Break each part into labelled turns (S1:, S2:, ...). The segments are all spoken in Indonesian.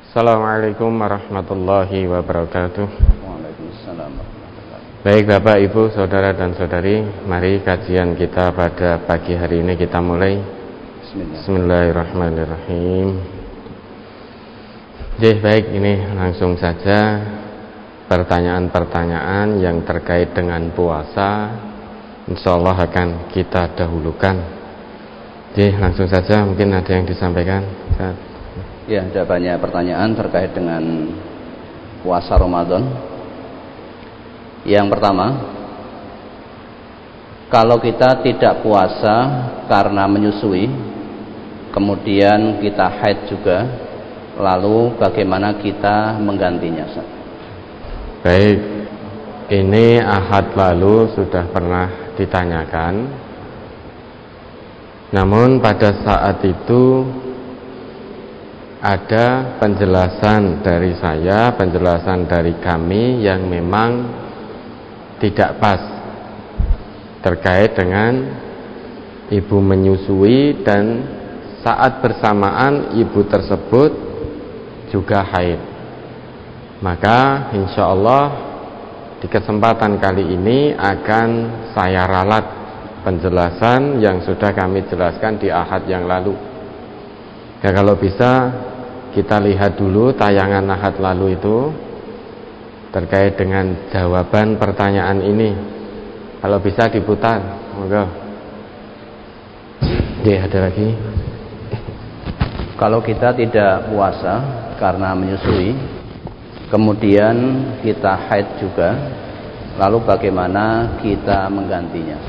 S1: Assalamualaikum warahmatullahi wabarakatuh.
S2: Waalaikumsalam warahmatullahi wabarakatuh.
S1: Baik Bapak, Ibu, Saudara dan Saudari, mari kajian kita pada pagi hari ini kita mulai. Bismillahirrahmanirrahim. Baik, ini langsung saja pertanyaan-pertanyaan yang terkait dengan puasa insyaallah akan kita dahulukan. Langsung saja, mungkin ada yang disampaikan.
S2: Ya, ada banyak pertanyaan terkait dengan puasa Ramadan. Yang pertama, kalau kita tidak puasa karena menyusui, kemudian kita haid juga, lalu bagaimana kita menggantinya?
S1: Baik, ini Ahad lalu sudah pernah ditanyakan. Namun pada saat itu ada penjelasan dari saya, penjelasan dari kami yang memang tidak pas terkait dengan ibu menyusui dan saat bersamaan ibu tersebut juga haid. Maka insya Allah di kesempatan kali ini akan saya ralat penjelasan yang sudah kami jelaskan di Ahad yang lalu. Ya, kalau bisa kita lihat dulu tayangan Ahad lalu itu terkait dengan jawaban pertanyaan ini. Kalau bisa diputar, monggo. Ada lagi.
S2: Kalau kita tidak puasa karena menyusui, kemudian kita haid juga, lalu bagaimana kita menggantinya?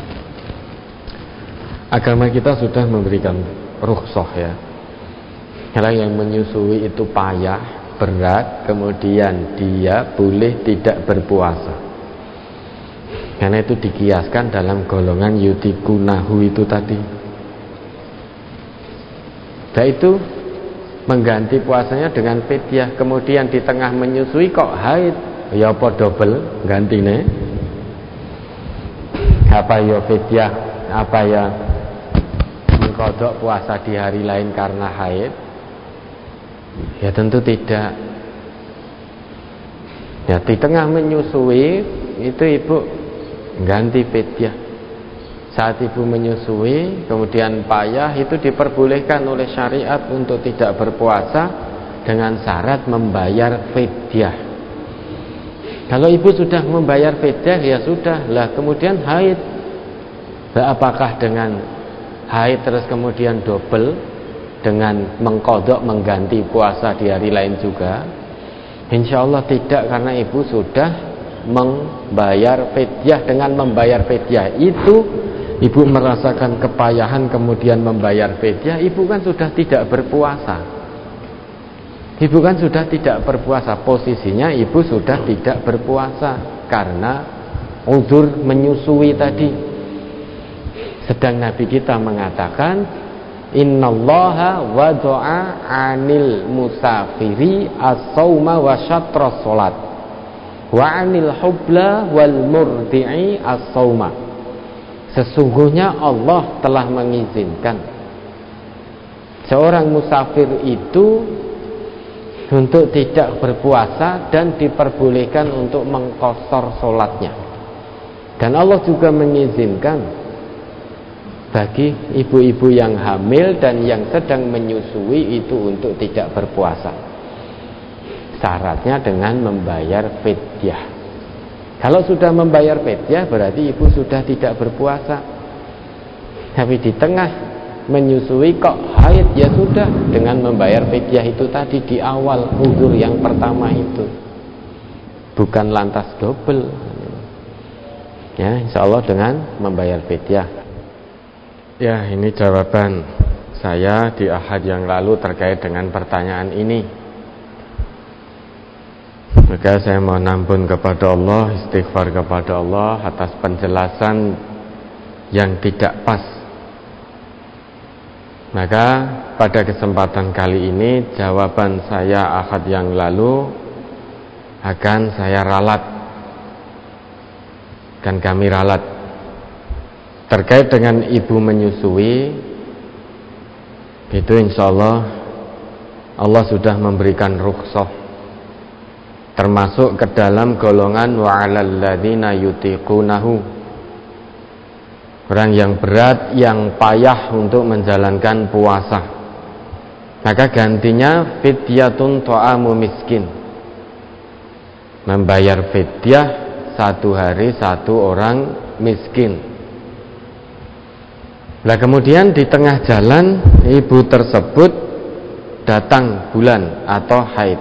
S1: Agama kita sudah memberikan rukhsah ya. Kalau yang menyusui itu payah, berat, kemudian dia boleh tidak berpuasa. Karena itu dikiaskan dalam golongan yutikunahu itu tadi. Dan itu mengganti puasanya dengan fidyah. Kemudian di tengah menyusui kok haid, ya apa double gantine? Apa ya fidyah, apa ya mengkodok puasa di hari lain karena haid? Ya tentu tidak. Ya di tengah menyusui itu ibu ganti fidyah. Saat ibu menyusui kemudian payah, itu diperbolehkan oleh syariat untuk tidak berpuasa dengan syarat membayar fidyah. Kalau ibu sudah membayar fidyah ya sudah lah, kemudian haid. Apakah dengan haid terus kemudian double dengan mengkodok mengganti puasa di hari lain juga? Insya Allah tidak, karena ibu sudah membayar fidyah. Dengan membayar fidyah itu ibu merasakan kepayahan kemudian membayar fidyah, ibu kan sudah tidak berpuasa. Ibu kan sudah tidak berpuasa, posisinya ibu sudah tidak berpuasa karena uzur menyusui tadi. Sedang Nabi kita mengatakan, innallaha wada'a 'anil musafiri as-sauma wa syatras salat wa 'anil hubla wal murdi'i as-sauma. Sesungguhnya Allah telah mengizinkan seorang musafir itu untuk tidak berpuasa dan diperbolehkan untuk mengqashar salatnya. Dan Allah juga mengizinkan bagi ibu-ibu yang hamil dan yang sedang menyusui itu untuk tidak berpuasa. Syaratnya dengan membayar fidyah. Kalau sudah membayar fidyah berarti ibu sudah tidak berpuasa. Tapi di tengah menyusui kok haid, ya sudah dengan membayar fidyah itu tadi di awal uzur yang pertama itu. Bukan lantas double. Ya, insyaallah dengan membayar fidyah. Ya, ini jawaban saya di Ahad yang lalu terkait dengan pertanyaan ini. Maka saya mohon ampun kepada Allah, istighfar kepada Allah atas penjelasan yang tidak pas. Maka pada kesempatan kali ini jawaban saya Ahad yang lalu akan saya ralat dan kami ralat terkait dengan ibu menyusui. Itu insya Allah Allah sudah memberikan rukhsah, termasuk ke dalam golongan wa 'alal ladzina yutiqunahu, orang yang berat, yang payah untuk menjalankan puasa. Maka gantinya fidyatun ta'amu miskin, membayar fidyah 1 hari 1 orang miskin. Nah kemudian di tengah jalan ibu tersebut datang bulan atau haid.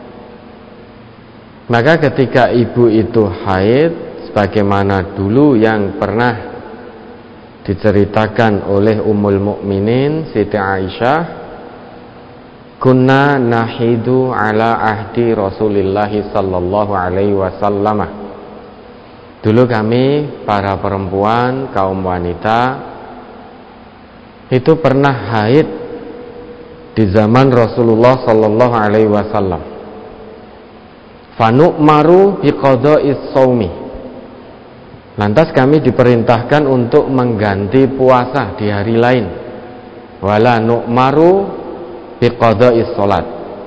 S1: Maka ketika ibu itu haid, sebagaimana dulu yang pernah diceritakan oleh Ummul Mukminin Siti Aisyah, kunna nahidu ala ahdi Rasulillahi sallallahu alaihi wasallam. Dulu kami para perempuan, kaum wanita itu pernah haid di zaman Rasulullah sallallahu alaihi wasallam. Fanu'maru biqada'is shaumi. Lantas kami diperintahkan untuk mengganti puasa di hari lain. Wala nu'maru biqada'is salat.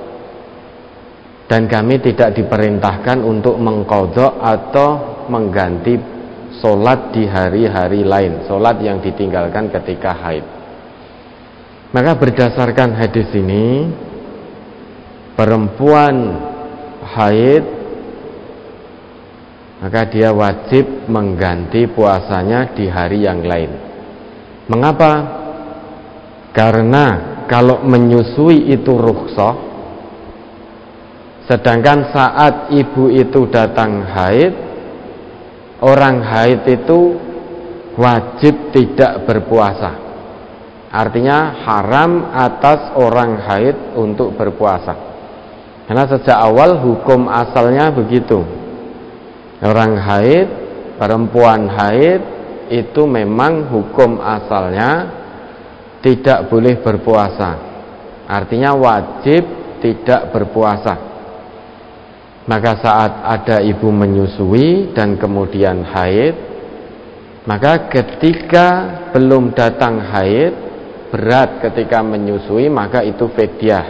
S1: Dan kami tidak diperintahkan untuk mengqadha atau mengganti salat di hari-hari lain, salat yang ditinggalkan ketika haid. Maka berdasarkan hadis ini, perempuan haid maka dia wajib mengganti puasanya di hari yang lain. Mengapa? Karena kalau menyusui itu rukhsah, sedangkan saat ibu itu datang haid, orang haid itu wajib tidak berpuasa. Artinya haram atas orang haid untuk berpuasa. Karena sejak awal hukum asalnya begitu. Orang haid, perempuan haid itu memang hukum asalnya tidak boleh berpuasa. Artinya wajib tidak berpuasa. Maka saat ada ibu menyusui dan kemudian haid, maka ketika belum datang haid, berat ketika menyusui, maka itu fidyah.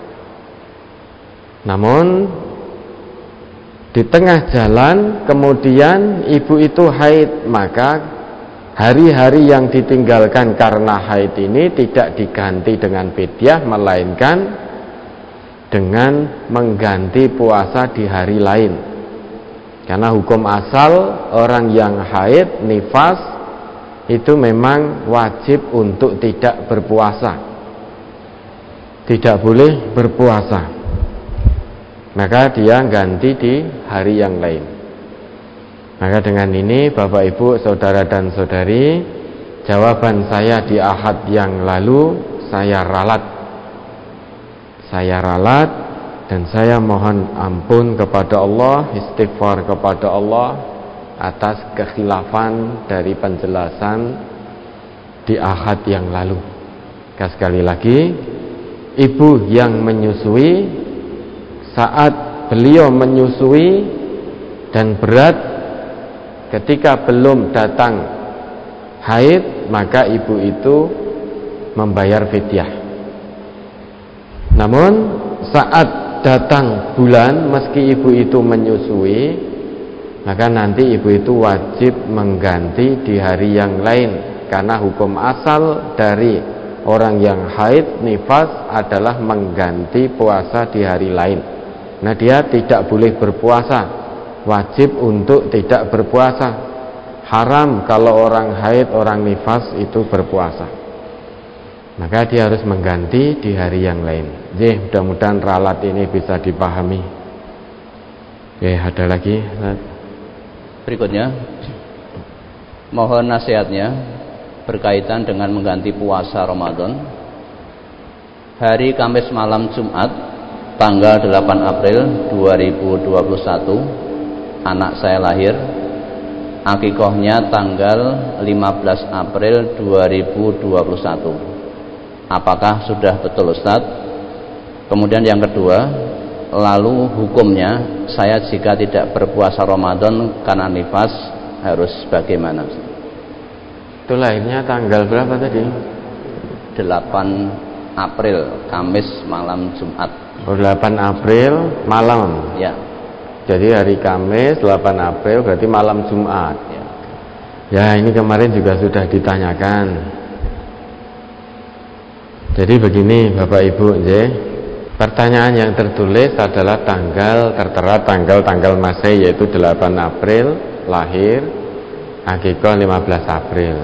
S1: Namun di tengah jalan kemudian ibu itu haid, maka hari-hari yang ditinggalkan karena haid ini tidak diganti dengan fidyah, melainkan dengan mengganti puasa di hari lain. Karena hukum asal orang yang haid, nifas, itu memang wajib untuk tidak berpuasa, tidak boleh berpuasa. Maka dia ganti di hari yang lain. Maka dengan ini Bapak Ibu, saudara dan saudari, jawaban saya di Ahad yang lalu, saya ralat dan saya mohon ampun kepada Allah, istighfar kepada Allah atas kekhilafan dari penjelasan di Ahad yang lalu. Sekali lagi, ibu yang menyusui, saat beliau menyusui dan berat ketika belum datang haid, maka ibu itu membayar fidyah. Namun saat datang bulan, meski ibu itu menyusui, maka nanti ibu itu wajib mengganti di hari yang lain. Karena hukum asal dari orang yang haid, nifas, adalah mengganti puasa di hari lain. Nah, dia tidak boleh berpuasa, wajib untuk tidak berpuasa. Haram kalau orang haid, orang nifas itu berpuasa. Maka dia harus mengganti di hari yang lain. Jadi mudah-mudahan ralat ini bisa dipahami. Oke, ada lagi?
S2: Berikutnya, mohon nasihatnya berkaitan dengan mengganti puasa Ramadan. Hari Kamis malam Jumat, tanggal 8 April 2021, anak saya lahir. Akikohnya tanggal 15 April 2021. Apakah sudah betul Ustaz? Kemudian yang kedua, lalu hukumnya saya jika tidak berpuasa Ramadan karena nifas harus bagaimana?
S1: Itu lahirnya tanggal berapa tadi?
S2: 8 April, Kamis malam Jumat.
S1: 8 April malam.
S2: Ya.
S1: Jadi hari Kamis 8 April berarti malam Jumat.
S2: Ya.
S1: Ya, ini kemarin juga sudah ditanyakan. Jadi begini Bapak Ibu, pertanyaan yang tertulis adalah tertera tanggal Masehi, yaitu 8 April lahir, Akikah 15 April.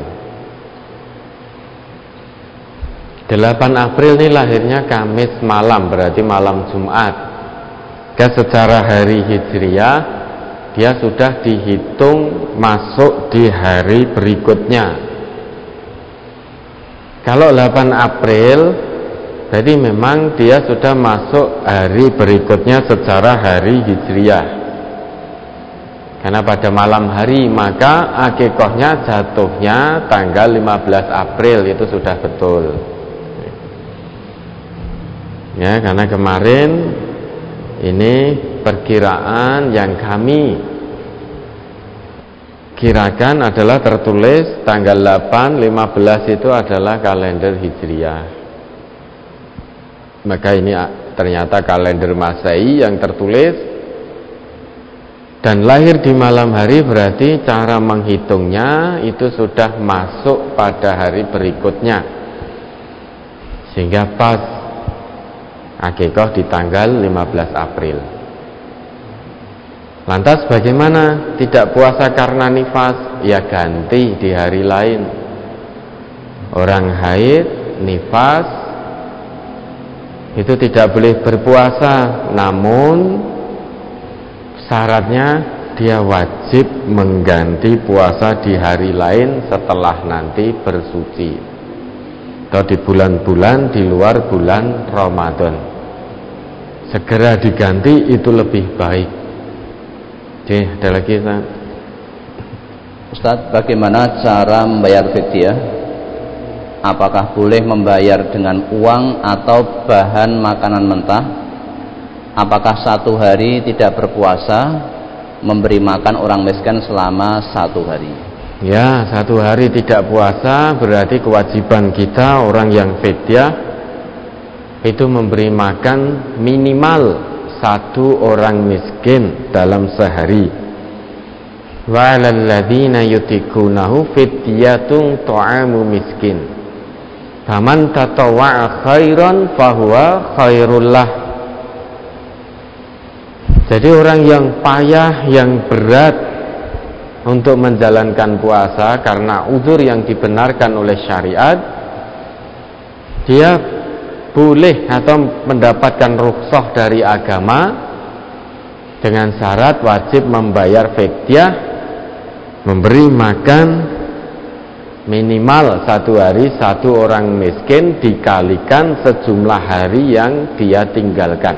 S1: 8 April ini lahirnya Kamis malam, berarti malam Jumat. Secara hari Hijriah dia sudah dihitung masuk di hari berikutnya. Kalau 8 April berarti memang dia sudah masuk hari berikutnya secara hari Hijriah. Karena pada malam hari maka akikahnya jatuhnya tanggal 15 April, itu sudah betul. Ya, karena kemarin ini perkiraan yang kami kirakan adalah tertulis tanggal 8, 15 itu adalah kalender Hijriah. Maka ini ternyata kalender Masehi yang tertulis, dan lahir di malam hari berarti cara menghitungnya itu sudah masuk pada hari berikutnya, sehingga pas akikah di tanggal 15 April. Lantas bagaimana? Tidak puasa karena nifas? Ya ganti di hari lain. Orang haid, nifas itu tidak boleh berpuasa, namun syaratnya dia wajib mengganti puasa di hari lain setelah nanti bersuci, atau di bulan-bulan di luar bulan Ramadan. Segera diganti itu lebih baik. Oke, ada lagi
S2: Ustaz, bagaimana cara membayar fidyah? Apakah boleh membayar dengan uang atau bahan makanan mentah? Apakah 1 hari tidak berpuasa memberi makan orang miskin selama 1 hari?
S1: Ya, 1 hari tidak puasa berarti kewajiban kita orang yang fidyah itu memberi makan minimal 1 orang miskin dalam sehari. Wa 'alal ladzina yutikunahu fidyatun ta'amu miskin. Faman tatawwa'a khairan fahuwa khairul lah. Jadi orang yang payah, yang berat untuk menjalankan puasa karena uzur yang dibenarkan oleh syariat, dia boleh atau mendapatkan rukhsah dari agama dengan syarat wajib membayar fidyah, memberi makan minimal 1 hari 1 orang miskin dikalikan sejumlah hari yang dia tinggalkan.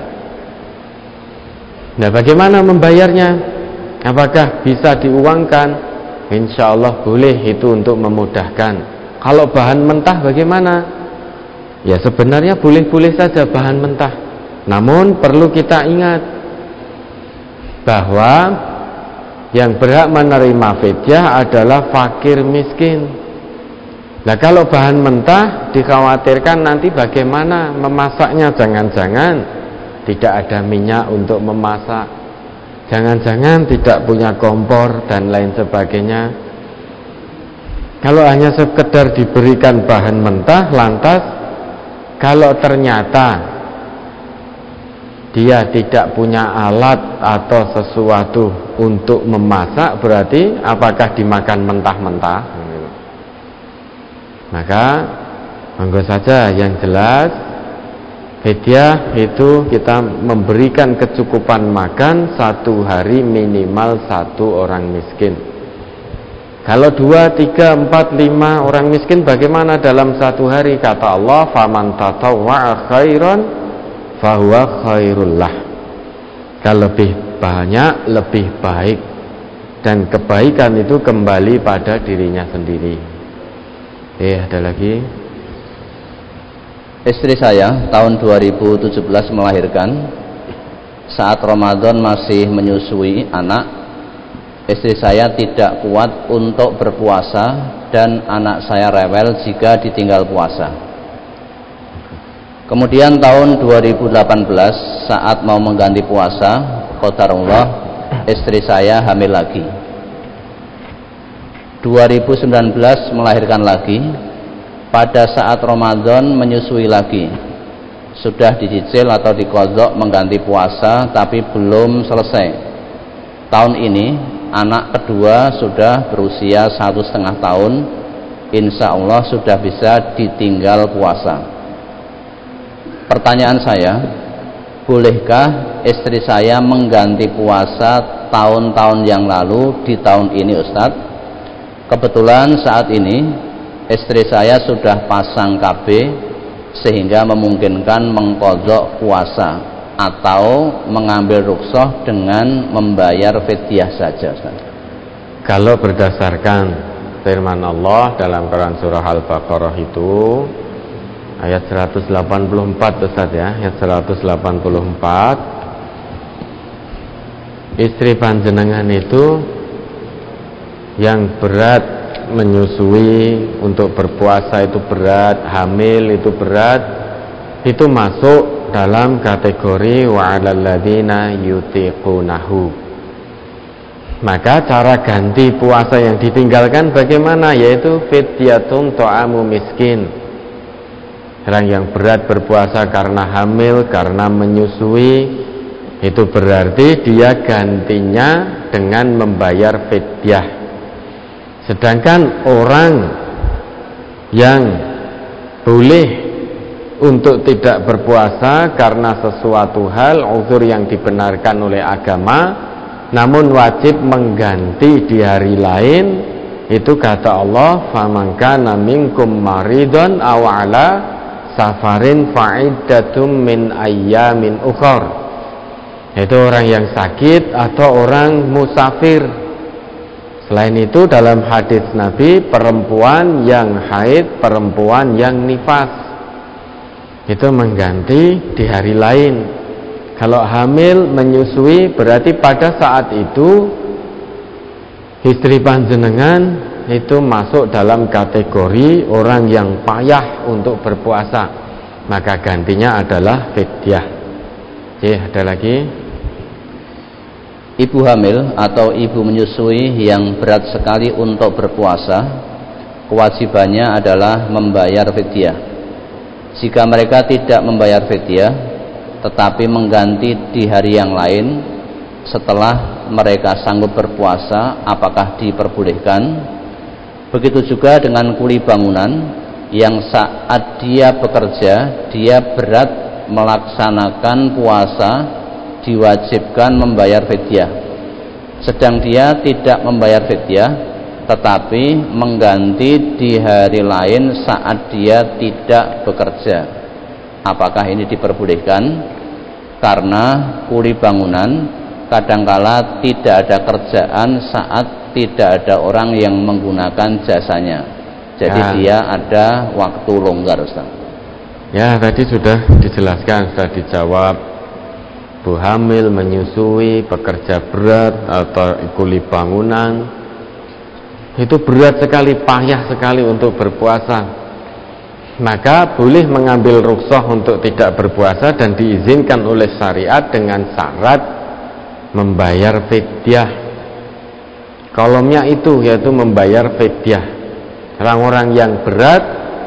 S1: Nah, bagaimana membayarnya? Apakah bisa diuangkan? Insya Allah boleh, itu untuk memudahkan. Kalau bahan mentah bagaimana? Ya sebenarnya boleh-boleh saja bahan mentah, namun perlu kita ingat bahwa yang berhak menerima fidyah adalah fakir miskin. Nah, kalau bahan mentah dikhawatirkan nanti bagaimana memasaknya, jangan-jangan tidak ada minyak untuk memasak, jangan-jangan tidak punya kompor dan lain sebagainya. Kalau hanya sekedar diberikan bahan mentah, lantas kalau ternyata dia tidak punya alat atau sesuatu untuk memasak, berarti apakah dimakan mentah-mentah? Maka monggo saja, yang jelas fidyah itu kita memberikan kecukupan makan 1 hari minimal 1 orang miskin. Kalau 2, 3, 4, 5 orang miskin bagaimana dalam 1 hari? Kata Allah, faman tatawwa'a khairan fahuwa khairul lah. Kalau lebih banyak lebih baik, dan kebaikan itu kembali pada dirinya sendiri. Ada lagi.
S2: Istri saya tahun 2017 melahirkan. Saat Ramadan masih menyusui anak, istri saya tidak kuat untuk berpuasa dan anak saya rewel jika ditinggal puasa. Kemudian tahun 2018 saat mau mengganti puasa, qadarullah istri saya hamil lagi. 2019 melahirkan lagi. Pada saat Ramadan menyusui lagi. Sudah dicicil atau diqadha mengganti puasa tapi belum selesai. Tahun ini anak kedua sudah berusia 1,5 tahun. Insya Allah sudah bisa ditinggal puasa. Pertanyaan saya, bolehkah istri saya mengganti puasa tahun-tahun yang lalu di tahun ini, Ustadz? Kebetulan saat ini istri saya sudah pasang KB sehingga memungkinkan mengqadha puasa atau mengambil rukhsah dengan membayar fidyah saja, Ustadz.
S1: Kalau berdasarkan firman Allah dalam Quran surah Al-Baqarah itu ayat 184, Ustaz ya, ayat 184, istri panjenengan itu yang berat menyusui untuk berpuasa itu berat, hamil itu berat, itu masuk dalam kategori wa'alal ladzina yutiqunahu. Maka cara ganti puasa yang ditinggalkan bagaimana? Yaitu fidyatun ta'amu miskin. Orang yang berat berpuasa karena hamil, karena menyusui, itu berarti dia gantinya dengan membayar fidyah. Sedangkan orang yang boleh untuk tidak berpuasa karena sesuatu hal, uzur yang dibenarkan oleh agama, namun wajib mengganti di hari lain, itu kata Allah, faman kana minkum maridun aw ala safarin fa'iddatum min ayyamin ukhar. Itu orang yang sakit atau orang musafir. Selain itu dalam hadis Nabi, perempuan yang haid, perempuan yang nifas, itu mengganti di hari lain. Kalau hamil menyusui berarti pada saat itu istri panjenengan itu masuk dalam kategori orang yang payah untuk berpuasa, maka gantinya adalah fidyah. Oke, ada lagi.
S2: Ibu hamil atau ibu menyusui yang berat sekali untuk berpuasa, kewajibannya adalah membayar fidyah. Jika mereka tidak membayar fidyah tetapi mengganti di hari yang lain setelah mereka sanggup berpuasa, apakah diperbolehkan? Begitu juga dengan kuli bangunan yang saat dia bekerja, dia berat melaksanakan puasa, diwajibkan membayar fidyah. Sedang dia tidak membayar fidyah, tetapi mengganti di hari lain saat dia tidak bekerja. Apakah ini diperbolehkan? Karena kuli bangunan kadangkala tidak ada kerjaan saat tidak ada orang yang menggunakan jasanya. Jadi dia ada waktu longgar, Ustaz.
S1: Ya, tadi sudah dijelaskan, sudah dijawab. Bu hamil, menyusui, pekerja berat atau kuli bangunan, itu berat sekali, payah sekali untuk berpuasa. Maka boleh mengambil rukhsah untuk tidak berpuasa dan diizinkan oleh syariat dengan syarat membayar fidyah. Kolomnya itu yaitu membayar fidyah. Orang-orang yang berat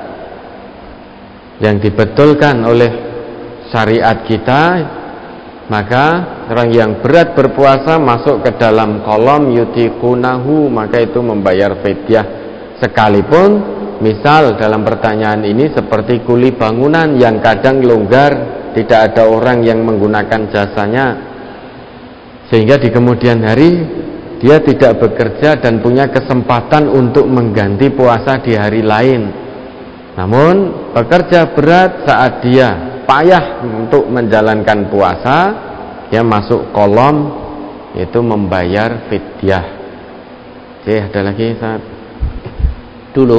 S1: yang dibetulkan oleh syariat kita, maka orang yang berat berpuasa masuk ke dalam kolom yutiqunahu, maka itu membayar fidyah. Sekalipun misal dalam pertanyaan ini seperti kuli bangunan yang kadang longgar, tidak ada orang yang menggunakan jasanya, sehingga di kemudian hari dia tidak bekerja dan punya kesempatan untuk mengganti puasa di hari lain. Namun pekerja berat saat dia payah untuk menjalankan puasa, dia masuk kolom yaitu membayar fidyah. Oke, ada lagi saat
S2: dulu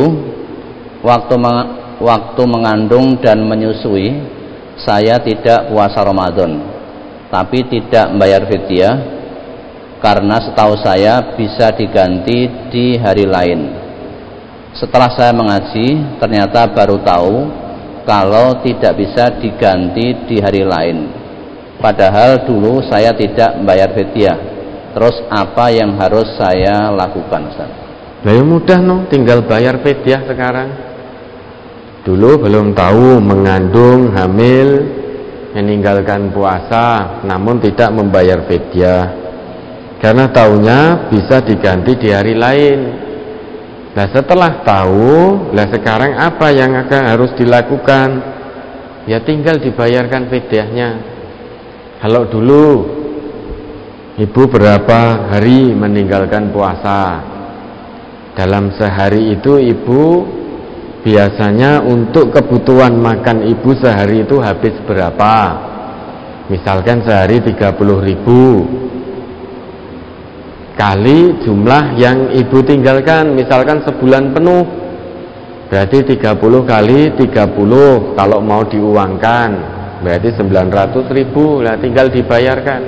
S2: waktu mengandung dan menyusui saya tidak puasa Ramadan, tapi tidak membayar fidyah karena setahu saya bisa diganti di hari lain. Setelah saya mengaji, ternyata baru tahu kalau tidak bisa diganti di hari lain? Padahal dulu saya tidak membayar fidyah. Terus apa yang harus saya lakukan, Ustaz?
S1: Nah, ya mudah tinggal bayar fidyah sekarang. Dulu belum tahu mengandung, hamil, meninggalkan puasa, namun tidak membayar fidyah. Karena taunya bisa diganti di hari lain. Nah, setelah tahu, sekarang apa yang harus dilakukan? Ya tinggal dibayarkan fidyahnya. Kalau dulu ibu berapa hari meninggalkan puasa, dalam sehari itu ibu biasanya untuk kebutuhan makan ibu sehari itu habis berapa? Misalkan sehari 30.000 kali jumlah yang ibu tinggalkan, misalkan sebulan penuh, berarti 30 kali 30, kalau mau diuangkan berarti 900.000. Lah tinggal dibayarkan,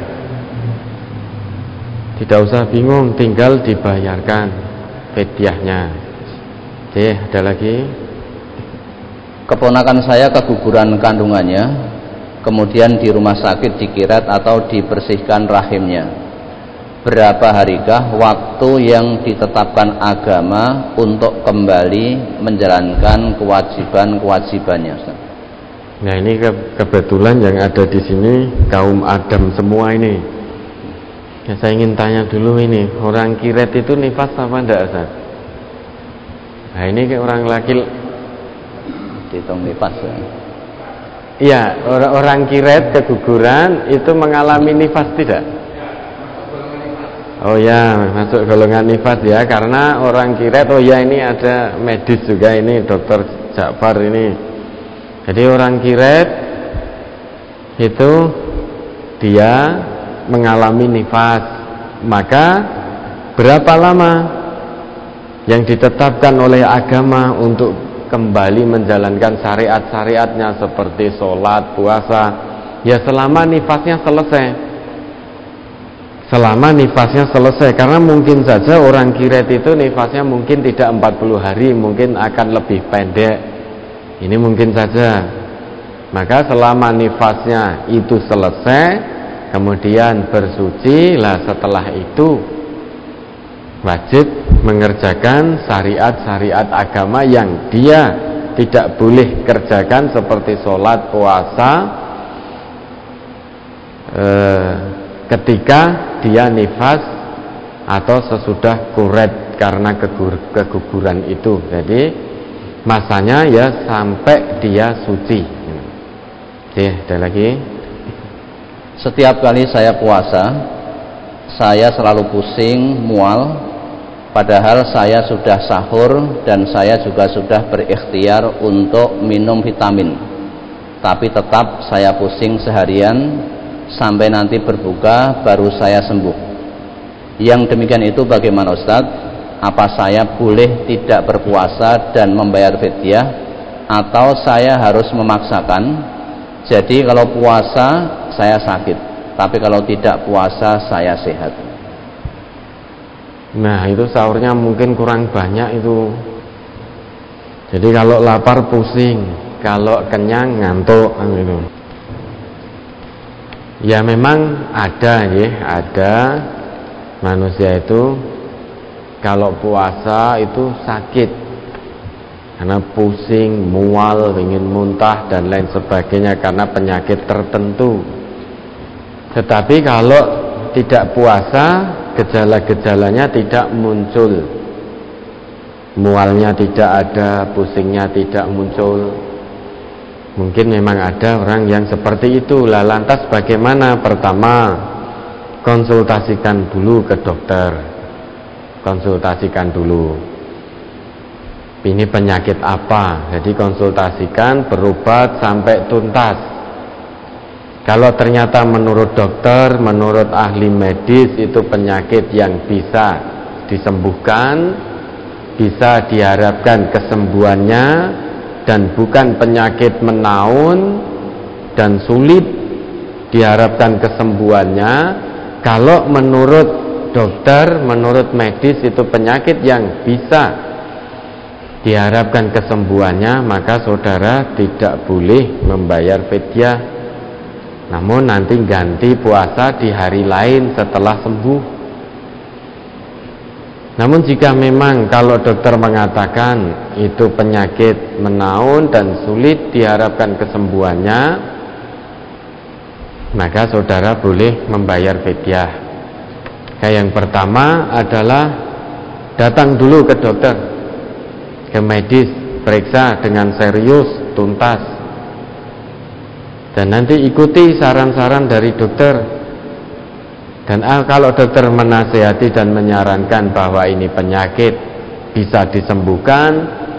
S1: tidak usah bingung, tinggal dibayarkan fidyahnya. Oke, ada lagi.
S2: Keponakan saya keguguran kandungannya, kemudian di rumah sakit dikirat atau dibersihkan rahimnya. Berapa harikah waktu yang ditetapkan agama untuk kembali menjalankan kewajiban-kewajibannya, Ustaz?
S1: Nah, ini kebetulan yang ada di sini kaum Adam semua ini. Ya, saya ingin tanya dulu ini, orang kiret itu nifas apa enggak, Ustaz? Nah, ini kayak orang laki
S2: dihitung nifas.
S1: Iya, orang kiret keguguran itu mengalami nifas tidak? Oh ya, masuk golongan nifas ya, karena orang kiret, oh ya ini ada medis juga ini, Dokter Ja'far ini. Jadi orang kiret itu dia mengalami nifas, maka berapa lama yang ditetapkan oleh agama untuk kembali menjalankan syariat-syariatnya seperti sholat, puasa, ya selama nifasnya selesai. Selama nifasnya selesai, karena mungkin saja orang kiret itu nifasnya mungkin tidak 40 hari, mungkin akan lebih pendek. Ini mungkin saja. Maka selama nifasnya itu selesai, kemudian bersuci, setelah itu wajib mengerjakan syariat-syariat agama yang dia tidak boleh kerjakan seperti sholat, puasa, ketika dia nifas atau sesudah kuret karena keguguran itu. Jadi masanya ya sampai dia suci. Oke, ada lagi.
S2: Setiap kali saya puasa, saya selalu pusing, mual, padahal saya sudah sahur dan saya juga sudah berikhtiar untuk minum vitamin, tapi tetap saya pusing seharian sampai nanti berbuka baru saya sembuh. Yang demikian itu bagaimana, Ustaz? Apa saya boleh tidak berpuasa dan membayar fidyah, atau saya harus memaksakan? Jadi kalau puasa saya sakit, tapi kalau tidak puasa saya sehat.
S1: Nah, itu sahurnya mungkin kurang banyak itu. Jadi kalau lapar pusing, kalau kenyang ngantuk gitu. Ya memang ada manusia itu kalau puasa itu sakit karena pusing, mual, ingin muntah dan lain sebagainya karena penyakit tertentu. Tetapi kalau tidak puasa, gejala-gejalanya tidak muncul, mualnya tidak ada, pusingnya tidak muncul. Mungkin memang ada orang yang seperti itu. Lantas bagaimana? Pertama, konsultasikan dulu ke dokter. Konsultasikan dulu. Ini penyakit apa? Jadi konsultasikan, berobat sampai tuntas. Kalau ternyata menurut dokter, menurut ahli medis itu penyakit yang bisa disembuhkan, bisa diharapkan kesembuhannya, dan bukan penyakit menaun dan sulit diharapkan kesembuhannya. Kalau menurut dokter, menurut medis itu penyakit yang bisa diharapkan kesembuhannya, maka saudara tidak boleh membayar fidyah, namun nanti ganti puasa di hari lain setelah sembuh. Namun jika memang kalau dokter mengatakan itu penyakit menaun dan sulit diharapkan kesembuhannya, maka saudara boleh membayar fidyah. Yang pertama adalah datang dulu ke dokter, ke medis, periksa dengan serius, tuntas, dan nanti ikuti saran-saran dari dokter. Dan kalau dokter menasihati dan menyarankan bahwa ini penyakit bisa disembuhkan,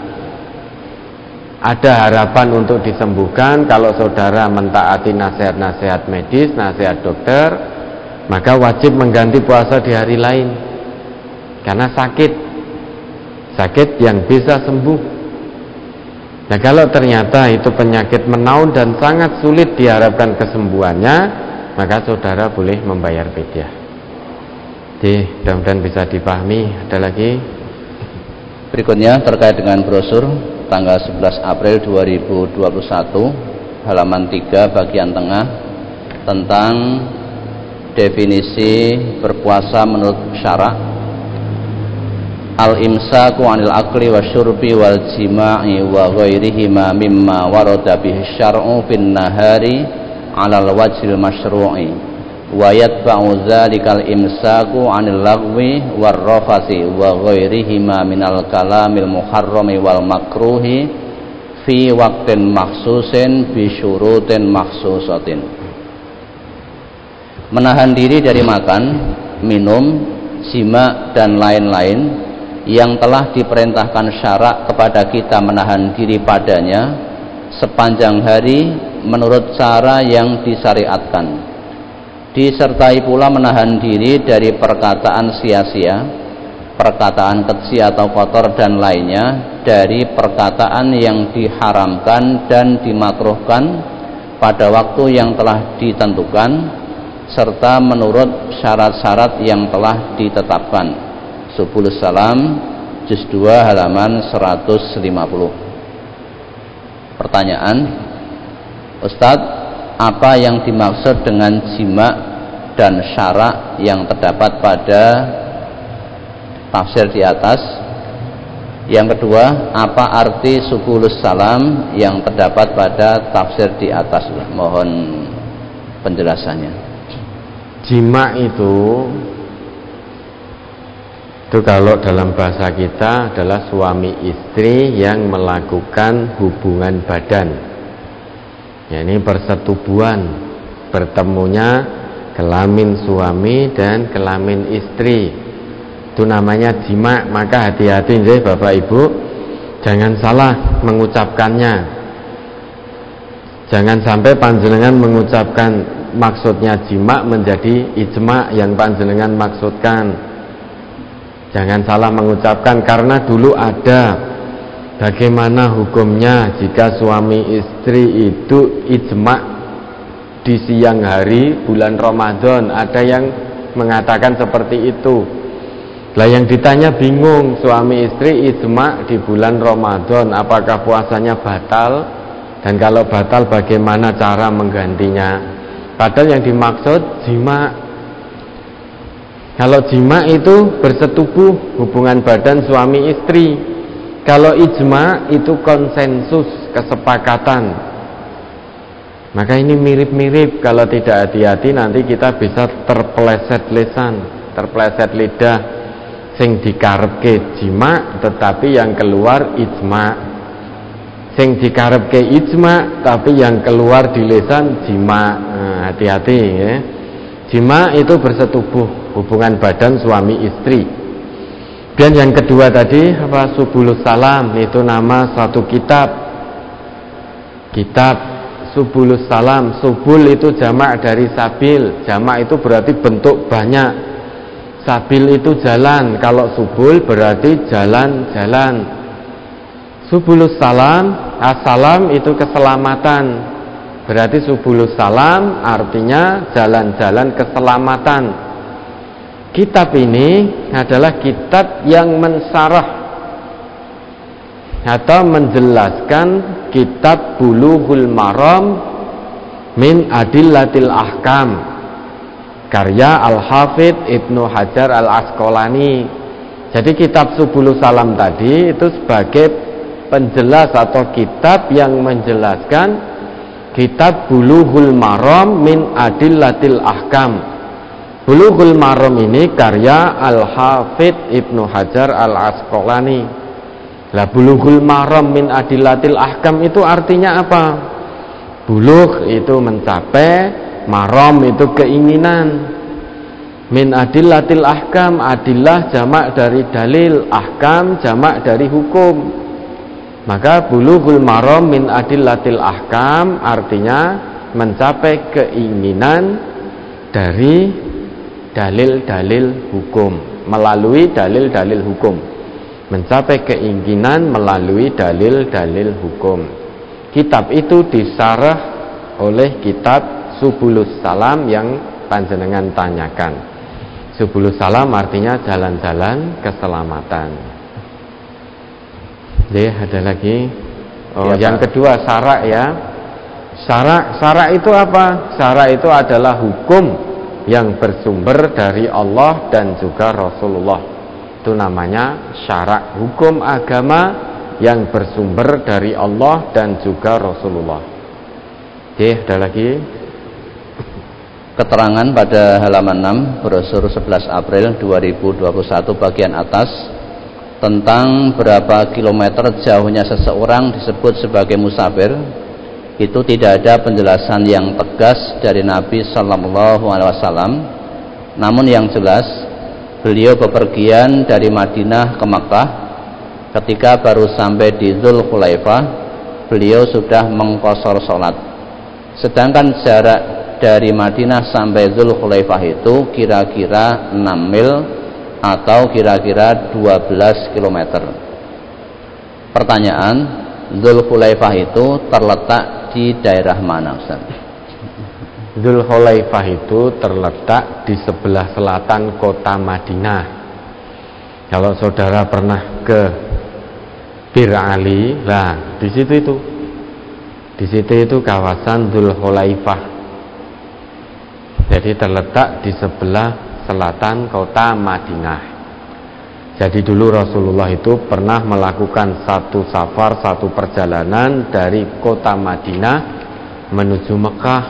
S1: ada harapan untuk disembuhkan, kalau saudara mentaati nasihat-nasihat medis, nasihat dokter, maka wajib mengganti puasa di hari lain, karena sakit yang bisa sembuh. Nah, kalau ternyata itu penyakit menaun dan sangat sulit diharapkan kesembuhannya, maka saudara boleh membayar fidyah. Jadi, mudah-mudahan bisa dipahami. Ada lagi?
S2: Berikutnya terkait dengan brosur tanggal 11 April 2021, halaman 3 bagian tengah, tentang definisi berpuasa menurut syara'. Al-imsaku 'anil akli wasyurbi wal jima'i wa ghairihima mimma warada bihi syar'u fin nahari 'alal wajhil masyru'i wa yatba'u dzalikal imsaku 'anil lagwi war rafasi wa ghairihima minal kalamil muharrami wal makruhi fi waqtin makhsusin bi syurutin makhsusatin. Menahan diri dari makan, minum, jima dan lain-lain yang telah diperintahkan syarak kepada kita menahan diri padanya sepanjang hari menurut cara yang disyariatkan. Disertai pula menahan diri dari perkataan sia-sia, perkataan keji atau kotor dan lainnya, dari perkataan yang diharamkan dan dimakruhkan pada waktu yang telah ditentukan, serta menurut syarat-syarat yang telah ditetapkan. Subulus Salam juz 2 halaman 150. Pertanyaan, Ustadz, apa yang dimaksud dengan jima dan syara' yang terdapat pada tafsir di atas? Yang kedua, apa arti Subulus Salam yang terdapat pada tafsir di atas? Mohon penjelasannya.
S1: Jima itu kalau dalam bahasa kita adalah suami istri yang melakukan hubungan badan. Ya, ini persetubuhan, bertemunya kelamin suami dan kelamin istri. Itu namanya jima. Maka hati-hati deh Bapak Ibu, jangan salah mengucapkannya. Jangan sampai panjenengan mengucapkan maksudnya jima menjadi ijma yang panjenengan maksudkan. Jangan salah mengucapkan, karena dulu ada bagaimana hukumnya jika suami istri itu ijma di siang hari bulan Ramadan. Ada yang mengatakan seperti itu. Lah yang ditanya bingung, suami istri ijma di bulan Ramadan, apakah puasanya batal? Dan kalau batal bagaimana cara menggantinya? Padahal yang dimaksud jima. Kalau jima itu bersetubuh, hubungan badan suami istri. Kalau ijma itu konsensus, kesepakatan. Maka ini mirip-mirip. Kalau tidak hati-hati nanti kita bisa terpeleset lisan, terpeleset lidah, sing dikarepke jima tetapi yang keluar ijma, sing dikarepke ijma tapi yang keluar di lisan jima. Nah, hati-hati ya. Jima itu bersetubuh, hubungan badan suami istri. Dan yang kedua tadi apa? Subulus Salam, itu nama satu kitab. Kitab Subulus Salam. Subul itu jamak dari sabil. Jamak itu berarti bentuk banyak. Sabil itu jalan. Kalau subul berarti jalan-jalan. Subulus Salam, as-salam itu keselamatan. Berarti Subulus Salam artinya jalan-jalan keselamatan. Kitab ini adalah kitab yang mensyarah atau menjelaskan kitab Bulughul Maram min Adillatil Ahkam karya Al-Hafidz Ibnu Hajar Al-Asqalani. Jadi kitab Subulus Salam tadi itu sebagai penjelas atau kitab yang menjelaskan kitab Bulughul Maram min Adillatil Ahkam. Bulughul Maram ini karya Al-Hafidz Ibnu Hajar Al-Asqalani. Lah Bulughul Maram min Adillatil Ahkam itu artinya apa? Bulugh itu mencapai, maram itu keinginan. Min Adillatil Ahkam, adillah jamak dari dalil, ahkam jamak dari hukum. Maka Bulughul Maram min Adillatil Ahkam artinya mencapai keinginan dari dalil-dalil hukum, melalui dalil-dalil hukum. Mencapai keinginan melalui dalil-dalil hukum. Kitab itu disarah oleh kitab Subulus Salam yang panjenengan tanyakan. Subulus Salam artinya jalan-jalan keselamatan. Ada lagi. Yang kedua syarak ya. Syarak itu apa? Syarak itu adalah hukum yang bersumber dari Allah dan juga Rasulullah. Itu namanya syarak, hukum agama yang bersumber dari Allah dan juga Rasulullah. Ada lagi.
S2: Keterangan pada halaman 6 brosur 11 April 2021 bagian atas tentang berapa kilometer jauhnya seseorang disebut sebagai musafir, itu tidak ada penjelasan yang tegas dari Nabi Sallallahu Alaihi Wasallam. Namun yang jelas beliau bepergian dari Madinah ke Makkah. Ketika baru sampai di Dzulhulaifah, beliau sudah mengqashar salat. Sedangkan jarak dari Madinah sampai Dzulhulaifah itu kira-kira 6 mil atau kira-kira 12 km. Pertanyaan, Dzulhulaifah itu terletak di daerah mana, Ustaz?
S1: Dzulhulaifah itu terletak di sebelah selatan kota Madinah. Kalau saudara pernah ke Bir Ali, lah di situ itu. Di situ itu kawasan Dzulhulaifah. Jadi terletak di sebelah selatan kota Madinah. Jadi dulu Rasulullah itu pernah melakukan satu safar, satu perjalanan dari kota Madinah menuju Mekah.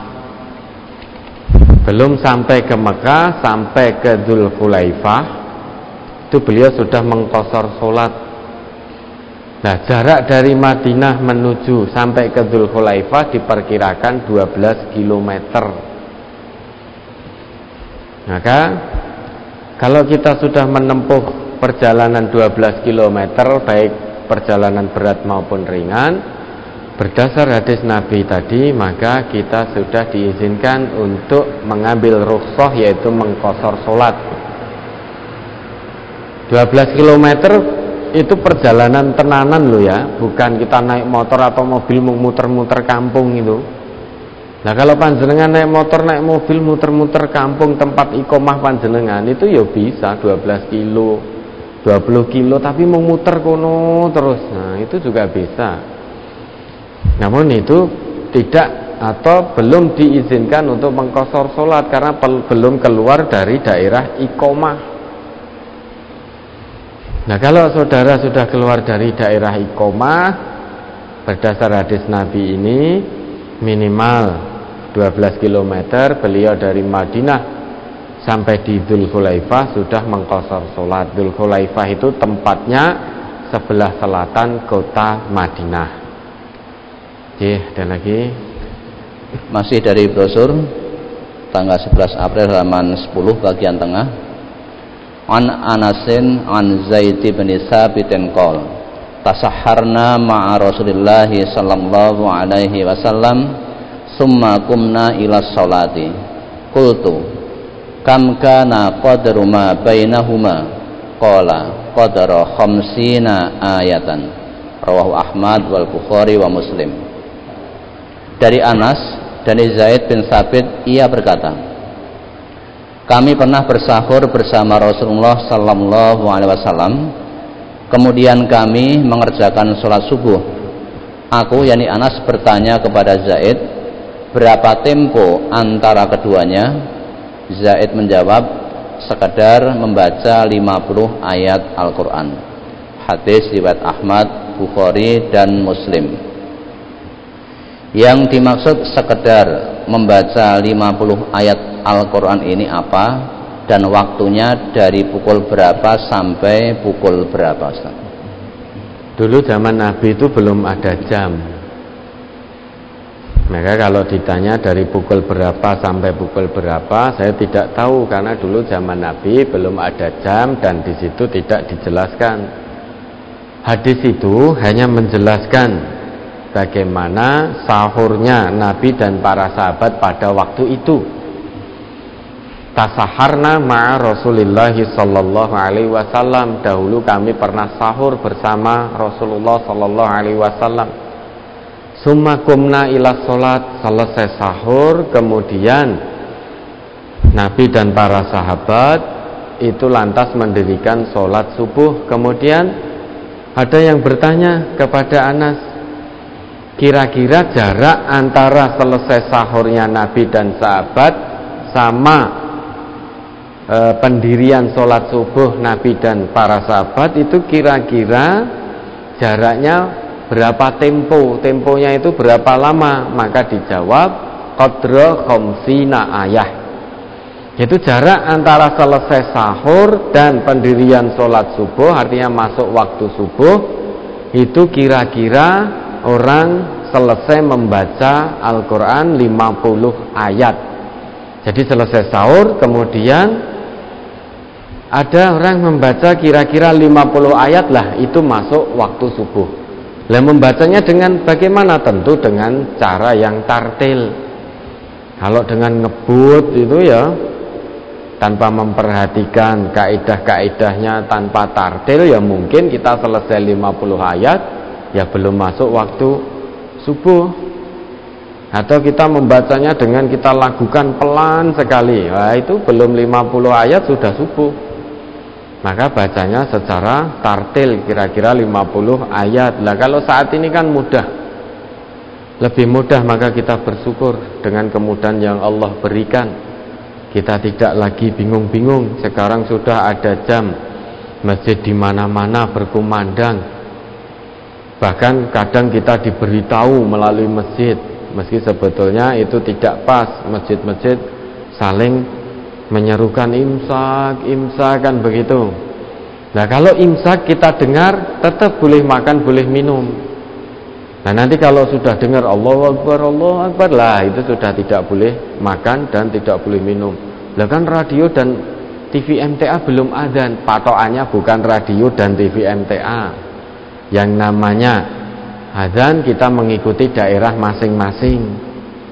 S1: Belum sampai ke Mekah, sampai ke Dzulhulaifah, itu beliau sudah mengqashar salat. Nah, jarak dari Madinah menuju sampai ke Dzulhulaifah diperkirakan 12 km. Maka kalau kita sudah menempuh perjalanan 12 km, baik perjalanan berat maupun ringan, berdasar hadis Nabi tadi, maka kita sudah diizinkan untuk mengambil rukhsah, yaitu mengqashar salat. 12 km itu perjalanan tenanan loh ya, bukan kita naik motor atau mobil muter-muter kampung itu. Nah, kalau panjenengan naik motor, naik mobil muter-muter kampung tempat iqomah panjenengan, itu ya bisa 12 kilo, 20 kilo, tapi mau muter kono terus. Nah, itu juga bisa. Namun itu tidak atau belum diizinkan untuk mengqashar salat karena belum keluar dari daerah iqomah. Nah, kalau saudara sudah keluar dari daerah iqomah, berdasar hadis Nabi ini minimal 12 km, beliau dari Madinah sampai di Dzulhulaifah sudah mengqashar salat. Dzulhulaifah itu tempatnya sebelah selatan kota Madinah. Ada lagi.
S2: Masih dari brosur tanggal 11 April halaman 10 bagian tengah. An Anasin an Zaid bin Tsabitin qol tasahharna ma'a Rasulillah sallallahu alaihi wasallam summa qumna ila sholati qultu kam kana qadru ma bainahuma qala qadra 50 ayatan rawahu Ahmad wal Bukhari wa Muslim. Dari Anas, dari Zaid bin Tsabit, ia berkata, kami pernah bersahur bersama Rasulullah sallallahu alaihi wasallam Kemudian kami mengerjakan sholat subuh. Aku, yakni Anas, bertanya kepada Zaid, berapa tempo antara keduanya? Zaid menjawab, sekedar membaca 50 ayat Al-Quran. Hadis riwayat Ahmad, Bukhari, dan Muslim. Yang dimaksud sekedar membaca 50 ayat Al-Quran ini apa? Dan waktunya dari pukul berapa sampai pukul berapa, Ustaz?
S1: Dulu zaman Nabi itu belum ada jam. Maka kalau ditanya dari pukul berapa sampai pukul berapa, saya tidak tahu karena dulu zaman Nabi belum ada jam dan di situ tidak dijelaskan. Hadis itu hanya menjelaskan bagaimana sahurnya Nabi dan para sahabat pada waktu itu. Tasaharna ma'a Rasulillah sallallahu alaihi wasallam. Dahulu kami pernah sahur bersama Rasulullah sallallahu alaihi wasallam. Summa kumna ila salat. Selesai sahur, kemudian Nabi dan para sahabat itu lantas mendirikan salat subuh. Kemudian ada yang bertanya kepada Anas, kira-kira jarak antara selesai sahurnya Nabi dan sahabat sama pendirian sholat subuh Nabi dan para sahabat itu kira-kira jaraknya berapa tempo? Temponya itu berapa lama? Maka dijawab qadra khamsina ayah. Itu jarak antara selesai sahur dan pendirian sholat subuh, artinya masuk waktu subuh, itu kira-kira orang selesai membaca Al-Quran 50 ayat. Jadi selesai sahur, kemudian ada orang membaca kira-kira 50 ayat lah, itu masuk waktu subuh. Lah membacanya dengan bagaimana? Tentu dengan cara yang tartil. Kalau dengan ngebut itu ya tanpa memperhatikan kaidah-kaidahnya, tanpa tartil, ya mungkin kita selesai 50 ayat ya belum masuk waktu subuh. Atau kita membacanya dengan kita lakukan pelan sekali, wah itu belum 50 ayat sudah subuh. Maka bacanya secara tartil kira-kira 50 ayat. Lah kalau saat ini kan mudah, lebih mudah, maka kita bersyukur dengan kemudahan yang Allah berikan. Kita tidak lagi bingung-bingung. Sekarang sudah ada jam, masjid di mana-mana berkumandang. Bahkan kadang kita diberitahu melalui masjid, meski sebetulnya itu tidak pas. Masjid-masjid saling menyerukan imsak kan begitu. Nah kalau imsak kita dengar, tetap boleh makan, boleh minum. Nah nanti kalau sudah dengar Allahu Akbar lah, itu sudah tidak boleh makan dan tidak boleh minum. Lah kan radio dan TV MTA belum adzan. Patokannya bukan radio dan TV MTA. Yang namanya adzan kita mengikuti daerah masing-masing.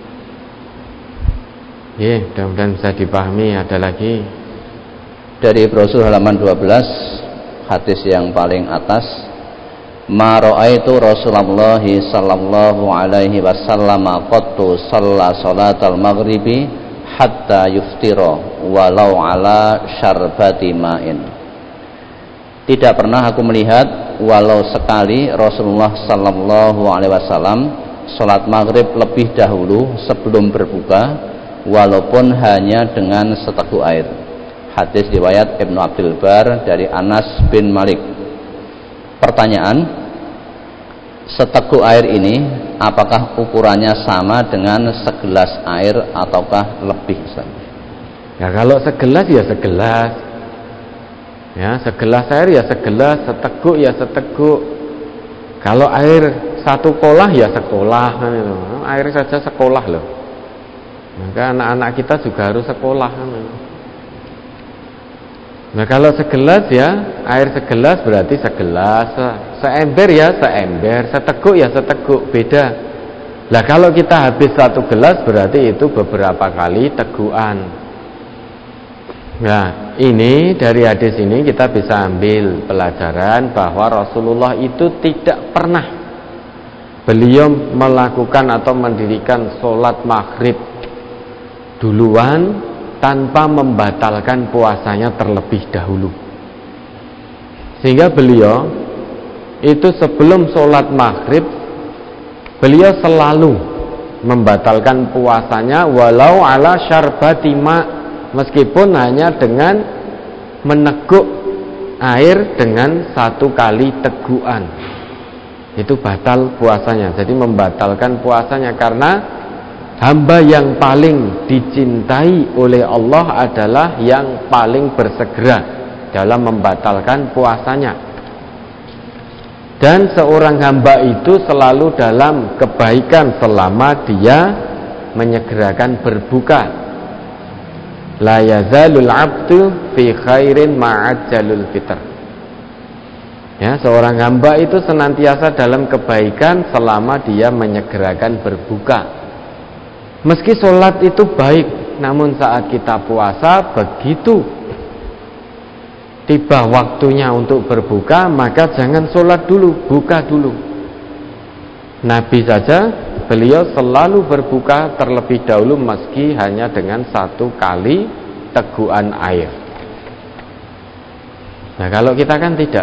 S1: Mudah-mudahan bisa dipahami. Ada lagi
S2: dari brosur halaman 12, hadis yang paling atas, ma ra'aitu Rasulullah sallallahu alaihi wasallam qattu shalla salatal maghribi hatta yuftira walau ala syarbati ma'in. Tidak pernah aku melihat walau sekali Rasulullah sallallahu alaihi wasallam salat maghrib lebih dahulu sebelum berbuka, walaupun hanya dengan seteguk air. Hadis riwayat Ibnu Abdul Bar dari Anas bin Malik. Pertanyaan, seteguk air ini apakah ukurannya sama dengan segelas air ataukah lebih?
S1: Ya kalau segelas ya segelas, ya segelas air ya segelas, seteguk ya seteguk. Kalau air satu kolah ya sekolah, air saja sekolah loh. Maka anak-anak kita juga harus sekolah. Nah kalau segelas ya, air segelas berarti segelas, seember ya seember, seteguk ya seteguk, beda. Nah kalau kita habis satu gelas berarti itu beberapa kali tegukan. Nah ini dari hadis ini kita bisa ambil pelajaran bahwa Rasulullah itu tidak pernah beliau melakukan atau mendirikan sholat maghrib duluan tanpa membatalkan puasanya terlebih dahulu. Sehingga beliau itu sebelum sholat maghrib beliau selalu membatalkan puasanya walau ala syarbati ma, meskipun hanya dengan meneguk air dengan 1 kali tegukan, itu batal puasanya. Jadi membatalkan puasanya, karena hamba yang paling dicintai oleh Allah adalah yang paling bersegera dalam membatalkan puasanya. Dan seorang hamba itu selalu dalam kebaikan selama dia menyegerakan berbuka. La yazalul abdu fi khairin ma'ajjalul fitr. Ya, seorang hamba itu senantiasa dalam kebaikan selama dia menyegerakan berbuka. Meski sholat itu baik, namun saat kita puasa, begitu tiba waktunya untuk berbuka, maka jangan sholat dulu, buka dulu. Nabi saja, beliau selalu berbuka terlebih dahulu meski hanya dengan 1 kali tegukan air. Nah, kalau kita kan tidak,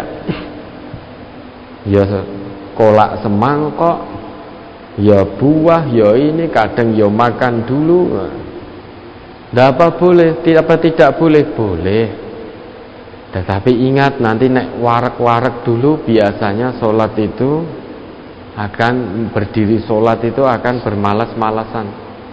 S1: ya kolak semangkok, ya buah, ya ini, kadang ya makan dulu. Tidak apa boleh, tidak boleh, boleh. Tetapi ingat, nanti nek warek-warek dulu, biasanya sholat itu akan berdiri, sholat itu akan bermalas-malasan.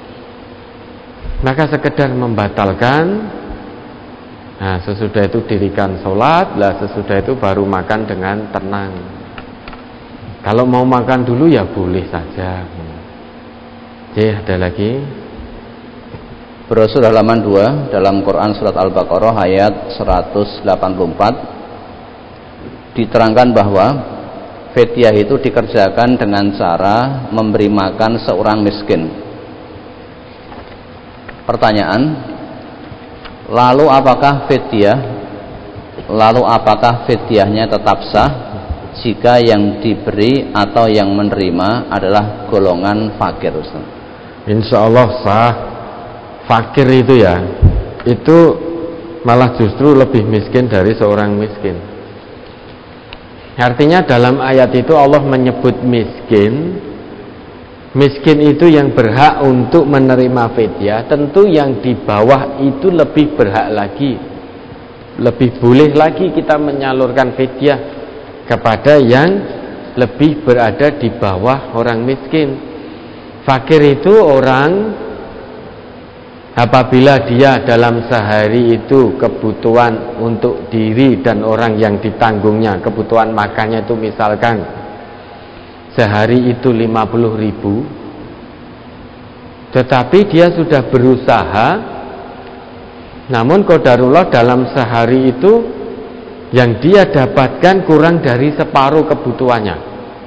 S1: Maka sekedar membatalkan, nah sesudah itu dirikan sholat, lah sesudah itu baru makan dengan tenang. Kalau mau makan dulu ya boleh saja. Oke, ada lagi.
S2: Brosur halaman 2 dalam Quran surat Al-Baqarah ayat 184 diterangkan bahwa fidyah itu dikerjakan dengan cara memberi makan seorang miskin. Pertanyaan, lalu apakah fidyahnya tetap sah jika yang diberi atau yang menerima adalah golongan fakir, Ustaz?
S1: Insya Allah sah. Fakir itu ya, itu malah justru lebih miskin dari seorang miskin. Artinya dalam ayat itu Allah menyebut miskin. Miskin itu yang berhak untuk menerima fidyah. Tentu yang di bawah itu lebih berhak lagi, lebih boleh lagi kita menyalurkan fidyah kepada yang lebih berada di bawah orang miskin. Fakir itu orang apabila dia dalam sehari itu kebutuhan untuk diri dan orang yang ditanggungnya, kebutuhan makannya itu misalkan sehari itu 50.000, tetapi dia sudah berusaha, namun qadarullah dalam sehari itu yang dia dapatkan kurang dari separuh kebutuhannya.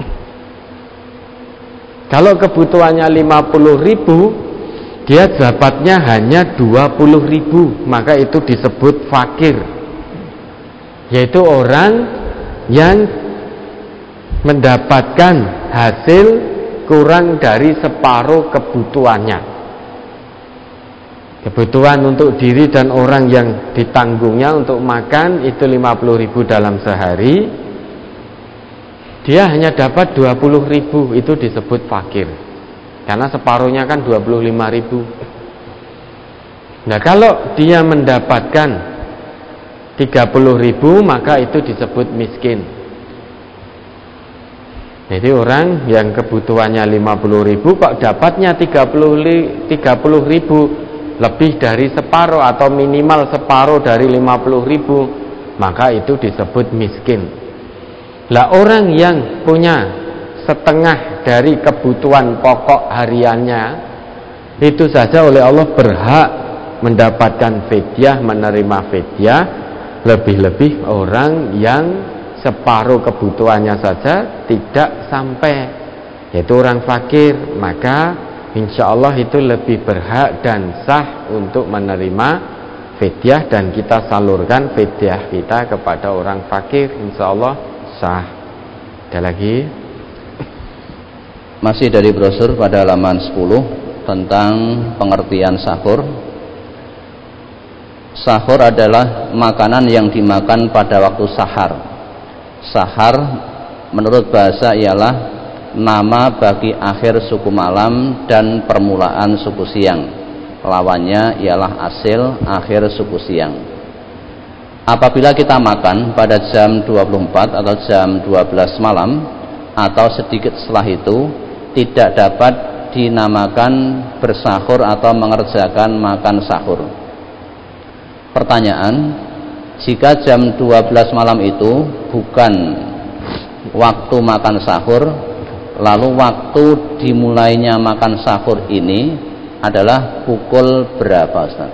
S1: Kalau kebutuhannya 50.000, dia dapatnya hanya 20.000, maka itu disebut fakir, yaitu orang yang mendapatkan hasil kurang dari separuh kebutuhannya. Kebutuhan untuk diri dan orang yang ditanggungnya untuk makan itu 50.000 dalam sehari, dia hanya dapat 20.000, itu disebut fakir. Karena separuhnya kan 25.000. Nah, kalau dia mendapatkan 30.000, maka itu disebut miskin. Jadi orang yang kebutuhannya 50.000 kok dapatnya 30.000, lebih dari separuh atau minimal separuh dari 50.000, maka itu disebut miskin. Lah orang yang punya setengah dari kebutuhan pokok hariannya, itu saja oleh Allah berhak mendapatkan fidyah, menerima fidyah. Lebih-lebih orang yang separuh kebutuhannya saja tidak sampai, yaitu orang fakir, maka insya Allah itu lebih berhak dan sah untuk menerima fidyah, dan kita salurkan fidyah kita kepada orang fakir, insya Allah sah. Ada lagi?
S2: Masih dari brosur pada halaman 10 tentang pengertian sahur. Sahur adalah makanan yang dimakan pada waktu sahar. Sahar menurut bahasa ialah nama bagi akhir suku malam dan permulaan suku siang. Lawannya ialah asil akhir suku siang. Apabila kita makan pada jam 24 atau jam 12 malam atau sedikit setelah itu, tidak dapat dinamakan bersahur atau mengerjakan makan sahur. Pertanyaan, jika jam 12 malam itu bukan waktu makan sahur, lalu waktu dimulainya makan sahur ini adalah pukul berapa, Ustaz?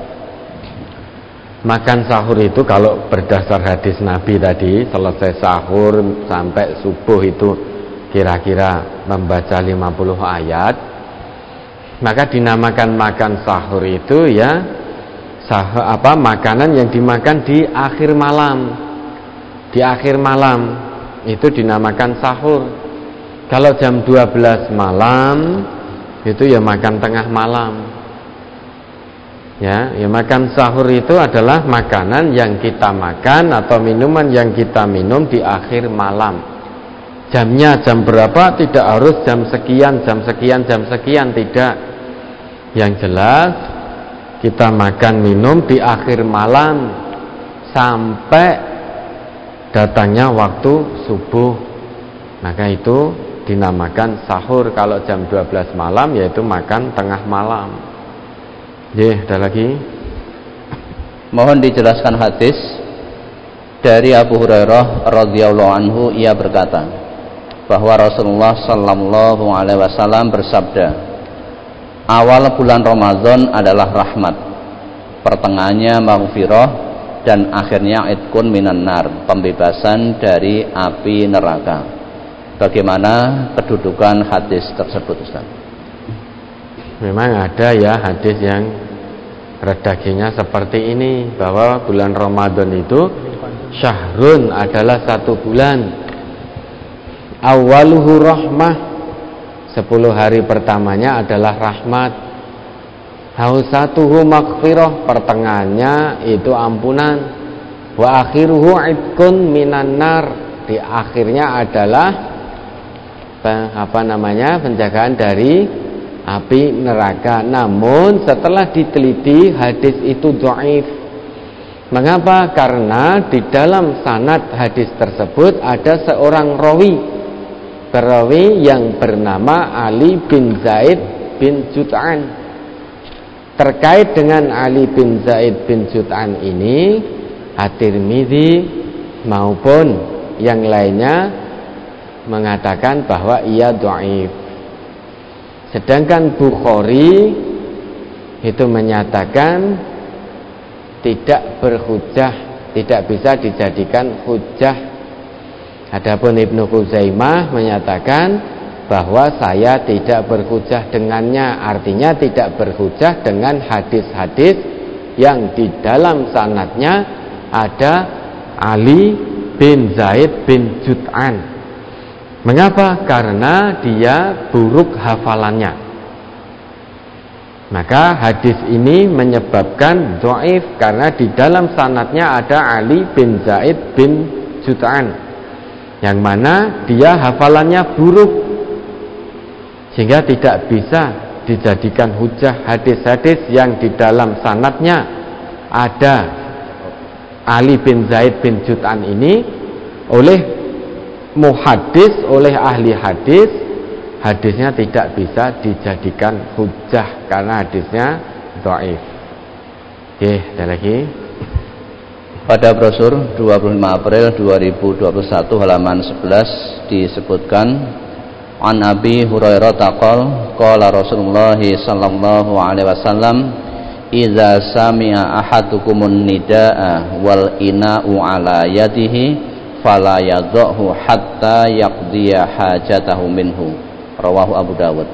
S1: Makan sahur itu kalau berdasar hadis Nabi tadi, selesai sahur sampai subuh itu kira-kira membaca 50 ayat, maka dinamakan makan sahur itu ya makanan yang dimakan di akhir malam. Di akhir malam itu dinamakan sahur. Kalau jam 12 malam itu ya makan tengah malam. Ya makan sahur itu adalah makanan yang kita makan atau minuman yang kita minum di akhir malam. Jamnya jam berapa tidak harus jam sekian, tidak. Yang jelas kita makan minum di akhir malam sampai datangnya waktu subuh. Maka itu dinamakan sahur. Kalau jam 12 malam yaitu makan tengah malam. Ada lagi?
S2: Mohon dijelaskan hadis dari Abu Hurairah radhiyallahu anhu, ia berkata bahwa Rasulullah sallallahu alaihi wasallam bersabda, awal bulan Ramadan adalah rahmat, pertengahannya maghfirah, dan akhirnya itqun minan nar, pembebasan dari api neraka. Bagaimana kedudukan hadis tersebut, Ustaz?
S1: Memang ada ya hadis yang redaksinya seperti ini, bahwa bulan Ramadan itu syahrun adalah satu bulan, awaluhu rahmah, 10 hari pertamanya adalah rahmat, hausatuhu maghfirah, pertengahannya itu ampunan, wa akhiruhu itqun minan nar, di akhirnya adalah penjagaan dari api neraka. Namun setelah diteliti hadis itu dhaif. Mengapa? Karena di dalam sanad hadis tersebut ada seorang perawi yang bernama Ali bin Zaid bin Jud'an. Terkait dengan Ali bin Zaid bin Jud'an ini, At-Tirmidzi maupun yang lainnya mengatakan bahwa ia dhaif. Sedangkan Bukhari itu menyatakan tidak berhujjah, tidak bisa dijadikan hujjah. Adapun Ibnu Khuzaimah menyatakan bahwa saya tidak berhujjah dengannya, artinya tidak berhujjah dengan hadis-hadis yang di dalam sanadnya ada Ali bin Zaid bin Jud'an. Mengapa? Karena dia buruk hafalannya. Maka hadis ini menyebabkan dhaif karena di dalam sanadnya ada Ali bin Zaid bin Jud'an, yang mana dia hafalannya buruk, sehingga tidak bisa dijadikan hujjah. Hadis-hadis yang di dalam sanadnya ada Ali bin Zaid bin Jud'an ini oleh muhaddis, oleh ahli hadis, hadisnya tidak bisa dijadikan hujjah karena hadisnya dhaif. Ada lagi?
S2: Pada brosur 25 April 2021 halaman 11 disebutkan, an Abi Hurairah qala Rasulullah sallallahu alaihi wasallam, idza sami'a ahadukumun nidaa wal ina'u ala yadihi fala yadhahu hatta yaqdiya hajatahu minhu. Rawahu Abu Dawud.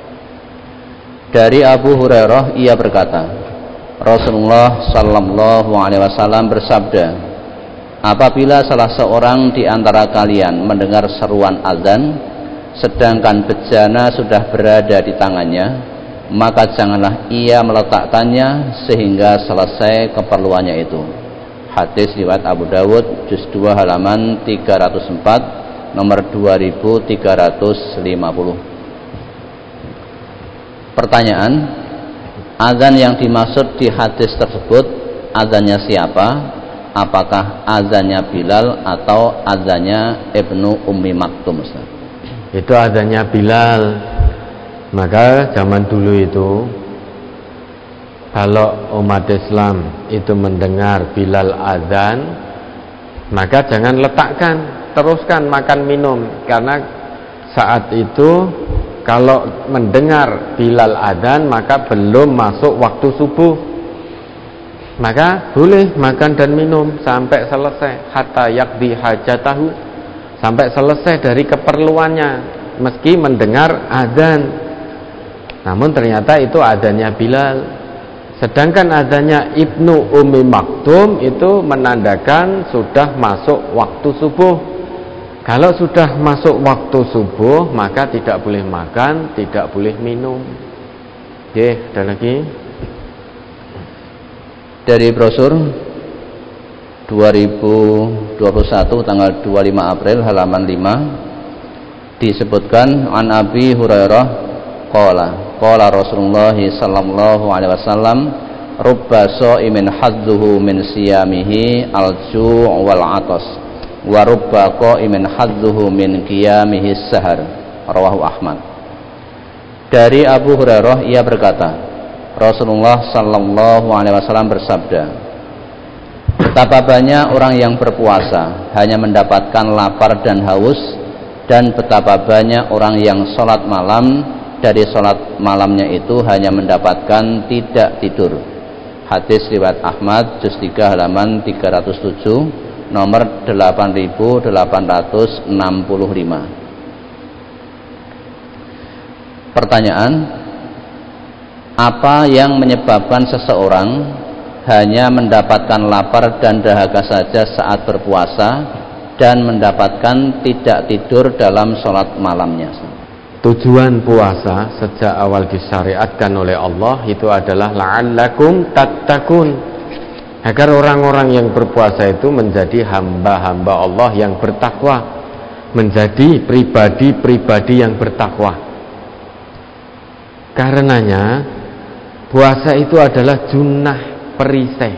S2: Dari Abu Hurairah ia berkata, Rasulullah sallallahu alaihi wasallam bersabda, apabila salah seorang di antara kalian mendengar seruan azan sedangkan bejana sudah berada di tangannya, maka janganlah ia meletakkannya sehingga selesai keperluannya itu. Hadis riwayat Abu Dawud juz 2 halaman 304 nomor 2350. Pertanyaan, azan yang dimaksud di hadis tersebut azannya siapa? Apakah azannya Bilal atau azannya Ibnu Ummi Maktum, Ustaz?
S1: Itu azannya Bilal. Maka zaman dulu itu kalau umat Islam itu mendengar Bilal azan, maka jangan letakkan, teruskan makan minum, karena saat itu kalau mendengar Bilal azan maka belum masuk waktu subuh. Maka boleh makan dan minum sampai selesai, hatta yaqdi hajatahu, sampai selesai dari keperluannya, meski mendengar azan. Namun ternyata itu azannya Bilal. Sedangkan azannya Ibnu Ummi Maktum itu menandakan sudah masuk waktu subuh. Kalau sudah masuk waktu subuh, maka tidak boleh makan, tidak boleh minum. Oke, ada lagi.
S2: Dari brosur 2021 tanggal 25 April halaman 5 disebutkan an Abi Hurairah qala Rasulullah sallallahu alaihi wasallam rubba sha'imin hadduhu min siyamihi al-ju' wal 'atas wa rubba qa'imin hadduhu min qiyamihi sahar, rawahu Ahmad. Dari Abu Hurairah ia berkata, Rasulullah sallallahu alaihi wasallam bersabda, betapa banyak orang yang berpuasa hanya mendapatkan lapar dan haus, dan betapa banyak orang yang sholat malam, dari sholat malamnya itu hanya mendapatkan tidak tidur. Hadis riwayat Ahmad juz 3 halaman 307 nomor 8865. Pertanyaan, apa yang menyebabkan seseorang hanya mendapatkan lapar dan dahaga saja saat berpuasa dan mendapatkan tidak tidur dalam sholat malamnya?
S1: Tujuan puasa sejak awal disyariatkan oleh Allah itu adalah la'allakum tattaqun, agar orang-orang yang berpuasa itu menjadi hamba-hamba Allah yang bertakwa, menjadi pribadi-pribadi yang bertakwa. Karenanya puasa itu adalah junnah perisai.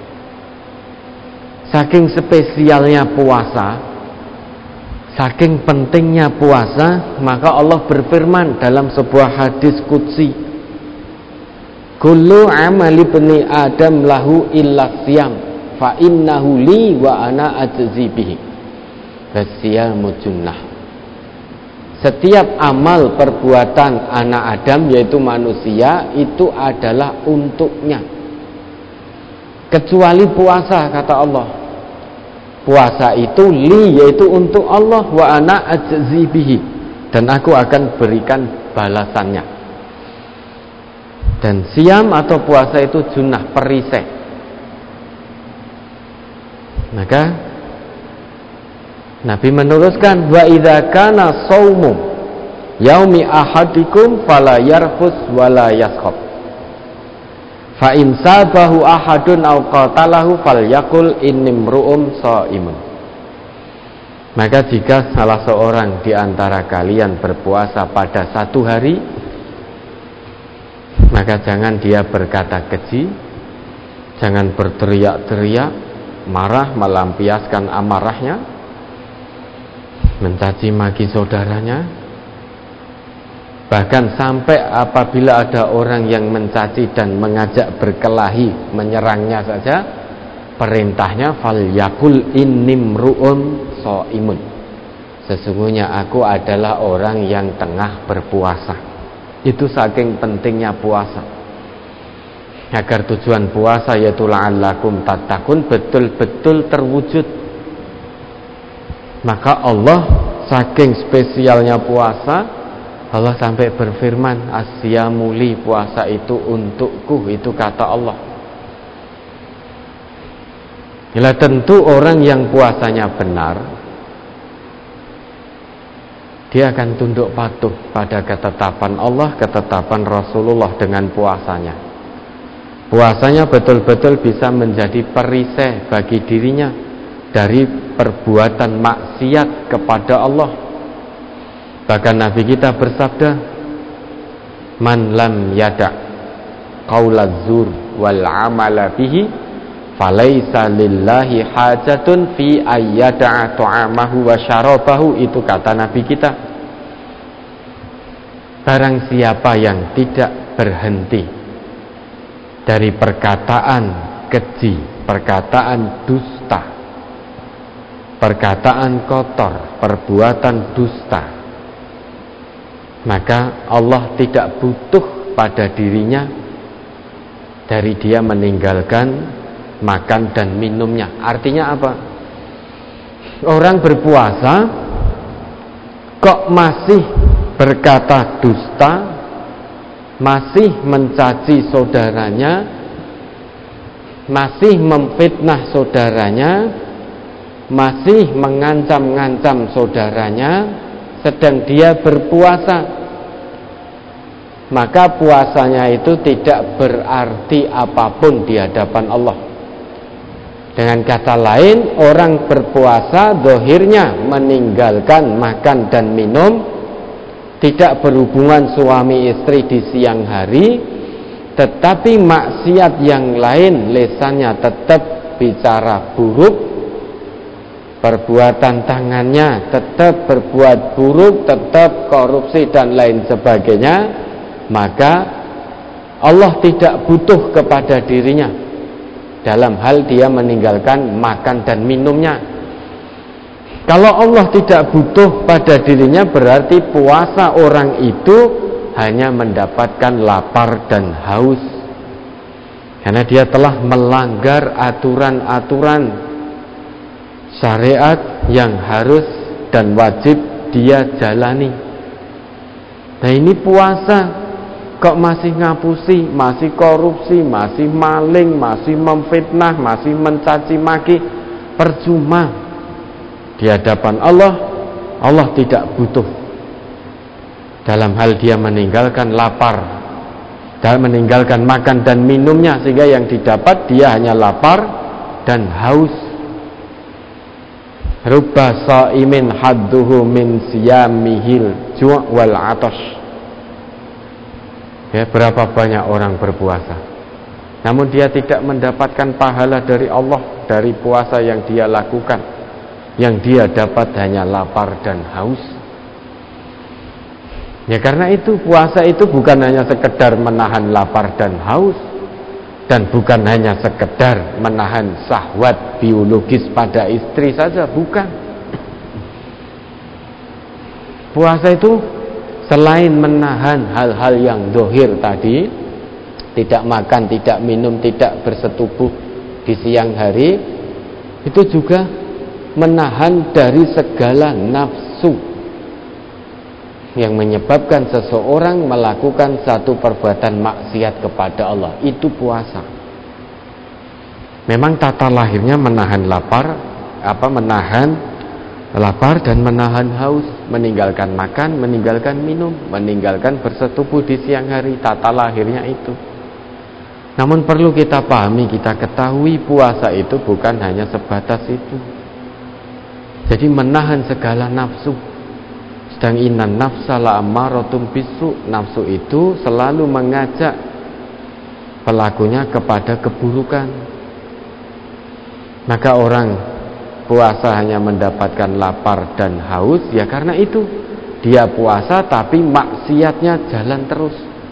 S1: Saking spesialnya puasa, saking pentingnya puasa, maka Allah berfirman dalam sebuah hadis qudsi, kullu amali ibni adam lahu illa siyam fa innahu li wa ana ajzi bihi fasyamu junnah. Setiap amal perbuatan anak Adam, yaitu manusia, itu adalah untuknya, kecuali puasa, kata Allah. Puasa itu li, yaitu untuk Allah, wa ana ajzi bihi, dan aku akan berikan balasannya. Dan siam atau puasa itu junnah, perisai. Maka Nabi meneruskan, wa idza kana shaumu yaumi ahadikum fala yarfus wala yaskhab fa in sabahu ahadun aw qatalahu falyaqul innimru'um shaimun. Maka jika salah seorang di antara kalian berpuasa pada satu hari, maka jangan dia berkata keji, jangan berteriak-teriak, marah, melampiaskan amarahnya, mencaci maki saudaranya, bahkan sampai apabila ada orang yang mencaci dan mengajak berkelahi, menyerangnya saja, perintahnya falyaqul innimru'un shaimun, sesungguhnya aku adalah orang yang tengah berpuasa. Itu saking pentingnya puasa, agar tujuan puasa yaitu la'allakum tattaqun betul-betul terwujud. Maka Allah saking spesialnya puasa, Allah sampai berfirman, asyamu li, puasa itu untukku, itu kata Allah. Bila tentu orang yang puasanya benar, dia akan tunduk patuh pada ketetapan Allah, ketetapan Rasulullah dengan puasanya. Puasanya betul-betul bisa menjadi perisai bagi dirinya, dari perbuatan maksiat kepada Allah. Bahkan Nabi kita bersabda, man lam yada' qaulaz zur wal amala bihi falaisa lillahi hajatun fi ayyada'a ta'amahu wa syarabahu. Itu kata Nabi kita. Barang siapa yang tidak berhenti dari perkataan keji, perkataan dusta, perkataan kotor, perbuatan dusta, maka Allah tidak butuh pada dirinya dari dia meninggalkan makan dan minumnya. Artinya apa? Orang berpuasa kok masih berkata dusta, masih mencaci saudaranya, masih memfitnah saudaranya, masih mengancam-ngancam saudaranya, sedang dia berpuasa, maka puasanya itu tidak berarti apapun di hadapan Allah. Dengan kata lain, orang berpuasa zahirnya meninggalkan makan dan minum, tidak berhubungan suami istri di siang hari, tetapi maksiat yang lain, lesannya tetap bicara buruk, perbuatan tangannya tetap berbuat buruk, tetap korupsi dan lain sebagainya, maka Allah tidak butuh kepada dirinya dalam hal dia meninggalkan makan dan minumnya. Kalau Allah tidak butuh pada dirinya, berarti puasa orang itu hanya mendapatkan lapar dan haus, karena dia telah melanggar aturan-aturan syariat yang harus dan wajib dia jalani. Nah, ini puasa kok masih ngapusi, masih korupsi, masih maling, masih memfitnah, masih mencaci maki, percuma. Di hadapan Allah, Allah tidak butuh dalam hal dia meninggalkan lapar dan meninggalkan makan dan minumnya, sehingga yang didapat dia hanya lapar dan haus. Rubba sha'imin hadduhu min siyamihil ju' wal 'atash. Ya, berapa banyak orang berpuasa, namun dia tidak mendapatkan pahala dari Allah dari puasa yang dia lakukan. Yang dia dapat hanya lapar dan haus. Ya, karena itu puasa itu bukan hanya sekedar menahan lapar dan haus, dan bukan hanya sekedar menahan syahwat biologis pada istri saja, bukan. Puasa itu selain menahan hal-hal yang zahir tadi, tidak makan, tidak minum, tidak bersetubuh di siang hari, itu juga menahan dari segala nafsu yang menyebabkan seseorang melakukan satu perbuatan maksiat kepada Allah. Itu puasa. Memang tata lahirnya menahan lapar, menahan lapar dan menahan haus, meninggalkan makan, meninggalkan minum, meninggalkan bersetubuh di siang hari, tata lahirnya itu. Namun perlu kita pahami, kita ketahui, puasa itu bukan hanya sebatas itu. Jadi menahan segala nafsu. Sedang innan nafsa la'ammaratun bisu, nafsu itu selalu mengajak pelakunya kepada keburukan. Maka orang puasa hanya mendapatkan lapar dan haus, ya karena itu dia puasa tapi maksiatnya jalan terus.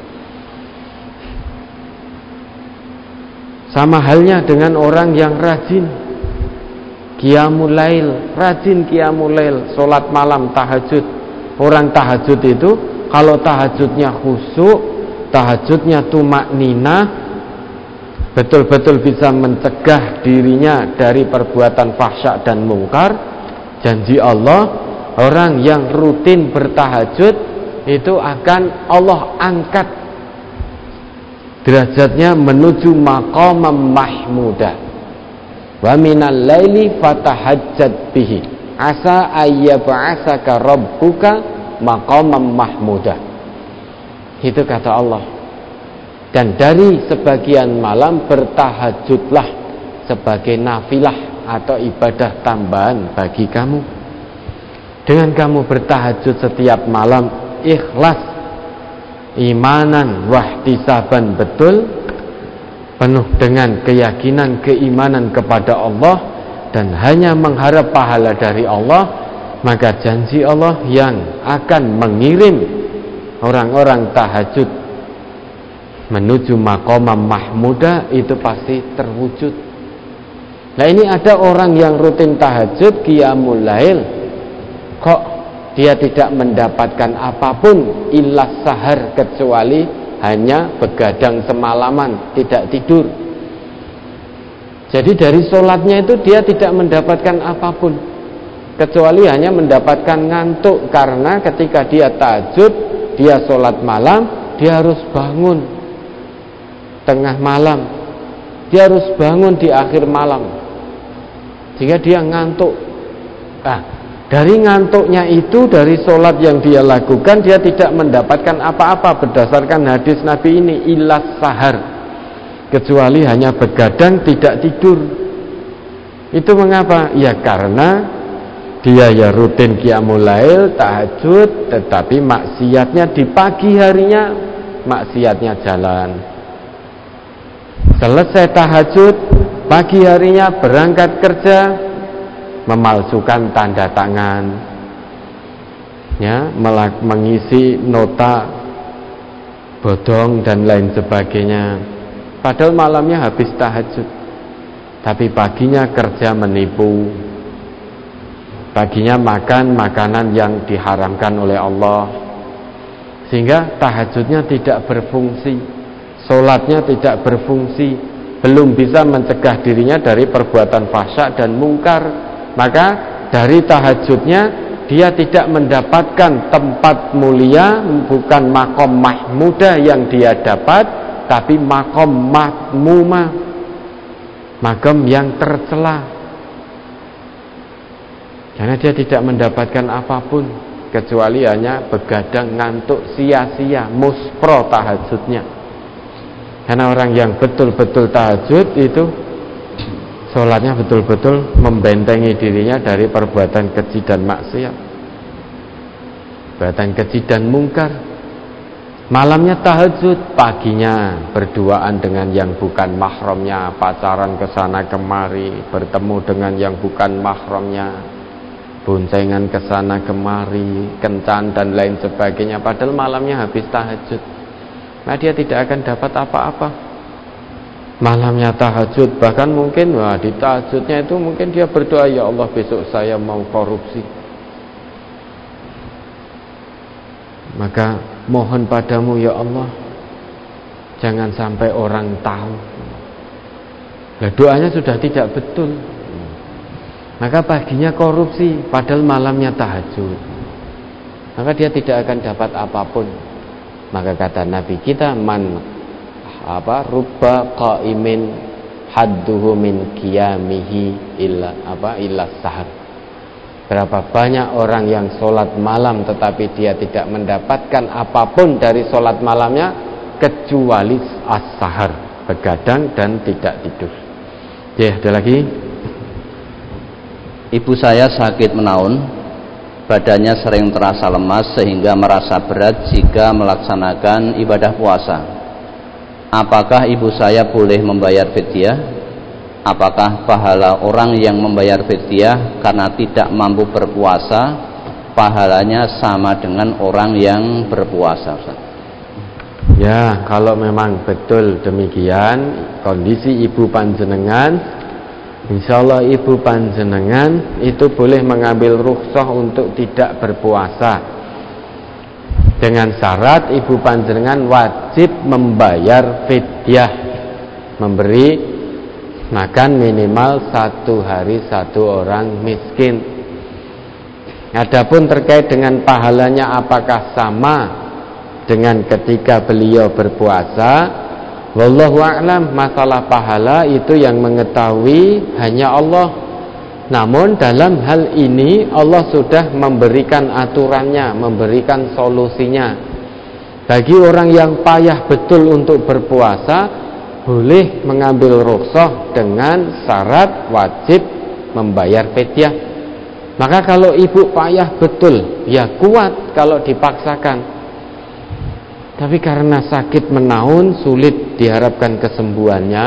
S1: Sama halnya dengan orang yang rajin qiyamul lail, rajin qiyamul lail, sholat malam, tahajud. Orang tahajud itu kalau tahajudnya khusyuk, tahajudnya tumakninah, betul-betul bisa mencegah dirinya dari perbuatan fahsya dan mungkar, janji Allah, orang yang rutin bertahajud itu akan Allah angkat derajatnya menuju maqamam mahmudah. Wa minal laili fatahajjat bihi asa ayyab'asaka rabbuka maqamam mahmudah. Itu kata Allah. Dan dari sebagian malam bertahajudlah sebagai nafilah. atau ibadah tambahan bagi kamu. Dengan kamu bertahajud setiap malam ikhlas, imanan wahtisaban, betul, penuh dengan keyakinan keimanan kepada Allah dan hanya mengharap pahala dari Allah, maka janji Allah yang akan mengirim orang-orang tahajud menuju maqamah mahmudah itu pasti terwujud. Nah, ini ada orang yang rutin tahajud, qiyamul lail, kok dia tidak mendapatkan apapun illas sahar, kecuali hanya begadang semalaman, tidak tidur. Jadi dari sholatnya itu dia tidak mendapatkan apapun, kecuali hanya mendapatkan ngantuk. Karena ketika dia tahajud, dia sholat malam, dia harus bangun tengah malam, dia harus bangun di akhir malam, sehingga dia ngantuk. Nah, dari ngantuknya itu, dari sholat yang dia lakukan, dia tidak mendapatkan apa-apa berdasarkan hadis Nabi ini, illas sahar, kecuali hanya begadang tidak tidur. Itu mengapa? Ya karena dia ya rutin qiyamul lail, tahajud, tetapi maksiatnya di pagi harinya, maksiatnya jalan. Selesai tahajud, pagi harinya berangkat kerja, memalsukan tanda tangan, ya, mengisi nota bodong dan lain sebagainya. Padahal malamnya habis tahajud, tapi paginya kerja menipu, paginya makan makanan yang diharamkan oleh Allah, sehingga tahajudnya tidak berfungsi, sholatnya tidak berfungsi, belum bisa mencegah dirinya dari perbuatan fahsya dan mungkar. Maka dari tahajudnya dia tidak mendapatkan tempat mulia, bukan makom mahmudah yang dia dapat, tapi makom mahmumah, makom yang tercela. Karena dia tidak mendapatkan apapun, kecuali hanya begadang ngantuk, sia-sia, muspro tahajudnya. Karena orang yang betul-betul tahajud itu sholatnya betul-betul membentengi dirinya dari perbuatan keji dan maksiat, perbuatan keji dan mungkar. Malamnya tahajud, paginya berduaan dengan yang bukan mahramnya, pacaran kesana kemari, bertemu dengan yang bukan mahramnya, boncengan kesana kemari, kencan dan lain sebagainya. Padahal malamnya habis tahajud. Nah, dia tidak akan dapat apa-apa. Malamnya tahajud, bahkan mungkin di tahajudnya itu mungkin dia berdoa, ya Allah besok saya mau korupsi, maka mohon padamu ya Allah jangan sampai orang tahu. Nah, doanya sudah tidak betul, maka paginya korupsi padahal malamnya tahajud, maka dia tidak akan dapat apapun. Maka kata Nabi kita, man rubba qaimin hadduhu min qiyamihi illa sahar. Berapa banyak orang yang sholat malam tetapi dia tidak mendapatkan apapun dari sholat malamnya kecuali as-sahar, begadang dan tidak tidur. Ya, ada lagi.
S2: Ibu saya sakit menaun, badannya sering terasa lemas sehingga merasa berat jika melaksanakan ibadah puasa. Apakah ibu saya boleh membayar fidyah? Apakah pahala orang yang membayar fidyah karena tidak mampu berpuasa pahalanya sama dengan orang yang berpuasa, Ustaz?
S1: Ya, kalau memang betul demikian kondisi ibu panjenengan, insyaallah ibu panjenengan itu boleh mengambil rukhsah untuk tidak berpuasa, dengan syarat ibu panjenengan wajib membayar fidyah, memberi makan minimal 1 hari 1 orang miskin. Adapun terkait dengan pahalanya apakah sama dengan ketika beliau berpuasa, wallahu a'lam, masalah pahala itu yang mengetahui hanya Allah. Namun dalam hal ini Allah sudah memberikan aturannya, memberikan solusinya. Bagi orang yang payah betul untuk berpuasa, boleh mengambil rukhsah dengan syarat wajib membayar fidyah. Maka kalau ibu payah betul, ya kuat kalau dipaksakan. Tapi karena sakit menaun, sulit diharapkan kesembuhannya,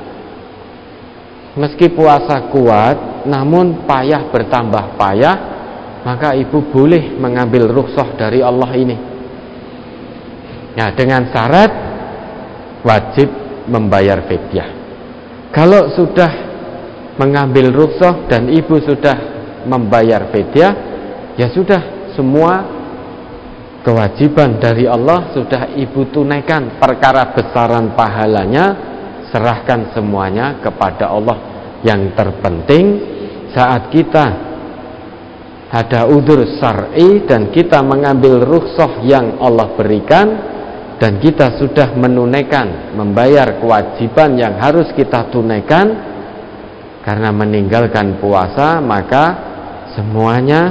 S1: meski puasa kuat, namun payah bertambah payah, maka ibu boleh mengambil rukhsah dari Allah ini. Nah, dengan syarat wajib membayar fidyah. Kalau sudah mengambil rukhsah dan ibu sudah membayar fidyah, ya sudah, semua kewajiban dari Allah sudah ibu tunaikan. Perkara besaran pahalanya serahkan semuanya kepada Allah. Yang terpenting saat kita ada udzur syar'i dan kita mengambil rukhsah yang Allah berikan, dan kita sudah menunaikan, membayar kewajiban yang harus kita tunaikan karena meninggalkan puasa, maka semuanya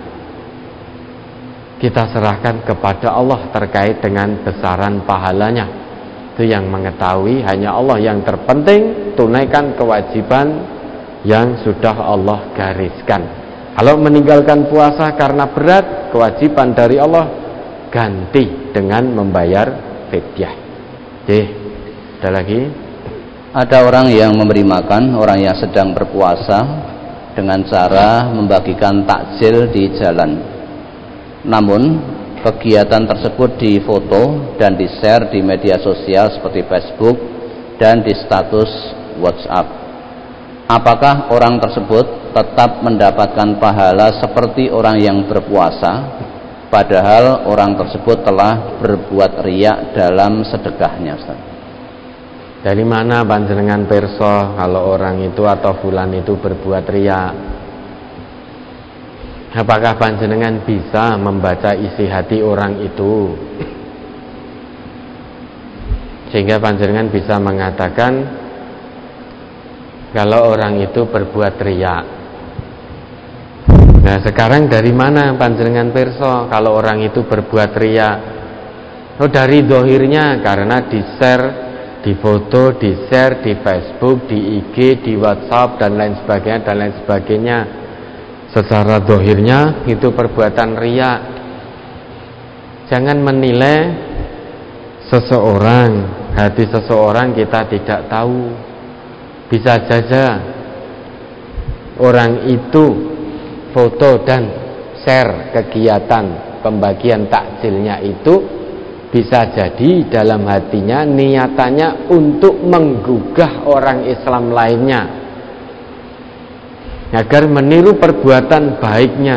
S1: kita serahkan kepada Allah terkait dengan besaran pahalanya. Itu yang mengetahui hanya Allah. Yang terpenting tunaikan kewajiban yang sudah Allah gariskan. Kalau meninggalkan puasa karena berat, kewajiban dari Allah ganti dengan membayar fidyah. Oke, ada lagi?
S2: Ada orang yang memberi makan orang yang sedang berpuasa dengan cara membagikan takjil di jalan. Namun kegiatan tersebut difoto dan di-share di media sosial seperti Facebook dan di status WhatsApp. Apakah orang tersebut tetap mendapatkan pahala seperti orang yang berpuasa, padahal orang tersebut telah berbuat riya dalam sedekahnya, Ustaz?
S1: Dari mana panjenengan pirsa kalau orang itu atau fulan itu berbuat riya? Apakah panjenengan bisa membaca isi hati orang itu sehingga panjenengan bisa mengatakan kalau orang itu berbuat riya? Nah, sekarang dari mana panjenengan pirsa kalau orang itu berbuat riya? Oh, dari zahirnya, karena di-share, difoto, di-share di Facebook, di IG, di WhatsApp dan lain sebagainya. Secara zahirnya itu perbuatan riya. Jangan menilai seseorang, hati seseorang kita tidak tahu. Bisa saja orang itu foto dan share kegiatan pembagian takjilnya itu, bisa jadi dalam hatinya niatannya untuk menggugah orang Islam lainnya agar meniru perbuatan baiknya.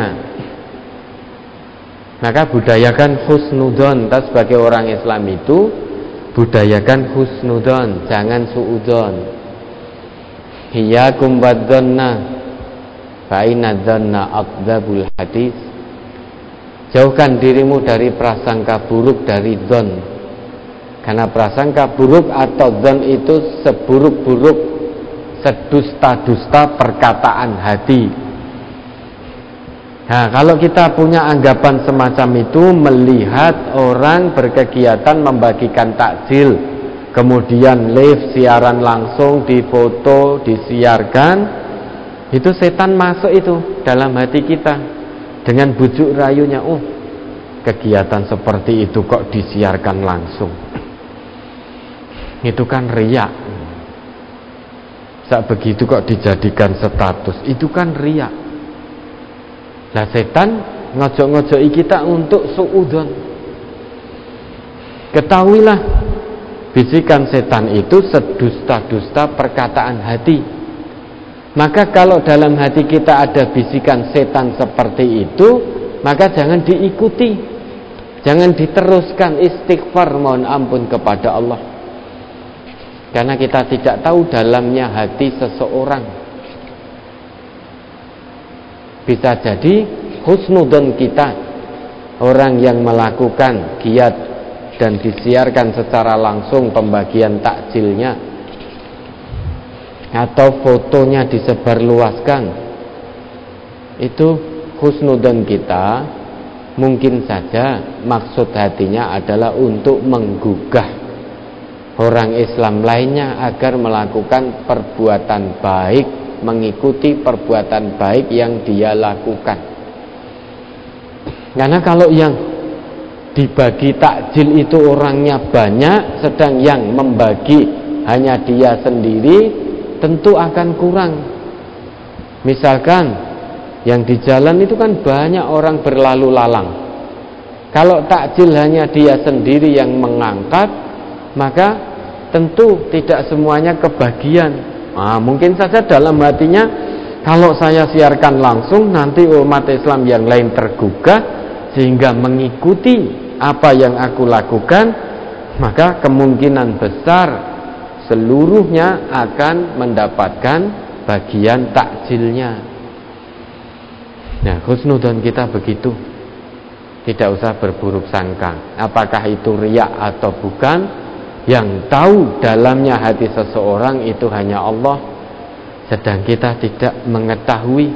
S1: Maka budayakan husnudzon. Kita sebagai orang Islam itu budayakan husnudzon, jangan suudzon. Iyyakum wadzanna fa inna dzanna akdzabul hadis. Jauhkan dirimu dari prasangka buruk, dari dzon. Karena prasangka buruk atau dzon itu seburuk-buruk, sedusta-dusta perkataan hati. Nah, kalau kita punya anggapan semacam itu, melihat orang berkegiatan membagikan takjil, kemudian live siaran langsung, difoto, disiarkan, itu setan masuk itu dalam hati kita dengan bujuk rayunya. Oh, kegiatan seperti itu kok disiarkan langsung, itu kan riya. Saat begitu kok dijadikan status, itu kan riya. Nah, setan ngojok-ngojoki kita untuk suudzon. Ketahuilah, bisikan setan itu sedusta-dusta perkataan hati. Maka kalau dalam hati kita ada bisikan setan seperti itu, maka jangan diikuti, jangan diteruskan. Istighfar, mohon ampun kepada Allah. Karena kita tidak tahu dalamnya hati seseorang. Bisa jadi husnudzon kita, orang yang melakukan giat dan disiarkan secara langsung pembagian takjilnya, atau fotonya disebarluaskan, itu husnudzon kita mungkin saja maksud hatinya adalah untuk menggugah orang Islam lainnya agar melakukan perbuatan baik mengikuti perbuatan baik yang dia lakukan. Karena kalau yang dibagi takjil itu orangnya banyak, sedang yang membagi hanya dia sendiri, tentu akan kurang. Misalkan yang di jalan itu kan banyak orang berlalu lalang. Kalau takjil hanya dia sendiri yang mengangkat, maka tentu tidak semuanya kebagian. Mungkin saja dalam hatinya, kalau saya siarkan langsung nanti umat Islam yang lain tergugah sehingga mengikuti apa yang aku lakukan, maka kemungkinan besar seluruhnya akan mendapatkan bagian takjilnya. Nah, husnudzon kita begitu. Tidak usah berburuk sangka. Apakah itu riya atau bukan? Yang tahu dalamnya hati seseorang itu hanya Allah. Sedang kita tidak mengetahui.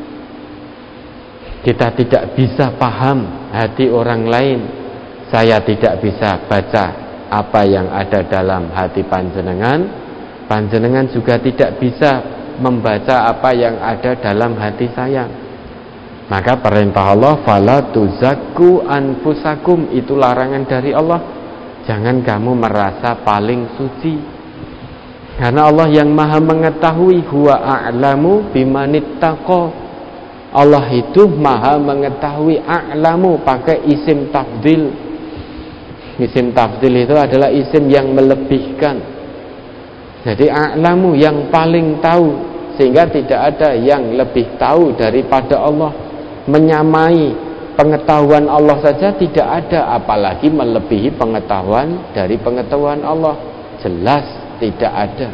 S1: Kita tidak bisa paham hati orang lain. Saya tidak bisa baca apa yang ada dalam hati panjenengan. Panjenengan juga tidak bisa membaca apa yang ada dalam hati saya. Maka perintah Allah, fala tuzakku anfusakum, itu larangan dari Allah. Jangan kamu merasa paling suci, karena Allah yang maha mengetahui. Huwa a'lamu bimanittaqa. Allah itu maha mengetahui. A'lamu pakai isim tafdil. Isim tafdil itu adalah isim yang melebihkan. Jadi a'lamu, yang paling tahu, sehingga tidak ada yang lebih tahu daripada Allah. Menyamai pengetahuan Allah saja tidak ada, apalagi melebihi pengetahuan dari pengetahuan Allah. Jelas tidak ada.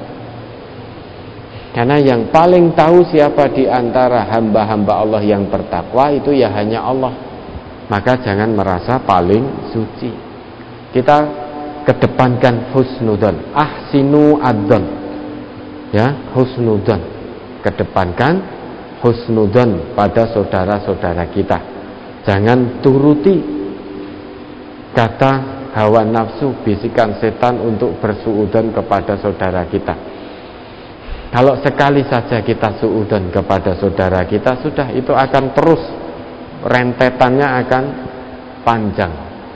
S1: Karena yang paling tahu siapa di antara hamba-hamba Allah yang bertakwa itu ya hanya Allah. Maka jangan merasa paling suci. Kita kedepankan husnudzon, ahsinu adzon. Ya, husnudzon. Kedepankan husnudzon pada saudara-saudara kita. Jangan turuti kata hawa nafsu, bisikan setan untuk bersuudzon kepada saudara kita. Kalau sekali saja kita suudzon kepada saudara kita, sudah itu akan terus, rentetannya akan panjang.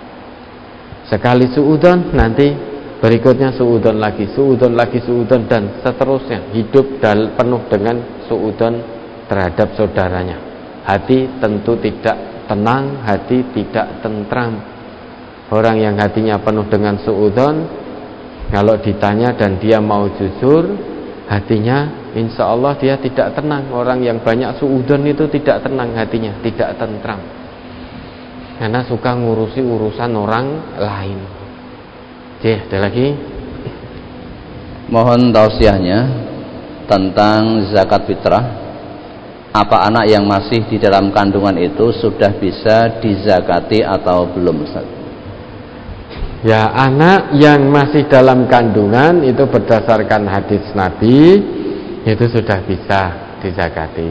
S1: Sekali suudzon, nanti berikutnya suudzon lagi, suudzon, dan seterusnya. Hidup penuh dengan suudzon terhadap saudaranya. Hati tentu tidak tenang, hati tidak tentram. Orang yang hatinya penuh dengan suudzon, kalau ditanya dan dia mau jujur, hatinya insya Allah dia tidak tenang. Orang yang banyak suudzon itu tidak tenang hatinya, tidak tentram, karena suka ngurusi urusan orang lain. Ada lagi?
S2: Mohon tausiahnya tentang zakat fitrah. Apa anak yang masih di dalam kandungan itu sudah bisa dizakati atau belum, Ustaz?
S1: Ya, anak yang masih dalam kandungan itu berdasarkan hadis Nabi itu sudah bisa dizakati.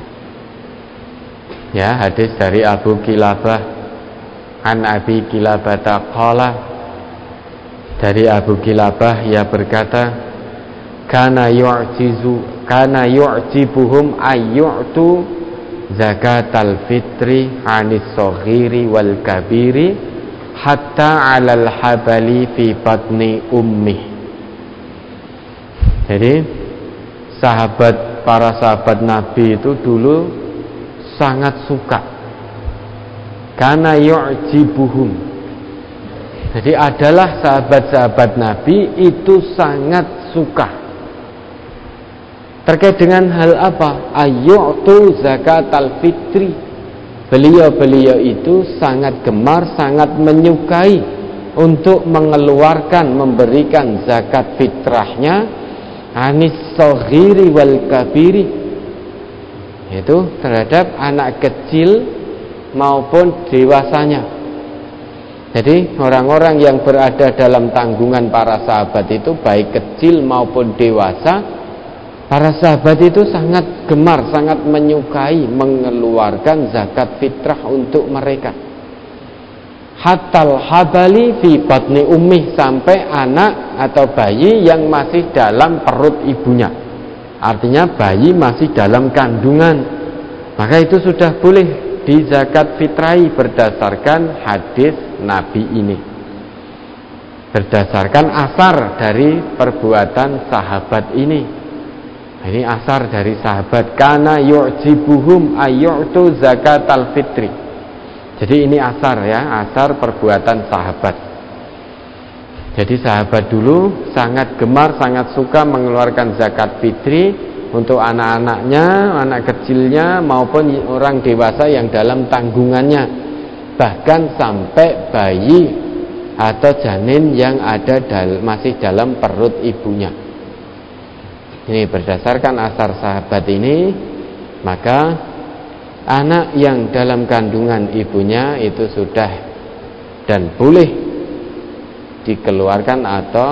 S1: Ya, hadis dari Abu Kilabah, an Abi Kilabah qala, dari Abu Kilabah ia berkata, kana yu'jibuhum ayyu'tu zakatal fitri anis soghiri wal kabiri hatta alal habali fi batni ummi. Jadi para sahabat Nabi itu dulu sangat suka, kana yu'jibuhum. Jadi adalah sahabat-sahabat Nabi itu sangat suka terkait dengan hal apa? Ayyu'tu zakatal fitri. Beliau-beliau itu sangat gemar, sangat menyukai untuk mengeluarkan, memberikan zakat fitrahnya anis soghiri wal kabiri, itu terhadap anak kecil maupun dewasanya. Jadi orang-orang yang berada dalam tanggungan para sahabat itu baik kecil maupun dewasa, para sahabat itu sangat gemar, sangat menyukai mengeluarkan zakat fitrah untuk mereka. Hatal habali fi batni ummih, sampai anak atau bayi yang masih dalam perut ibunya. artinya bayi masih dalam kandungan, maka itu sudah boleh di zakat fitrahi berdasarkan hadis Nabi ini, berdasarkan asar dari perbuatan sahabat ini. Ini asar dari sahabat, kana yu'jibuhum ayyu'tu zakatal fitri. Jadi ini asar ya, asar perbuatan sahabat. Jadi sahabat dulu sangat gemar, sangat suka mengeluarkan zakat fitri untuk anak-anaknya, anak kecilnya maupun orang dewasa yang dalam tanggungannya, bahkan sampai bayi atau janin yang ada masih dalam perut ibunya. Ini berdasarkan asar sahabat ini, maka anak yang dalam kandungan ibunya itu sudah dan boleh dikeluarkan atau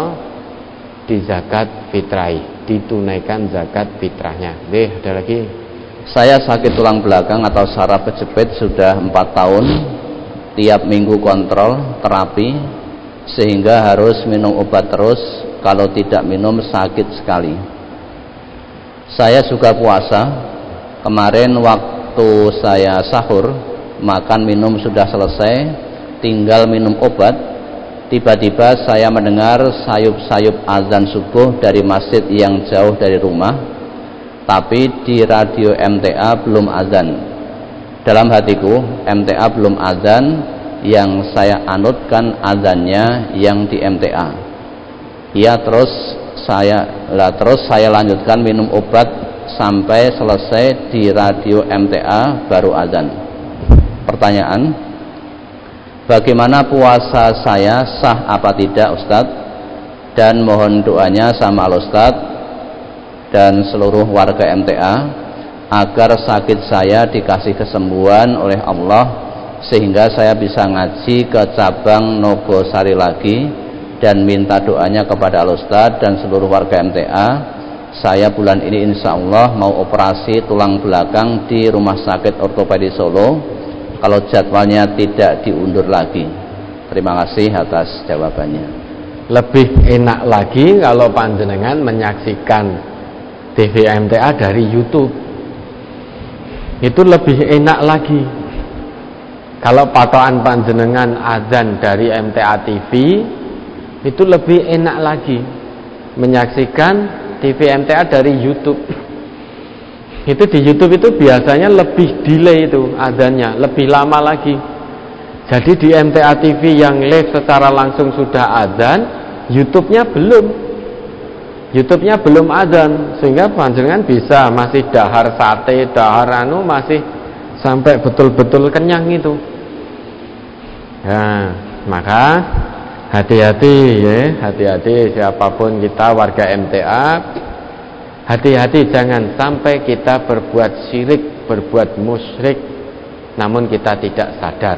S1: dizakat fitrahi, ditunaikan zakat fitrahnya. Ada lagi.
S2: Saya sakit tulang belakang atau saraf kejepit sudah 4 tahun, tiap minggu kontrol terapi, sehingga harus minum obat terus, kalau tidak minum sakit sekali. Saya suka puasa, kemarin waktu saya sahur, makan minum sudah selesai, tinggal minum obat. Tiba-tiba saya mendengar sayup-sayup azan subuh dari masjid yang jauh dari rumah, tapi di radio MTA belum azan. Dalam hatiku, MTA belum azan, yang saya anutkan azannya yang di MTA. Ya, terus saya lanjutkan minum obat sampai selesai di radio MTA baru azan. Pertanyaan, bagaimana puasa saya, sah apa tidak Ustadz? Dan mohon doanya sama Al-Ustadz dan seluruh warga MTA agar sakit saya dikasih kesembuhan oleh Allah, sehingga saya bisa ngaji ke cabang Nogosari lagi, dan minta doanya kepada Al-Ustadz dan seluruh warga MTA. Saya bulan ini insya Allah mau operasi tulang belakang di Rumah Sakit Ortopedi Solo, kalau jadwalnya tidak diundur lagi. Terima kasih atas jawabannya.
S1: Lebih enak lagi kalau panjenengan menyaksikan TV MTA dari YouTube. Itu lebih enak lagi. Kalau patokan panjenengan azan dari MTA TV, itu lebih enak lagi menyaksikan TV MTA dari YouTube. Itu di YouTube itu biasanya lebih delay itu azannya, lebih lama lagi. Jadi di MTA TV yang live secara langsung sudah azan, YouTube-nya belum azan, sehingga panjenengan bisa masih dahar sate, dahar masih sampai betul-betul kenyang itu. Nah, maka hati-hati ya, hati-hati siapapun kita warga MTA, hati-hati jangan sampai kita berbuat syirik, berbuat musyrik namun kita tidak sadar.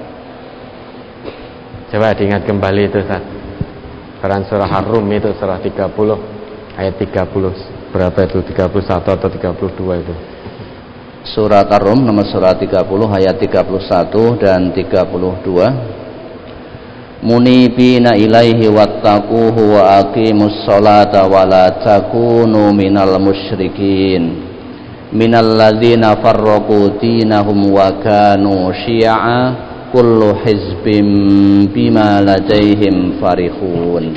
S1: Coba diingat kembali itu Ustaz. Quran surah Ar-Rum itu surah 30 ayat 30 berapa itu, 31 atau 32 itu?
S2: Surat Ar-Rum nomor surah 30 ayat 31 dan 32. Munibina ilaihi wattaquhu wa aqimus sholata wa la takunu minal musyrikin minal ladzina farraqu dinahum wa kanu syi'a kullu hizbin bima ladaihim farihun.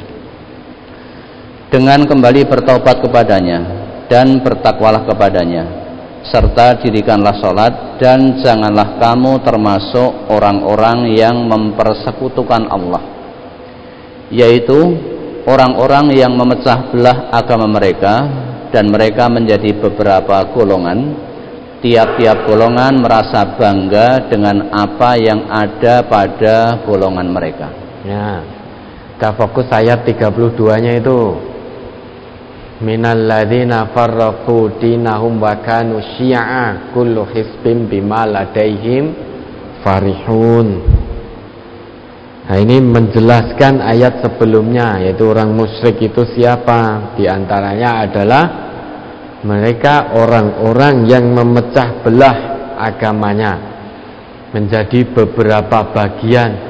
S2: Dengan kembali bertaubat kepadanya dan bertakwalah kepadanya, serta dirikanlah sholat, dan janganlah kamu termasuk orang-orang yang mempersekutukan Allah, yaitu orang-orang yang memecah belah agama mereka, dan mereka menjadi beberapa golongan. Tiap-tiap golongan merasa bangga dengan apa yang ada pada golongan mereka.
S1: Ya, kita fokus ayat 32-nya itu. Minal ladzina farraqu dinahum wa kanu syi'a kullu hizbin bima ladaihim farihun. Nah, ini menjelaskan ayat sebelumnya, yaitu orang musyrik itu siapa? Di antaranya adalah mereka orang-orang yang memecah belah agamanya menjadi beberapa bagian.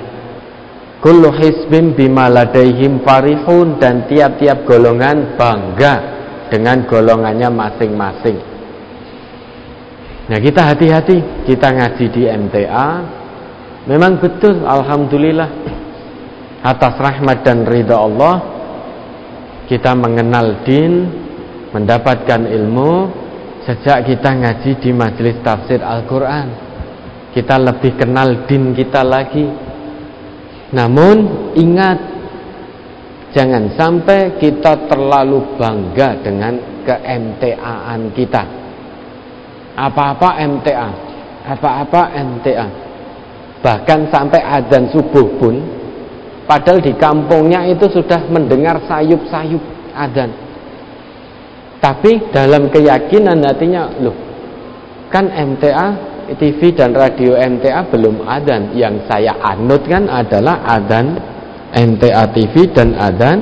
S1: Kullu hizbin bima ladaihim farihun, dan tiap-tiap golongan bangga dengan golongannya masing-masing. Nah, kita hati-hati, kita ngaji di MTA. Memang betul, alhamdulillah, atas rahmat dan ridha Allah kita mengenal din, mendapatkan ilmu sejak kita ngaji di majelis tafsir Al-Quran. Kita lebih kenal din kita lagi. Namun ingat, jangan sampai kita terlalu bangga dengan ke-MTA-an kita. Apa-apa MTA, apa-apa MTA. Bahkan sampai azan subuh pun, padahal di kampungnya itu sudah mendengar sayup-sayup azan. Tapi dalam keyakinan hatinya, loh, kan MTA, TV dan radio MTA belum azan. Yang saya anut kan adalah azan MTA TV dan azan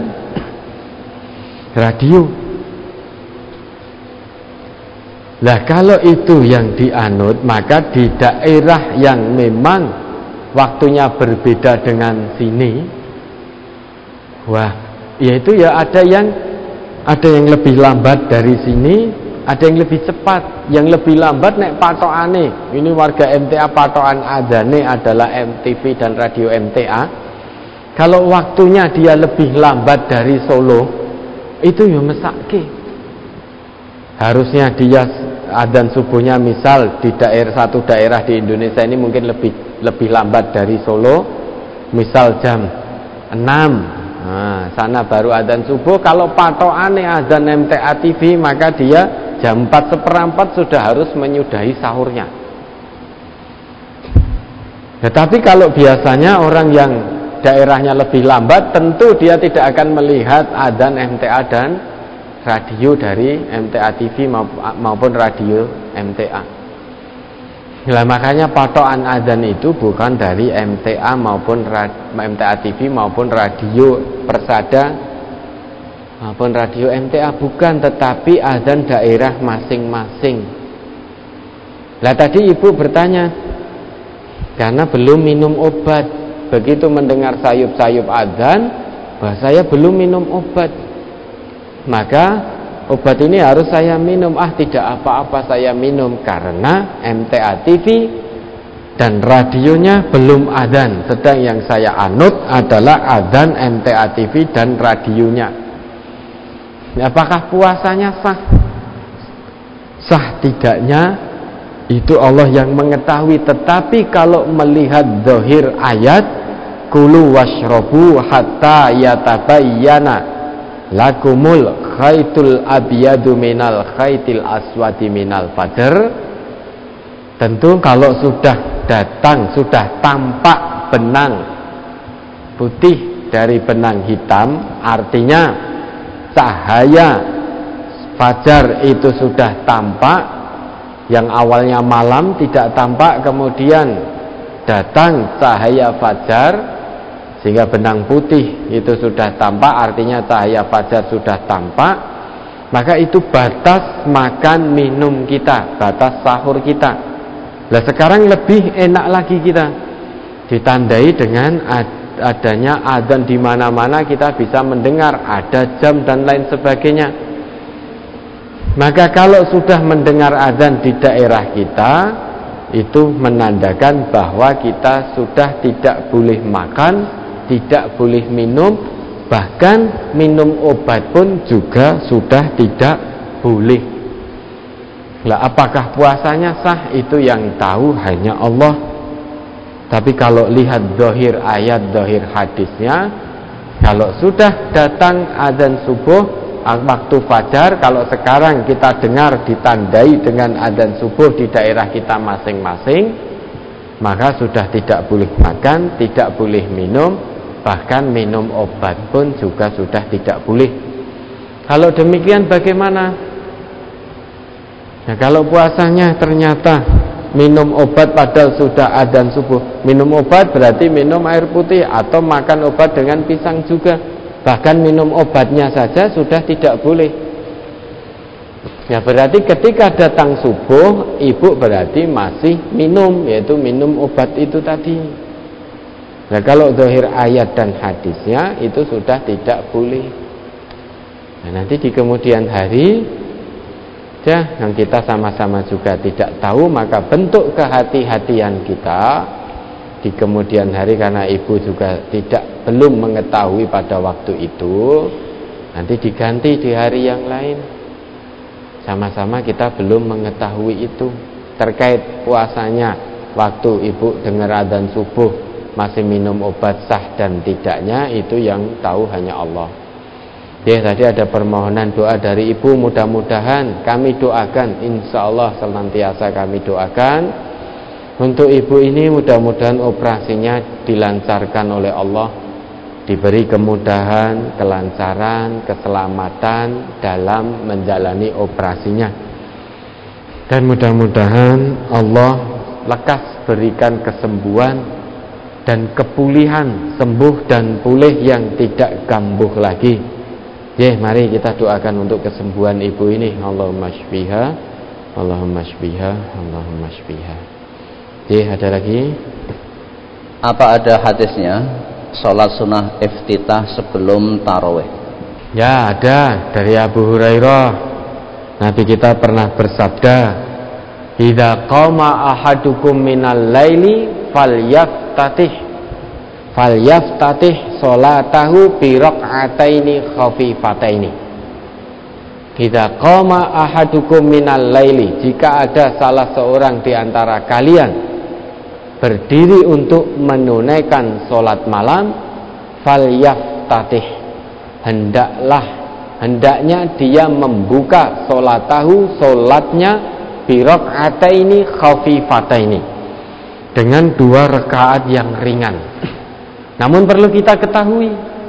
S1: radio. Lah kalau itu yang dianut, maka di daerah yang memang waktunya berbeda dengan sini, wah, yaitu ya ada yang lebih lambat dari sini, ada yang lebih cepat. Yang lebih lambat nek patokane, ini warga MTA patokan adane adalah MTV dan radio MTA. Kalau waktunya dia lebih lambat dari Solo, itu ya mesake. Harusnya dia adzan subuhnya misal di satu daerah di Indonesia ini mungkin lebih lambat dari Solo, misal jam 6. Nah, sana baru adzan subuh. Kalau patokane adzan MTA TV, maka dia jam 4:15 sudah harus menyudahi sahurnya. Tetapi kalau biasanya orang yang daerahnya lebih lambat, tentu dia tidak akan melihat adzan MTA dan radio dari MTA TV maupun radio MTA. Nah, makanya patokan adzan itu bukan dari MTA maupun MTA TV maupun radio Persada maupun radio MTA, bukan, tetapi adzan daerah masing-masing. Lah tadi ibu bertanya, karena belum minum obat, begitu mendengar sayup-sayup adzan, wah saya belum minum obat, maka obat ini harus saya minum. Tidak apa-apa saya minum, karena MTA TV dan radionya belum adzan, sedang yang saya anut adalah adzan MTA TV dan radionya. Apakah puasanya sah? Sah tidaknya itu Allah yang mengetahui. Tetapi kalau melihat zahir ayat, kulu washrobu hatta yatabayyana lakumul khaitul abyadu minal khaitil aswadi minal fajr, tentu kalau sudah datang, sudah tampak benang putih dari benang hitam, artinya cahaya fajar itu sudah tampak. Yang awalnya malam tidak tampak, kemudian datang cahaya fajar sehingga benang putih itu sudah tampak, artinya cahaya fajar sudah tampak, maka itu batas makan minum kita, batas sahur kita. Nah sekarang lebih enak lagi kita, ditandai dengan adanya adzan di mana-mana, kita bisa mendengar, ada jam dan lain sebagainya. Maka kalau sudah mendengar adzan di daerah kita, itu menandakan bahwa kita sudah tidak boleh makan, tidak boleh minum, bahkan minum obat pun juga sudah tidak boleh. Lah apakah puasanya sah? Itu yang tahu hanya Allah. Tapi kalau lihat zahir ayat, zahir hadisnya, kalau sudah datang adzan subuh waktu fajar, kalau sekarang kita dengar ditandai dengan adzan subuh di daerah kita masing-masing, maka sudah tidak boleh makan, tidak boleh minum, bahkan minum obat pun juga sudah tidak boleh. Kalau demikian bagaimana? Nah, kalau puasanya ternyata minum obat padahal sudah adzan subuh, minum obat berarti minum air putih atau makan obat dengan pisang juga, bahkan minum obatnya saja sudah tidak boleh. Ya berarti ketika datang subuh, ibu berarti masih minum, yaitu minum obat itu tadi. Nah kalau zahir ayat dan hadisnya itu sudah tidak boleh. Nah, nanti di kemudian hari yang kita sama-sama juga tidak tahu, maka bentuk kehati-hatian kita di kemudian hari, karena ibu juga belum mengetahui pada waktu itu, nanti diganti di hari yang lain. Sama-sama kita belum mengetahui itu. Terkait puasanya, waktu ibu dengar adzan subuh masih minum obat sah dan tidaknya, itu yang tahu hanya Allah. Ya, tadi ada permohonan doa dari ibu, mudah-mudahan kami doakan, insya Allah senantiasa kami doakan untuk ibu ini, mudah-mudahan operasinya dilancarkan oleh Allah, diberi kemudahan, kelancaran, keselamatan dalam menjalani operasinya, dan mudah-mudahan Allah lekas berikan kesembuhan dan kepulihan, sembuh dan pulih yang tidak kambuh lagi. Ya, mari kita doakan untuk kesembuhan ibu ini. Allahumma shfiha, Allahumma shfiha, Allahumma shfiha. Ya, ada lagi?
S2: Apa ada hadisnya sholat sunnah iftitah sebelum tarawih?
S1: Ya, ada dari Abu Hurairah. Nabi kita pernah bersabda, "Idza qama ahadukum minal laili falyaftatih sholatahu bi rak'ataini khafifataini." Idza qama ahadukum minal laili, jika ada salah seorang di antara kalian berdiri untuk menunaikan sholat malam, falyaftatih, hendaknya dia membuka sholatnya bi rak'ataini khafifataini, dengan 2 rakaat yang ringan. Namun perlu kita ketahui,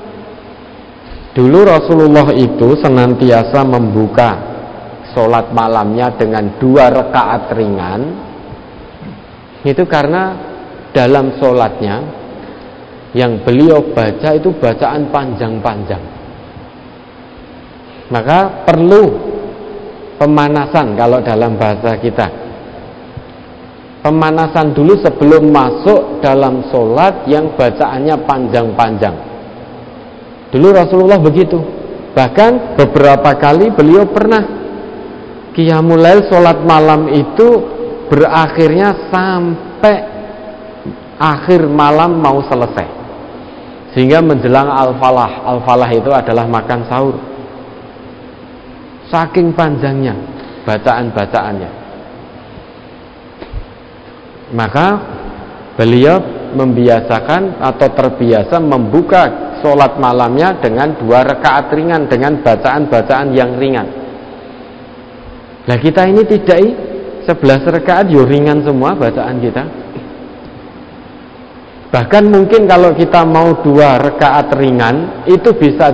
S1: dulu Rasulullah itu senantiasa membuka sholat malamnya dengan 2 rakaat ringan. Itu karena dalam sholatnya yang beliau baca itu bacaan panjang-panjang. Maka perlu pemanasan, kalau dalam bahasa kita, pemanasan dulu sebelum masuk dalam sholat yang bacaannya panjang-panjang. Dulu Rasulullah begitu. Bahkan beberapa kali beliau pernah qiyamul lail, sholat malam itu berakhirnya sampai akhir malam mau selesai, sehingga menjelang al-falah. Al-falah itu adalah makan sahur. Saking panjangnya bacaan-bacaannya, maka beliau membiasakan atau terbiasa membuka sholat malamnya dengan 2 rakaat ringan, dengan bacaan-bacaan yang ringan. Nah, kita ini tidak, 11 rakaat yo ringan semua bacaan kita. Bahkan mungkin kalau kita mau 2 rakaat ringan, itu bisa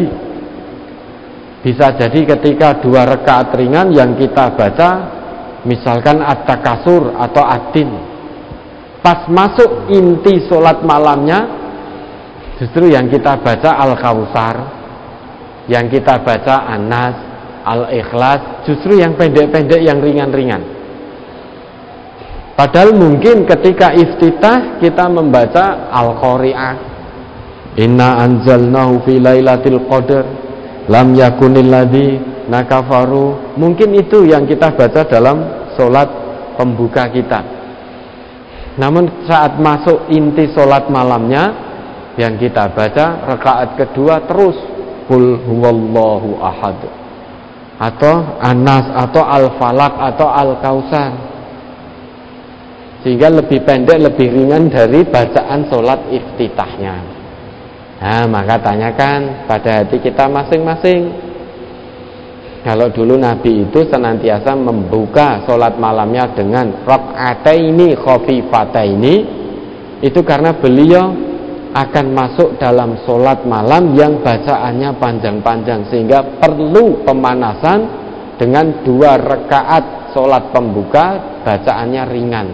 S1: jadi ketika 2 rakaat ringan yang kita baca misalkan at-takasur atau ad-din, pas masuk inti sholat malamnya, justru yang kita baca al-kausar, yang kita baca an-nas, al-ikhlas, justru yang pendek-pendek, yang ringan-ringan. Padahal mungkin ketika iftitah kita membaca al-qari'ah, inna anzalnahu fi lailatul qadar, lam yakunil ladzina kafaru, mungkin itu yang kita baca dalam sholat pembuka kita. Namun saat masuk inti sholat malamnya, yang kita baca rakaat kedua terus qul huwallahu ahad, atau An-Nas, atau Al-Falaq, atau Al-Kausar, sehingga lebih pendek, lebih ringan dari bacaan sholat iftitahnya. Nah, maka tanyakan pada hati kita masing-masing. Kalau dulu Nabi itu senantiasa membuka sholat malamnya dengan rak'ataini khafifataini, itu karena beliau akan masuk dalam sholat malam yang bacaannya panjang-panjang, sehingga perlu pemanasan dengan 2 rakaat sholat pembuka, bacaannya ringan.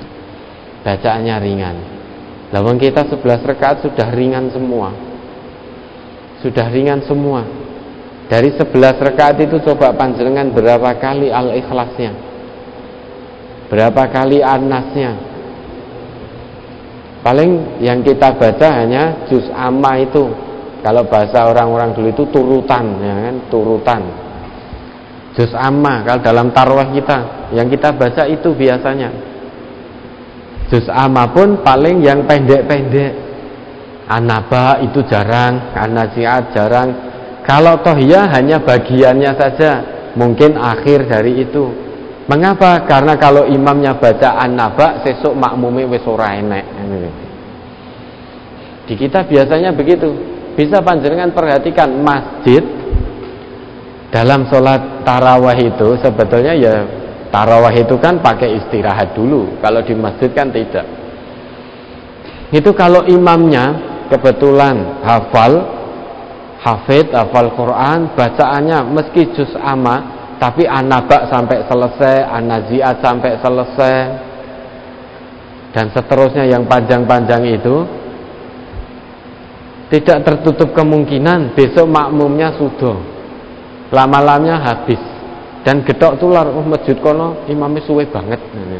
S1: Lawan kita 11 rakaat sudah ringan semua. Dari 11 rakaat itu coba panjenengan berapa kali al-ikhlasnya, berapa kali an-nasnya. Paling yang kita baca hanya juz amma itu, Kalau bahasa orang-orang dulu itu turutan, ya kan, turutan. Juz amma kalau dalam tarawih kita, yang kita baca itu biasanya. Juz amma pun paling yang pendek-pendek. An-Naba itu jarang, An-Nazi'at jarang. Kalau Tohiyah hanya bagiannya saja, mungkin akhir dari itu. Mengapa? Karena kalau imamnya baca An-Naba, sesuk makmume wis ora enek. Di kita biasanya begitu. Bisa panjenengan perhatikan masjid dalam sholat tarawih itu sebetulnya ya tarawih itu kan pakai istirahat dulu. Kalau di masjid kan tidak. Itu kalau imamnya kebetulan hafid, hafal Quran, bacaannya meski juz amma, tapi An-Naba sampai selesai, An-Nazi'at sampai selesai, dan seterusnya yang panjang-panjang itu, tidak tertutup kemungkinan besok makmumnya sudah lama-lamanya habis dan gedok tular, oh masjid kono imamnya suwe banget,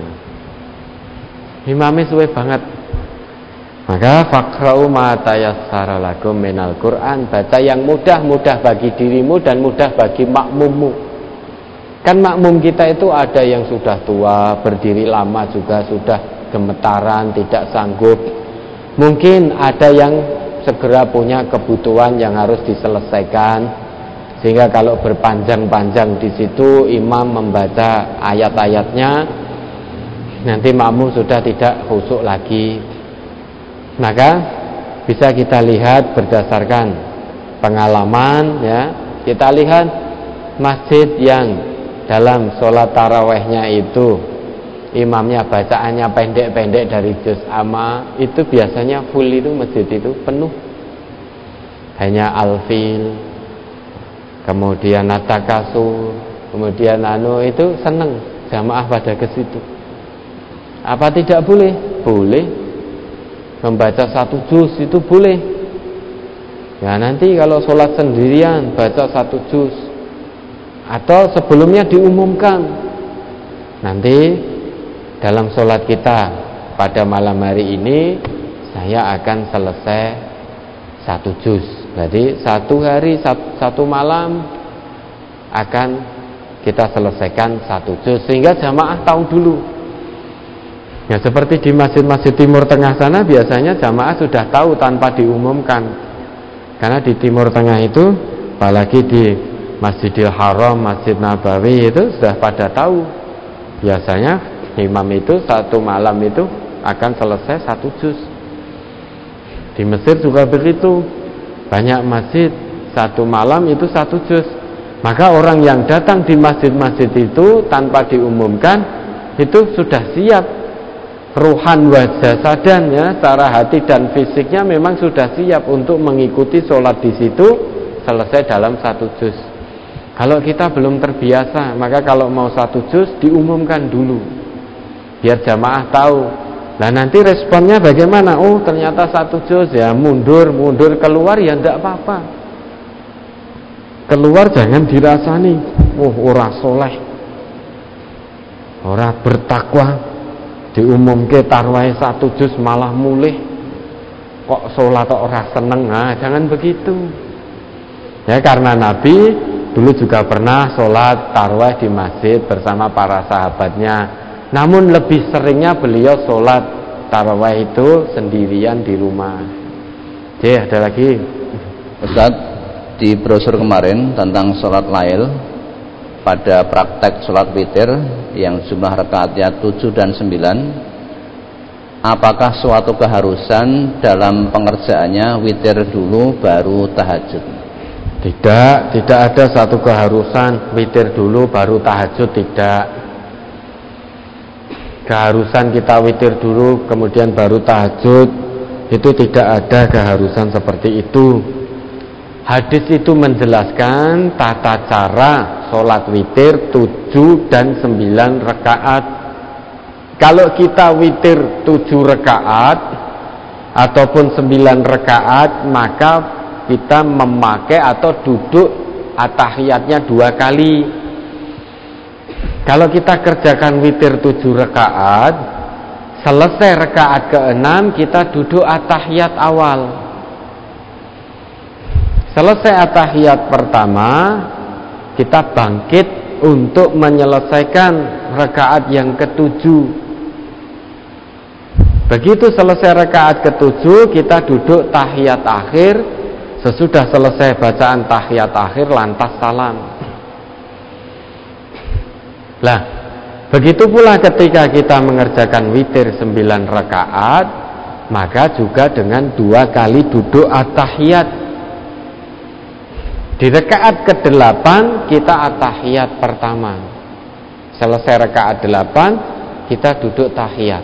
S1: maka faqra'u ma tayassara lakum minal Qur'an, baca yang mudah-mudah bagi dirimu dan mudah bagi makmummu. Kan makmum kita itu ada yang sudah tua, berdiri lama juga sudah gemetaran, tidak sanggup. Mungkin ada yang segera punya kebutuhan yang harus diselesaikan, sehingga kalau berpanjang-panjang di situ imam membaca ayat-ayatnya, nanti makmum sudah tidak khusyuk lagi. Maka bisa kita lihat berdasarkan pengalaman, ya, kita lihat masjid yang dalam sholat tarawehnya itu imamnya bacaannya pendek-pendek dari juz amma, itu biasanya full, itu masjid itu penuh. Hanya Al-Fil, kemudian At-Takasur, kemudian itu seneng jamaah pada ke situ. Apa tidak boleh? Boleh. Membaca 1 juz itu boleh. Ya nanti kalau sholat sendirian baca 1 juz, atau sebelumnya diumumkan nanti dalam sholat kita pada malam hari ini saya akan selesai 1 juz. Jadi 1 hari 1 malam akan kita selesaikan 1 juz, sehingga jamaah tahu dulu. Ya seperti di masjid-masjid Timur Tengah sana biasanya jamaah sudah tahu tanpa diumumkan. Karena di Timur Tengah itu, apalagi di Masjidil Haram, Masjid Nabawi itu sudah pada tahu. Biasanya imam itu 1 malam itu akan selesai 1 juz. Di Mesir juga begitu. Banyak masjid 1 malam itu 1 juz. Maka orang yang datang di masjid-masjid itu tanpa diumumkan itu sudah siap. Ruhan wa jasadan, ya, secara hati dan fisiknya memang sudah siap untuk mengikuti sholat di situ selesai dalam 1 juz. Kalau kita belum terbiasa, maka kalau mau 1 juz diumumkan dulu, biar jamaah tahu. Nah nanti responnya bagaimana? Oh ternyata 1 juz, ya mundur keluar ya tidak apa-apa. Keluar jangan dirasani, oh ora soleh, ora bertakwa. Diumumke tarawih 1 juz malah mulih, kok sholat ora seneng. Nah jangan begitu, ya, karena Nabi dulu juga pernah sholat tarawih di masjid bersama para sahabatnya. Namun lebih seringnya beliau sholat tarawih itu sendirian di rumah. Oke, ada lagi
S2: Ustaz, di brosur kemarin tentang sholat lail, pada praktek sholat witir yang jumlah rakaatnya 7 dan 9, apakah suatu keharusan dalam pengerjaannya witir dulu baru tahajud?
S1: Tidak ada satu keharusan witir dulu baru tahajud, tidak. Keharusan kita witir dulu kemudian baru tahajud, itu tidak ada keharusan seperti itu. Hadis itu menjelaskan tata cara sholat witir 7 dan 9 rakaat. Kalau kita witir 7 rakaat ataupun 9 rakaat, maka kita memakai atau duduk at-tahiyatnya 2 kali. Kalau kita kerjakan witir 7 rakaat, selesai rakaat ke-6 kita duduk at-tahiyat awal. Selesai at-tahiyat pertama, kita bangkit untuk menyelesaikan rakaat yang ketujuh. Begitu selesai rakaat ketujuh, kita duduk tahiyat akhir. Sesudah selesai bacaan tahiyat akhir, lantas salam. Lah, begitu pula ketika kita mengerjakan witir 9 rakaat, maka juga dengan 2 kali duduk at-tahiyat. Di rakaat ke-8 kita at-tahiyat pertama. Selesai rakaat 8, kita duduk tahiyat.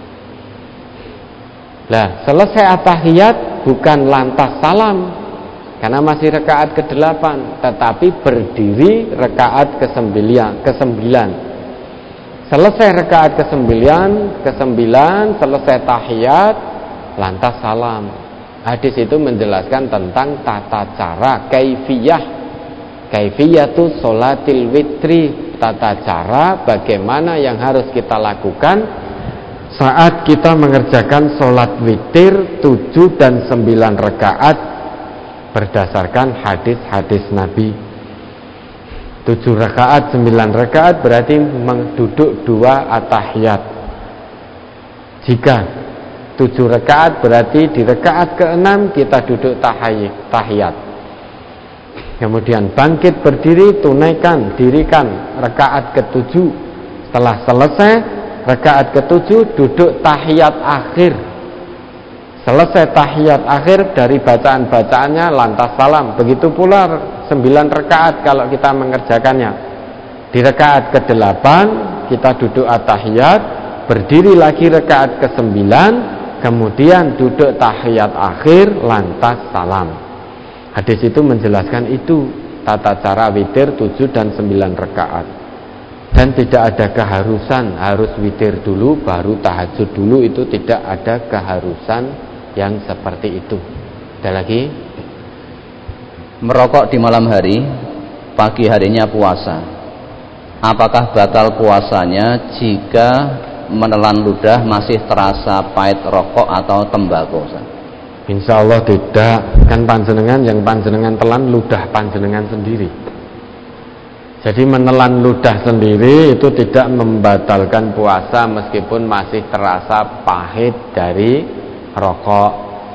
S1: Lah, selesai at-tahiyat bukan lantas salam, karena masih rakaat ke-8, tetapi berdiri rakaat ke-9. Selesai rakaat ke-9, selesai tahiyat, lantas salam. Hadis itu menjelaskan tentang tata cara, kaifiyatu sholatil witri, tata cara bagaimana yang harus kita lakukan saat kita mengerjakan sholat witir 7 dan 9 rakaat berdasarkan hadis-hadis Nabi. 7 rakaat, 9 rakaat berarti duduk 2 at-tahiyat. Jika 7 rakaat berarti di rakaat ke-6 kita duduk tahiyat. Kemudian bangkit berdiri, dirikan rakaat ke-7. Setelah selesai rakaat ke-7, duduk tahiyat akhir. Selesai tahiyat akhir, dari bacaan-bacaannya lantas salam. Begitu pula 9 rakaat kalau kita mengerjakannya. Di rakaat ke-8 kita duduk at-tahiyat, berdiri lagi rakaat ke-9, kemudian duduk tahiyat akhir, lantas salam. Hadis itu menjelaskan itu tata cara witir 7 dan 9 rakaat. Dan tidak ada keharusan harus witir dulu baru tahajud dulu, itu tidak ada keharusan yang seperti itu. Ada lagi?
S2: Merokok di malam hari, pagi harinya puasa. Apakah batal puasanya jika menelan ludah masih terasa pahit rokok atau tembakau?
S1: Insya Allah tidak. Kan yang panjenengan telan ludah panjenengan sendiri. Jadi menelan ludah sendiri itu tidak membatalkan puasa meskipun masih terasa pahit dari rokok.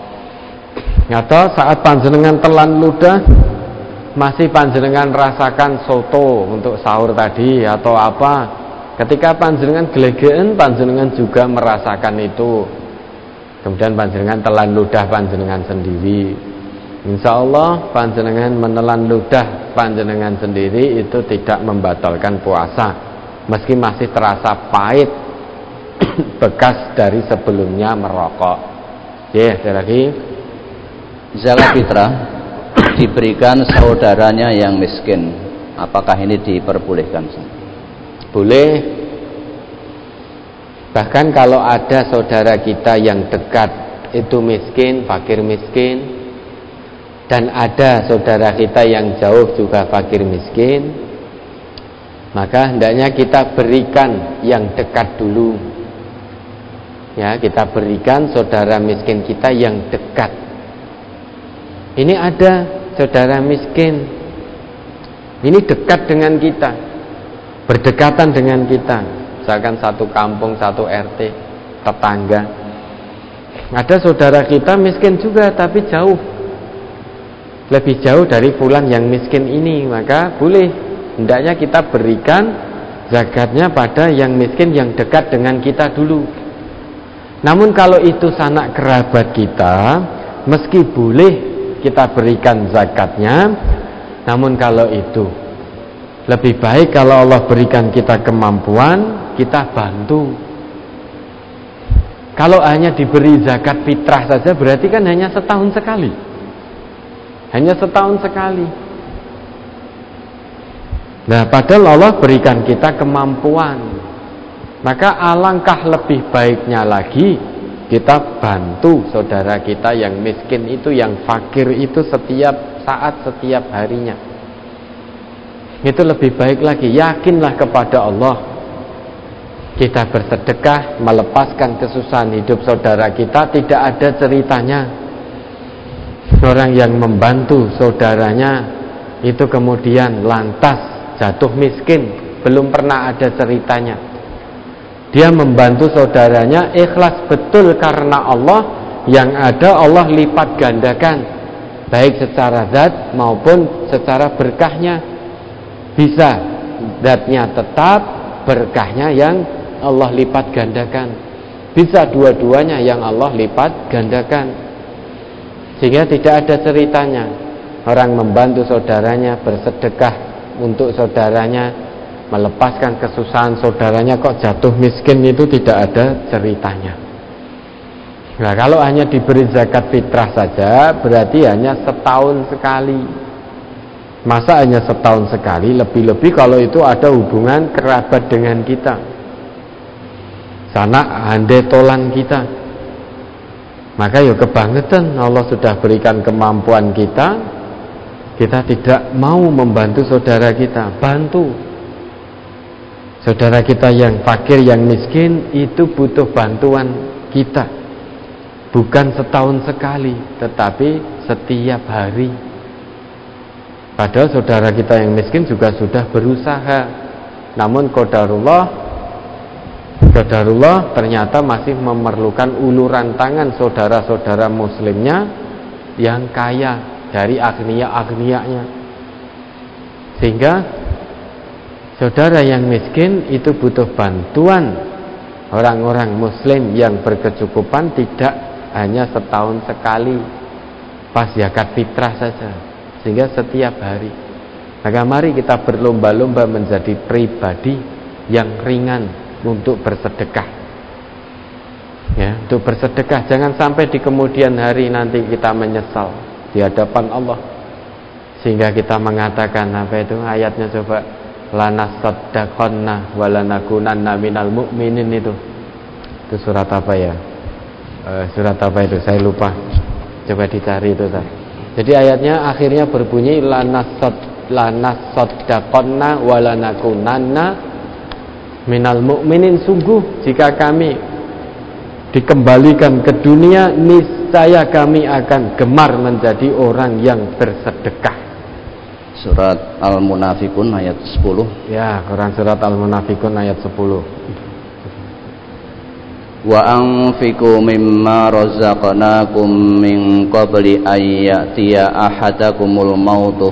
S1: Atau saat panjenengan telan ludah masih panjenengan rasakan soto untuk sahur tadi atau apa, ketika panjenengan gelegeen panjenengan juga merasakan itu. Kemudian panjenengan telan ludah panjenengan sendiri. Insya Allah panjenengan menelan ludah panjenengan sendiri itu tidak membatalkan puasa meski masih terasa pahit bekas dari sebelumnya merokok. Ada lagi?
S2: Zakat fitrah diberikan saudaranya yang miskin, apakah ini diperbolehkan?
S1: Boleh. Bahkan kalau ada saudara kita yang dekat itu miskin, fakir miskin, dan ada saudara kita yang jauh juga fakir miskin, maka hendaknya kita berikan yang dekat dulu. Ya, kita berikan saudara miskin kita yang dekat. Ini ada saudara miskin, ini dekat dengan kita, berdekatan dengan kita, misalkan satu kampung, satu RT, tetangga. Ada saudara kita miskin juga tapi jauh, lebih jauh dari fulan yang miskin ini, maka boleh, hendaknya kita berikan zakatnya pada yang miskin yang dekat dengan kita dulu. Namun kalau itu sanak kerabat kita, meski boleh kita berikan zakatnya, namun kalau itu lebih baik kalau Allah berikan kita kemampuan, kita bantu. Kalau hanya diberi zakat fitrah saja berarti kan hanya setahun sekali. Hanya setahun sekali. Nah, padahal Allah berikan kita kemampuan. Maka alangkah lebih baiknya lagi kita bantu saudara kita yang miskin itu, yang fakir itu setiap saat, setiap harinya. Itu lebih baik lagi. Yakinlah kepada Allah. Kita bersedekah, melepaskan kesusahan hidup saudara kita, tidak ada ceritanya. Orang yang membantu saudaranya itu kemudian lantas jatuh miskin, belum pernah ada ceritanya. Dia membantu saudaranya ikhlas betul karena Allah, yang ada Allah lipat gandakan, baik secara zat maupun secara berkahnya. Bisa zatnya tetap, berkahnya yang Allah lipat gandakan. Bisa dua-duanya yang Allah lipat gandakan. Sehingga tidak ada ceritanya orang membantu saudaranya, bersedekah untuk saudaranya, melepaskan kesusahan saudaranya kok jatuh miskin, itu tidak ada ceritanya. Nah, kalau hanya diberi zakat fitrah saja berarti hanya setahun sekali. Masa hanya setahun sekali? Lebih-lebih kalau itu ada hubungan kerabat dengan kita, sanak handetolan kita, maka ya kebangetan. Allah sudah berikan kemampuan kita tidak mau membantu saudara kita. Bantu saudara kita yang fakir, yang miskin, itu butuh bantuan kita. Bukan setahun sekali, tetapi setiap hari. Padahal saudara kita yang miskin juga sudah berusaha, namun qadarullah ternyata masih memerlukan uluran tangan saudara-saudara muslimnya yang kaya, dari agniya-agnianya. Sehingga saudara yang miskin itu butuh bantuan orang-orang muslim yang berkecukupan, tidak hanya setahun sekali pas zakat fitrah saja, sehingga setiap hari. Maka mari kita berlomba-lomba menjadi pribadi yang ringan untuk bersedekah, ya, untuk bersedekah. Jangan sampai di kemudian hari nanti kita menyesal di hadapan Allah, sehingga kita mengatakan apa itu ayatnya, coba, lanasaddaqanna walanakunanna minal mu'minin. Itu surat apa ya? Surat apa itu? Saya lupa. Coba dicari itu. Jadi ayatnya akhirnya berbunyi lanasaddaqanna walanakunanna minal mu'minin. Sungguh jika kami dikembalikan ke dunia, niscaya kami akan gemar menjadi orang yang bersedekah.
S2: Surat Al-Munafikun ayat 10.
S1: Ya, Quran surat Al-Munafikun ayat 10.
S2: Wa anfiqu mimma razaqnakum min qabli ay ya'tiya ahadakumul mautu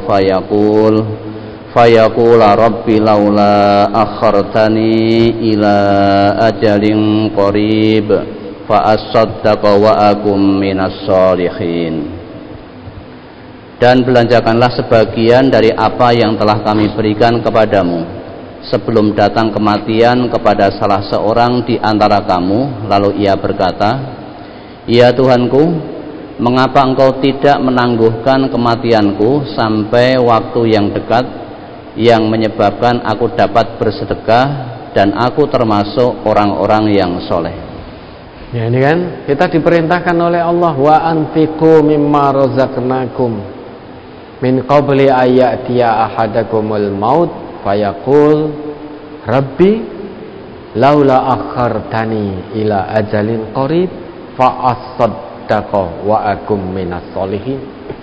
S2: fayaqula rabbi laula akhartani ila ajalin qarib fa asaddaqa wa akum minas sholihin. Dan belanjakanlah sebagian dari apa yang telah kami berikan kepadamu sebelum datang kematian kepada salah seorang di antara kamu. Lalu ia berkata, ya Tuhanku, mengapa engkau tidak menangguhkan kematianku sampai waktu yang dekat, yang menyebabkan aku dapat bersedekah dan aku termasuk orang-orang yang soleh.
S1: Ya, ini kan kita diperintahkan oleh Allah, wa anfiqu mimma razaqnakum min qabli ayyatiya ahadakumul maut fayaqul rabbi laula akhartani ila ajalin qarib fa asaddaqa wa akum minas sholihin.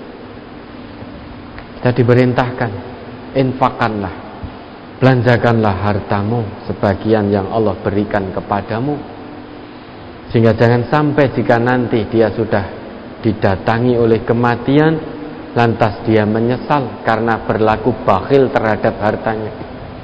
S1: Kita diperintahkan, infakkanlah, belanjakanlah hartamu sebagian yang Allah berikan kepadamu, sehingga jangan sampai jika nanti dia sudah didatangi oleh kematian lantas dia menyesal karena berlaku bakhil terhadap hartanya.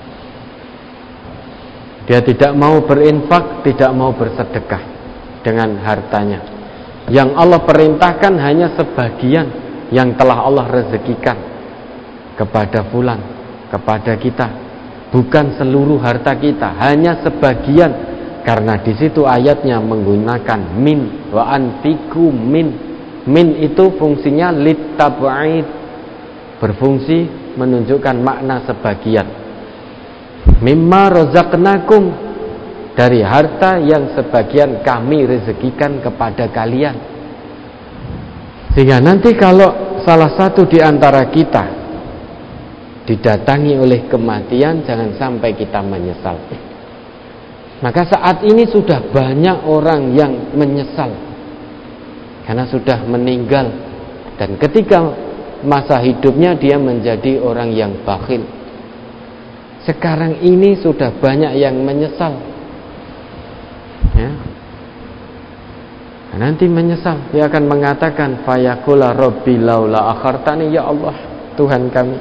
S1: Dia tidak mau berinfak, tidak mau bersedekah dengan hartanya. Yang Allah perintahkan hanya sebagian yang telah Allah rezekikan kepada fulan, kepada kita, bukan seluruh harta kita, hanya sebagian. Karena di situ ayatnya menggunakan min, wa anfiqu min. Min itu fungsinya litab'id, berfungsi menunjukkan makna sebagian. Mimma razaqnakum, dari harta yang sebagian kami rezekikan kepada kalian. Sehingga nanti kalau salah satu di antara kita didatangi oleh kematian, jangan sampai kita menyesal. Maka saat ini sudah banyak orang yang menyesal karena sudah meninggal Dan ketika masa hidupnya dia menjadi orang yang bakhil. Sekarang ini sudah banyak yang menyesal, ya. Nanti menyesal, dia akan mengatakan fayaqula rabbi laula akhartani, ya Allah Tuhan kami,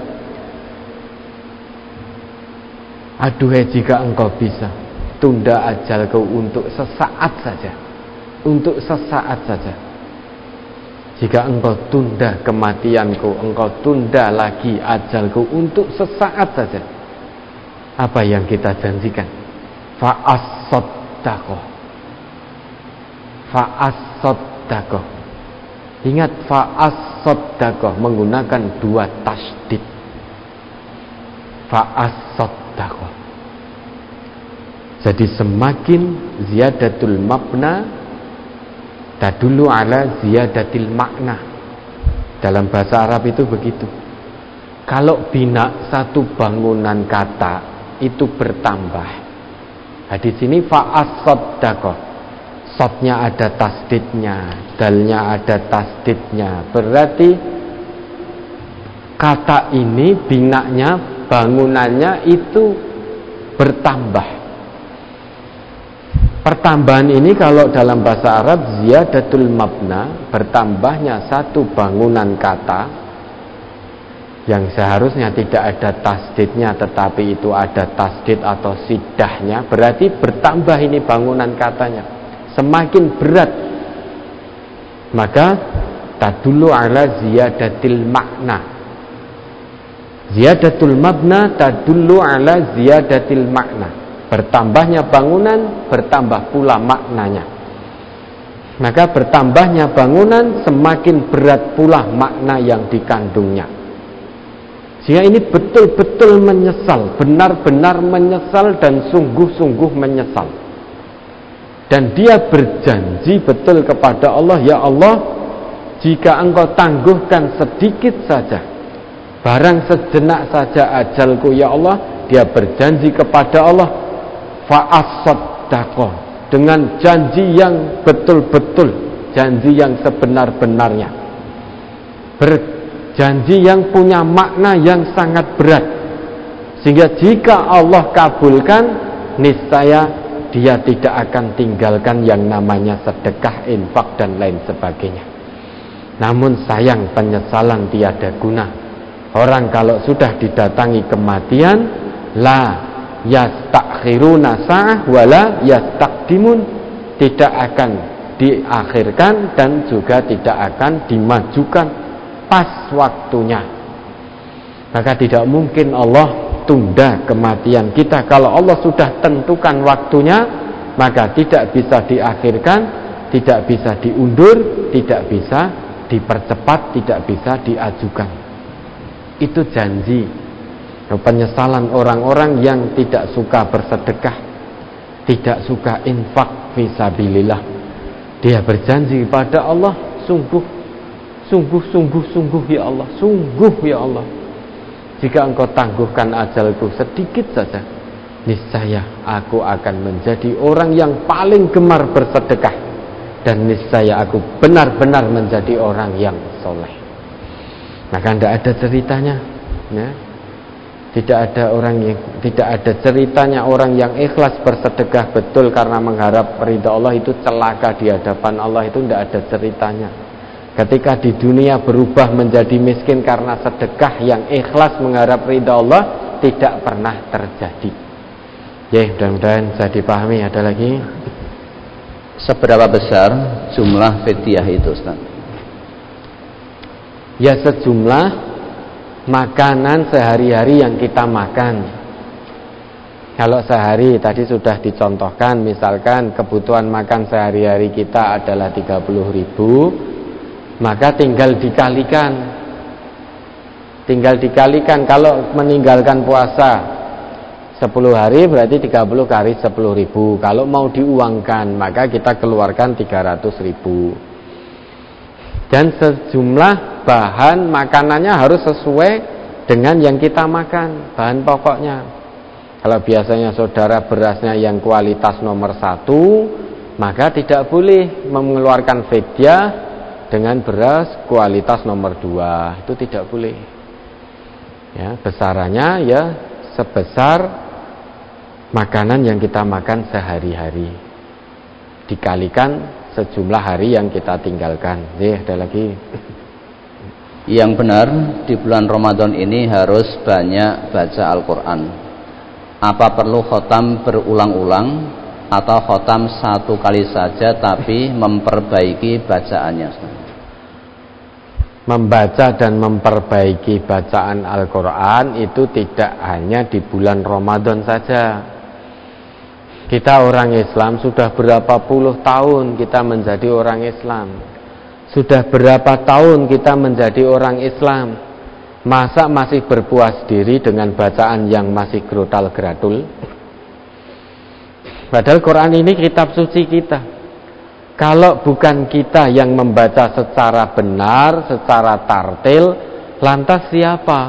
S1: aduhai jika engkau bisa tunda ajalku untuk sesaat saja, untuk sesaat saja. Jika engkau tunda kematianku, engkau tunda lagi ajalku untuk sesaat saja. Apa yang kita janjikan? Fa'as-saddaqah. Fa'as-saddaqah. Ingat, fa'as-saddaqah menggunakan 2 tasydid. Fa'as-saddaqah. Jadi semakin ziyadatul mabna tadullu ala ziyadatil makna. Dalam bahasa Arab itu begitu. Kalau bina satu bangunan kata itu bertambah. Nah, di sini fa'as-saddaqah. Sodnya ada tasdidnya, dalnya ada tasdidnya. Berarti kata ini binanya, bangunannya itu bertambah. Pertambahan ini kalau dalam bahasa Arab ziyadatul mabna, bertambahnya satu bangunan kata yang seharusnya tidak ada tasdidnya tetapi itu ada tasdid atau sidahnya, berarti bertambah ini bangunan katanya, semakin berat. Maka tadullu ala ziyadatil makna. Ziyadatul mabna tadullu ala ziyadatil makna. Bertambahnya bangunan, bertambah pula maknanya. Maka bertambahnya bangunan, semakin berat pula makna yang dikandungnya. Sehingga ini betul-betul menyesal, benar-benar menyesal dan sungguh-sungguh menyesal. Dan dia berjanji betul kepada Allah, ya Allah, jika engkau tangguhkan sedikit saja, barang sejenak saja ajalku, ya Allah, dia berjanji kepada Allah, fa'as-saddaqah, dengan janji yang betul-betul, janji yang sebenar-benarnya, janji yang punya makna yang sangat berat, sehingga jika Allah kabulkan, niscaya dia tidak akan tinggalkan yang namanya sedekah, infak dan lain sebagainya. Namun sayang, penyesalan tiada guna. Orang kalau sudah didatangi kematian, la yastakhiruna sa'ah wala yastaqdimun, tidak akan diakhirkan dan juga tidak akan dimajukan pas waktunya. Maka tidak mungkin Allah tunda kematian kita. Kalau Allah sudah tentukan waktunya, maka tidak bisa diakhirkan, tidak bisa diundur, tidak bisa dipercepat, tidak bisa diajukan. Itu janji. Penyesalan orang-orang yang tidak suka bersedekah, tidak suka infak fisabilillah. Dia berjanji kepada Allah, sungguh ya Allah, sungguh ya Allah, jika engkau tangguhkan ajalku sedikit saja, niscaya aku akan menjadi orang yang paling gemar bersedekah, dan niscaya aku benar-benar menjadi orang yang soleh. Maka tidak ada ceritanya, ya. Tidak ada ceritanya orang yang ikhlas bersedekah betul karena mengharap ridha Allah itu celaka di hadapan Allah, itu tidak ada ceritanya. Ketika di dunia berubah menjadi miskin karena sedekah yang ikhlas mengharap ridha Allah, tidak pernah terjadi. Ya, mudah-mudahan bisa dipahami. Ada lagi?
S2: Seberapa besar jumlah fidyah itu, Ustaz?
S1: Ya, sejumlah makanan sehari-hari yang kita makan. Kalau sehari tadi sudah dicontohkan, misalkan kebutuhan makan sehari-hari kita adalah 30.000, maka tinggal dikalikan. Kalau meninggalkan puasa 10 hari berarti 30 kali 10.000. Kalau mau diuangkan, maka kita keluarkan 300.000. Dan sejumlah bahan makanannya harus sesuai dengan yang kita makan, bahan pokoknya. Kalau biasanya saudara berasnya yang kualitas nomor 1, maka tidak boleh mengeluarkan fidyah dengan beras kualitas nomor 2, itu tidak boleh. Ya, besarannya ya sebesar makanan yang kita makan sehari-hari dikalikan sejumlah hari yang kita tinggalkan. Ada lagi.
S2: Yang benar di bulan Ramadan ini harus banyak baca Al-Quran. Apa perlu khotam berulang-ulang atau khotam satu kali saja tapi memperbaiki bacaannya?
S1: Membaca dan memperbaiki bacaan Al-Quran itu tidak hanya di bulan Ramadan saja. Kita orang Islam sudah berapa puluh tahun kita menjadi orang Islam. Sudah berapa tahun kita menjadi orang Islam. Masa masih berpuas diri dengan bacaan yang masih grotal-gradul? Padahal Quran ini kitab suci kita. Kalau bukan kita yang membaca secara benar, secara tartil, lantas siapa?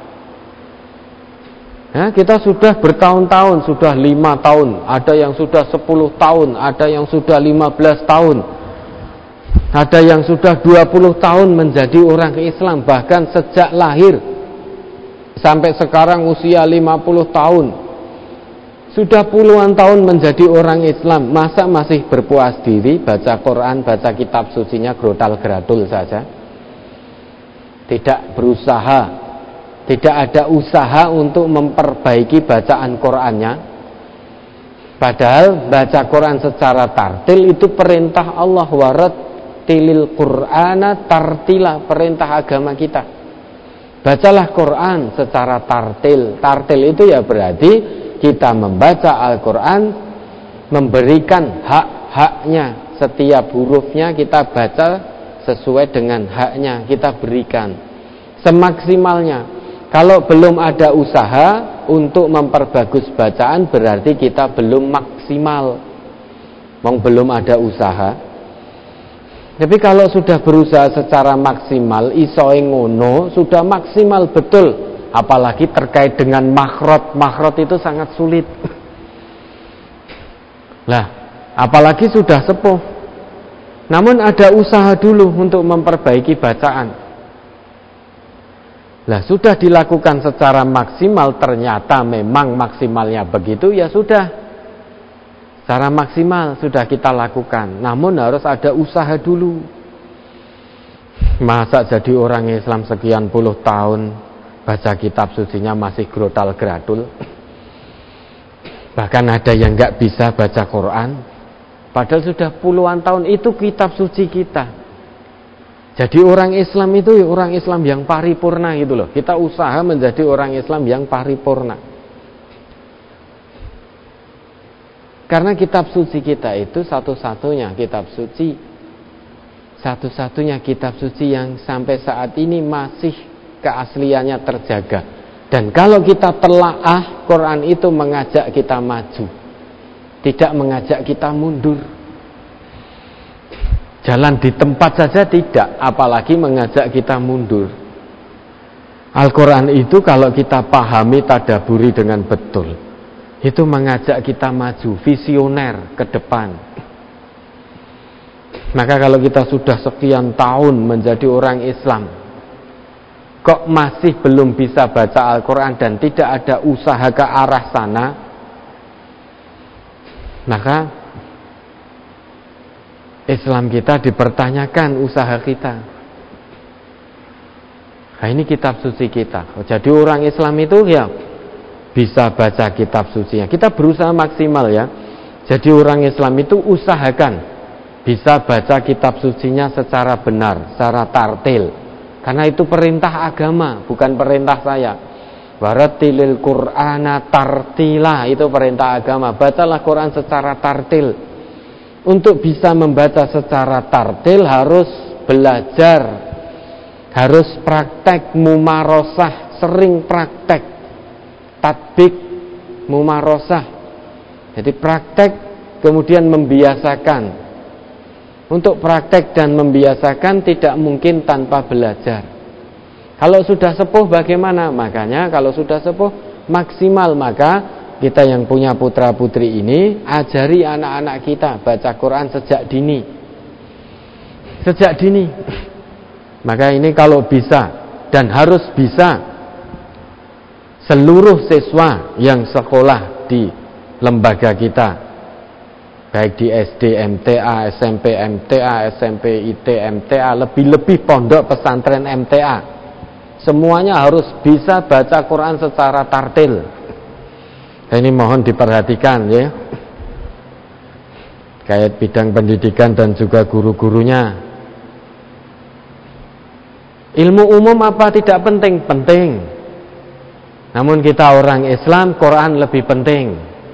S1: Ya, kita sudah bertahun-tahun, sudah 5 tahun, ada yang sudah 10 tahun, ada yang sudah 15 tahun, ada yang sudah 20 tahun menjadi orang Islam, bahkan sejak lahir sampai sekarang usia 50 tahun. Sudah puluhan tahun menjadi orang Islam, masa masih berpuas diri baca Quran, baca kitab sucinya grotal-gradul saja? Tidak berusaha, tidak ada usaha untuk memperbaiki bacaan Qurannya. Padahal baca Quran secara tartil itu perintah Allah, warattilil Qur'ana tartila, perintah agama kita. Bacalah Quran secara tartil. Tartil itu ya berarti kita membaca Al-Quran, memberikan hak-haknya. Setiap hurufnya kita baca sesuai dengan haknya, kita berikan semaksimalnya. Kalau belum ada usaha untuk memperbagus bacaan, berarti kita belum maksimal. Belum ada usaha. Tapi kalau sudah berusaha secara maksimal, isoe ngono, sudah maksimal betul. Apalagi terkait dengan makhraj. Makhraj itu sangat sulit. Lah, apalagi sudah sepuh. Namun ada usaha dulu untuk memperbaiki bacaan. Lah, sudah dilakukan secara maksimal, ternyata memang maksimalnya begitu, ya sudah. Secara maksimal sudah kita lakukan. Namun harus ada usaha dulu. Masa jadi orang Islam sekian puluh tahun baca kitab sucinya masih grotal-gradul, bahkan ada yang nggak bisa baca Quran, padahal sudah puluhan tahun itu kitab suci kita. Jadi orang Islam itu orang Islam yang paripurna gitu loh. Kita usaha menjadi orang Islam yang paripurna, karena kitab suci kita itu satu-satunya kitab suci yang sampai saat ini masih keasliannya terjaga. Dan kalau kita telaah, Quran itu mengajak kita maju, tidak mengajak kita mundur. Jalan di tempat saja tidak, apalagi mengajak kita mundur. Al-Quran itu kalau kita pahami, tadaburi dengan betul, itu mengajak kita maju, visioner ke depan. Maka kalau kita sudah sekian tahun menjadi orang Islam, kok masih belum bisa baca Al-Quran dan tidak ada usaha ke arah sana, maka Islam kita dipertanyakan usaha kita. Nah, ini kitab suci kita. Jadi orang Islam itu ya bisa baca kitab sucinya. Kita berusaha maksimal ya. Jadi orang Islam itu usahakan bisa baca kitab sucinya secara benar, secara tartil. Karena itu perintah agama, bukan perintah saya. Warattilil Qur'ana tartila, itu perintah agama. Bacalah Quran secara tartil. Untuk bisa membaca secara tartil harus belajar, harus praktek, mumarosah, sering praktek, tatbik, mumarosah. Jadi praktek kemudian membiasakan. Untuk praktek dan membiasakan tidak mungkin tanpa belajar. Kalau sudah sepuh bagaimana? Makanya kalau sudah sepuh maksimal, maka kita yang punya putra putri ini ajari anak-anak kita baca Quran sejak dini. sejak dini. Maka ini kalau bisa dan harus bisa, seluruh siswa yang sekolah di lembaga kita, baik di SD MTA, SMP MTA, SMP IT MTA, lebih-lebih pondok pesantren MTA, semuanya harus bisa baca Quran secara tartil. Ini mohon diperhatikan ya, kayak bidang pendidikan dan juga guru-gurunya. Ilmu umum apa tidak penting? Penting. Namun kita orang Islam, Quran lebih penting.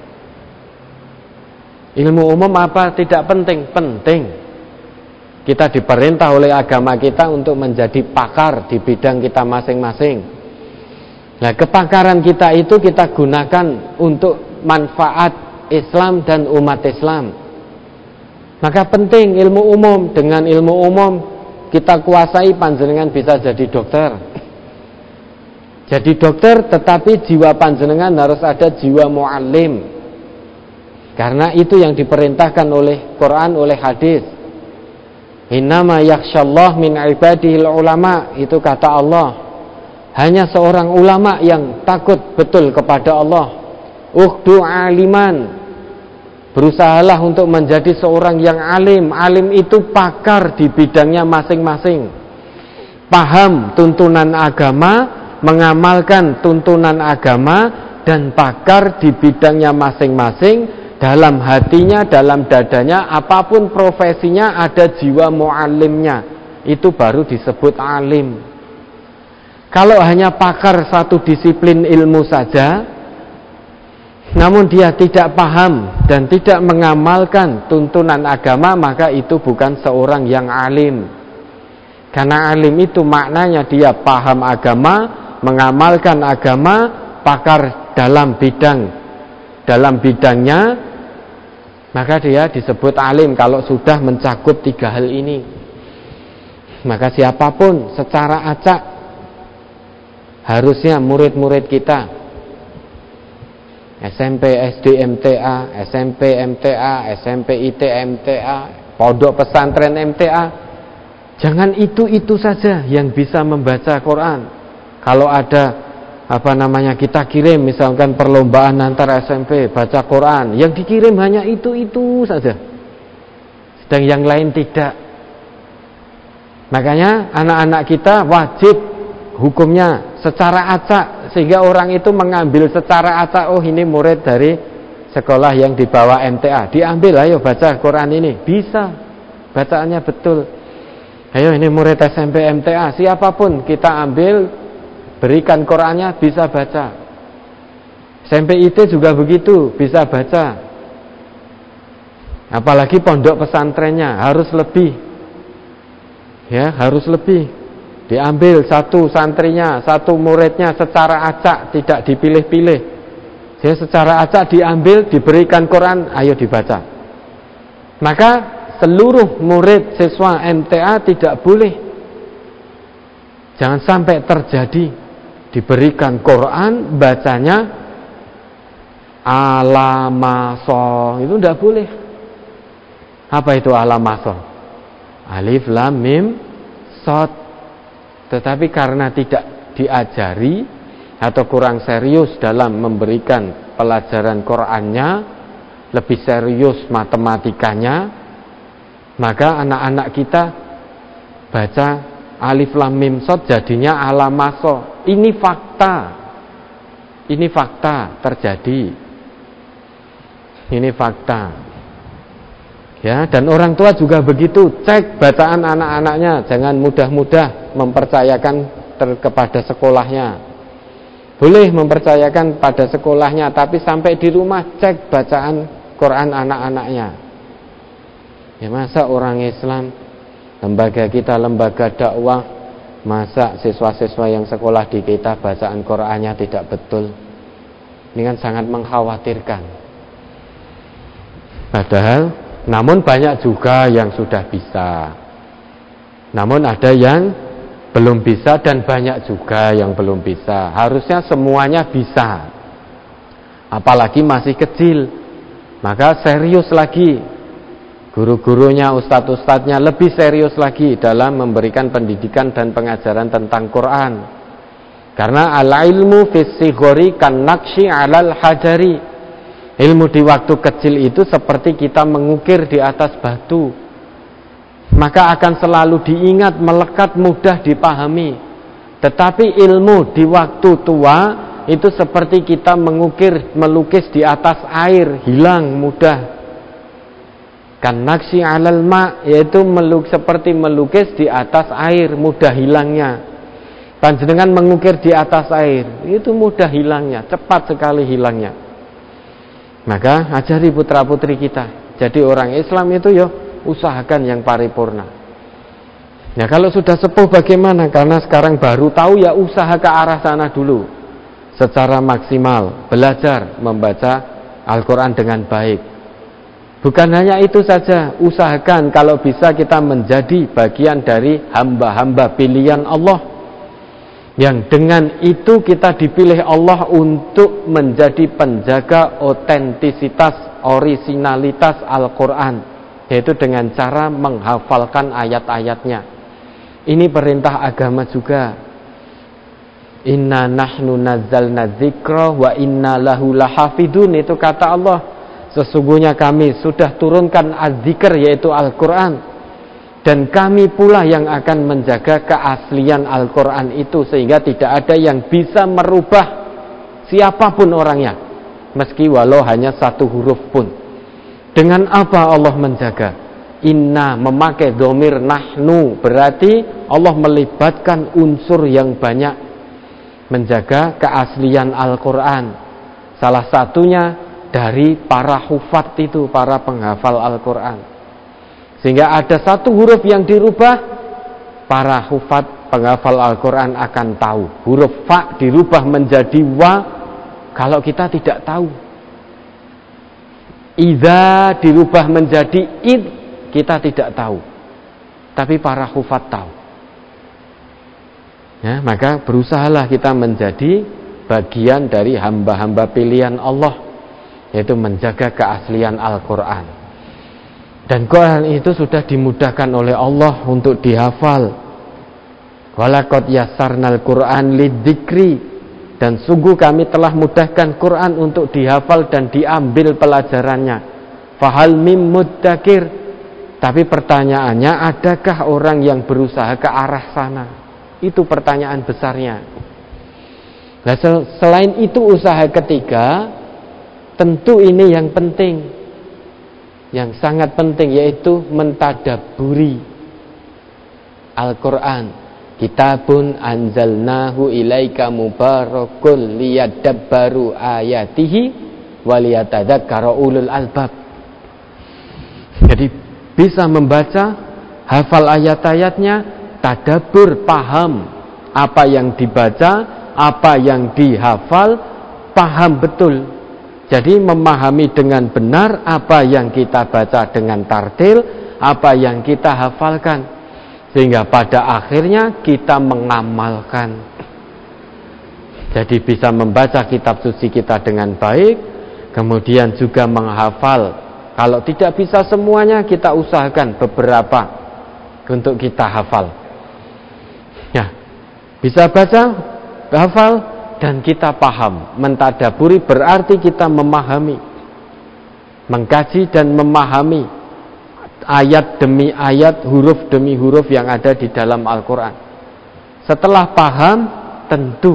S1: Ilmu umum apa tidak penting? Penting. Kita diperintah oleh agama kita untuk menjadi pakar di bidang kita masing-masing. Nah, kepakaran kita itu kita gunakan untuk manfaat Islam dan umat Islam. Maka penting ilmu umum. Dengan ilmu umum kita kuasai, panjenengan bisa jadi dokter. Jadi dokter, tetapi jiwa panjenengan harus ada jiwa mu'allim. Karena itu yang diperintahkan oleh Quran, oleh hadis. Innama yakhsyallah min ibadihil ulama, itu kata Allah. Hanya seorang ulama yang takut betul kepada Allah. Ukhdu aliman, berusahalah untuk menjadi seorang yang alim. Alim itu pakar di bidangnya masing-masing, paham tuntunan agama, mengamalkan tuntunan agama, dan pakar di bidangnya masing-masing. Dalam hatinya, dalam dadanya, apapun profesinya, ada jiwa mu'alimnya. Itu baru disebut alim. Kalau hanya pakar satu disiplin ilmu saja, namun dia tidak paham dan tidak mengamalkan tuntunan agama, maka itu bukan seorang yang alim. Karena alim itu maknanya dia paham agama, mengamalkan agama, pakar dalam bidangnya, maka dia disebut alim kalau sudah mencakup 3 hal ini. Maka siapapun secara acak, harusnya murid-murid kita, SMP, SD, MTA, SMP, MTA, SMP, IT, MTA, pondok pesantren MTA, jangan itu-itu saja yang bisa membaca Quran. Kalau ada kita kirim misalkan perlombaan antar SMP baca Quran, yang dikirim hanya itu-itu saja, sedang yang lain tidak. Makanya anak-anak kita wajib hukumnya secara acak, sehingga orang itu mengambil secara acak, oh ini murid dari sekolah yang di bawah MTA, diambil, ayo baca Quran ini, bisa bacaannya betul. Ayo ini murid SMP MTA, siapapun kita ambil, berikan Qurannya, bisa baca. SMP IT juga begitu, bisa baca. Apalagi pondok pesantrennya harus lebih. Ya, harus lebih. Diambil satu santrinya, satu muridnya secara acak, tidak dipilih-pilih. Jadi secara acak diambil, diberikan Quran, ayo dibaca. Maka seluruh murid siswa MTA tidak boleh, jangan sampai terjadi diberikan Quran, bacanya alamaso, itu tidak boleh. Apa itu alamaso? Alif lam mim sod. Tetapi karena tidak diajari atau kurang serius dalam memberikan pelajaran Qurannya, lebih serius matematikanya, maka anak-anak kita baca alif lam mim sod jadinya alamaso. Ini fakta terjadi. Ini fakta. Ya, dan orang tua juga begitu, cek bacaan anak-anaknya, jangan mudah-mudah mempercayakan kepada sekolahnya. Boleh mempercayakan pada sekolahnya, tapi sampai di rumah cek bacaan Quran anak-anaknya. Ya, masa orang Islam, lembaga kita lembaga dakwah, masa siswa-siswa yang sekolah di kita bacaan Qur'annya tidak betul? Ini kan sangat mengkhawatirkan. Padahal, namun banyak juga yang sudah bisa. Namun ada yang belum bisa dan banyak juga yang belum bisa. Harusnya semuanya bisa. Apalagi masih kecil. Maka serius lagi guru-gurunya, ustadz-ustadznya lebih serius lagi dalam memberikan pendidikan dan pengajaran tentang Quran. Karena al-ilmu fis sighari kan naqshi 'alal hajari. Ilmu di waktu kecil itu seperti kita mengukir di atas batu. Maka akan selalu diingat, melekat, mudah dipahami. Tetapi ilmu di waktu tua itu seperti kita mengukir, melukis di atas air, hilang mudah. Kan naqshi 'alal ma, yaitu seperti melukis di atas air, mudah hilangnya. Panjenengan mengukir di atas air, itu mudah hilangnya, cepat sekali hilangnya. Maka ajari putra-putri kita. Jadi orang Islam itu usahakan yang paripurna. Ya kalau sudah sepuh bagaimana? Karena sekarang baru tahu, ya usaha ke arah sana dulu. Secara maksimal, belajar membaca Al-Quran dengan baik. Bukan hanya itu saja, usahakan kalau bisa kita menjadi bagian dari hamba-hamba pilihan Allah, yang dengan itu kita dipilih Allah untuk menjadi penjaga otentisitas, orisinalitas Al-Quran, yaitu dengan cara menghafalkan ayat-ayatnya. Ini perintah agama juga. Inna nahnu nazzalna dzikra wa inna lahu lahafidun, itu kata Allah. Sesungguhnya kami sudah turunkan az-zikr, yaitu Al-Quran, dan kami pula yang akan menjaga keaslian Al-Quran itu, sehingga tidak ada yang bisa merubah siapapun orangnya, meski walau hanya satu huruf pun. Dengan apa Allah menjaga? Inna memakai dhamir nahnu, berarti Allah melibatkan unsur yang banyak menjaga keaslian Al-Quran. Salah satunya dari para hufat itu, para penghafal Al-Quran. Sehingga ada satu huruf yang dirubah, para hufat penghafal Al-Quran akan tahu. Huruf fa dirubah menjadi wa, kalau kita tidak tahu. Idza dirubah menjadi id, kita tidak tahu. Tapi para hufat tahu. Ya, maka berusahalah kita menjadi bagian dari hamba-hamba pilihan Allah, yaitu menjaga keaslian Al-Quran. Dan Quran itu sudah dimudahkan oleh Allah untuk dihafal. Walaqad yassarnal Quran lidzikri, dan sungguh kami telah mudahkan Quran untuk dihafal dan diambil pelajarannya. Fahal mim muddakir, tapi pertanyaannya, adakah orang yang berusaha ke arah sana? Itu pertanyaan besarnya. Nah, selain itu usaha ketiga, tentu ini yang penting, yang sangat penting, yaitu mentadabburi Al-Quran. Kitabun anzalnahu ilaika mubarakun liyadabbaru ayatihi waliyatadzakkara ulul albab. Jadi bisa membaca, hafal ayat-ayatnya, tadabbur, paham apa yang dibaca, apa yang dihafal, paham betul. Jadi memahami dengan benar apa yang kita baca dengan tartil, apa yang kita hafalkan, sehingga pada akhirnya kita mengamalkan. Jadi bisa membaca kitab suci kita dengan baik, kemudian juga menghafal. Kalau tidak bisa semuanya, kita usahakan beberapa untuk kita hafal. Ya, bisa baca, hafal, dan kita paham. Mentadaburi berarti kita memahami, mengkaji dan memahami ayat demi ayat, huruf demi huruf yang ada di dalam Al-Quran. Setelah paham, tentu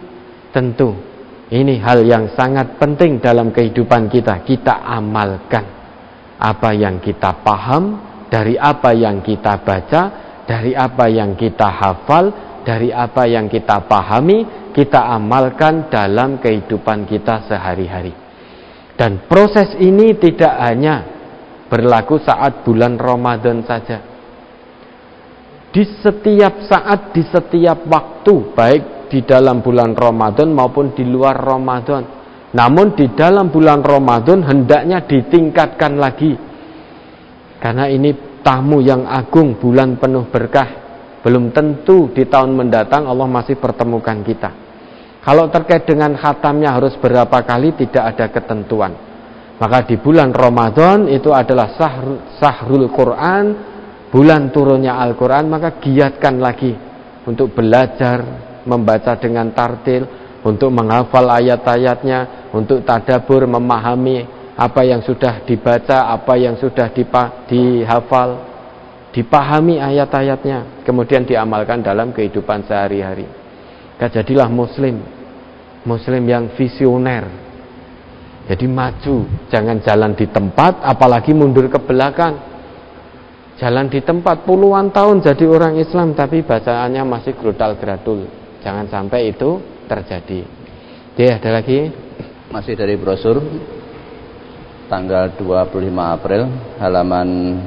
S1: ini hal yang sangat penting dalam kehidupan kita. Kita amalkan apa yang kita paham, dari apa yang kita baca, dari apa yang kita hafal, dari apa yang kita pahami, kita amalkan dalam kehidupan kita sehari-hari. Dan proses ini tidak hanya berlaku saat bulan Ramadan saja. Di setiap saat, di setiap waktu, baik di dalam bulan Ramadan maupun di luar Ramadan. Namun di dalam bulan Ramadan hendaknya ditingkatkan lagi. Karena ini tamu yang agung, bulan penuh berkah. Belum tentu di tahun mendatang Allah masih pertemukan kita. Kalau terkait dengan khatamnya harus berapa kali, tidak ada ketentuan. Maka di bulan Ramadan itu adalah sahrul Quran, bulan turunnya Al-Quran. Maka giatkan lagi untuk belajar, membaca dengan tartil, untuk menghafal ayat-ayatnya, untuk tadabbur, memahami apa yang sudah dibaca, apa yang sudah dihafal, dipahami ayat-ayatnya, kemudian diamalkan dalam kehidupan sehari-hari. Jadilah muslim yang visioner. Jadi maju, jangan jalan di tempat, apalagi mundur ke belakang. Jalan di tempat puluhan tahun jadi orang Islam, tapi bacaannya masih grudal-gradul. Jangan sampai itu terjadi. Oke, ada lagi?
S2: Masih dari brosur tanggal 25 April halaman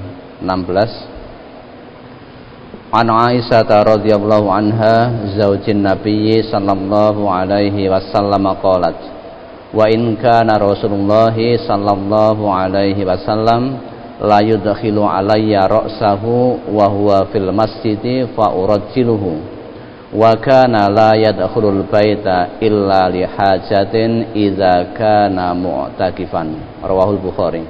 S2: 16. An Aisyah radhiyallahu anha zaujin Nabi sallallahu alaihi wasallam qalat wa in kana Rasulullah sallallahu alaihi wasallam la yudkhilu alayya ra'sahu wa huwa fil masjid fa urajjiluhu wa kana la yadkhulul baita illa li hajatin idza kana mu'takifan. Rawahul Bukhari.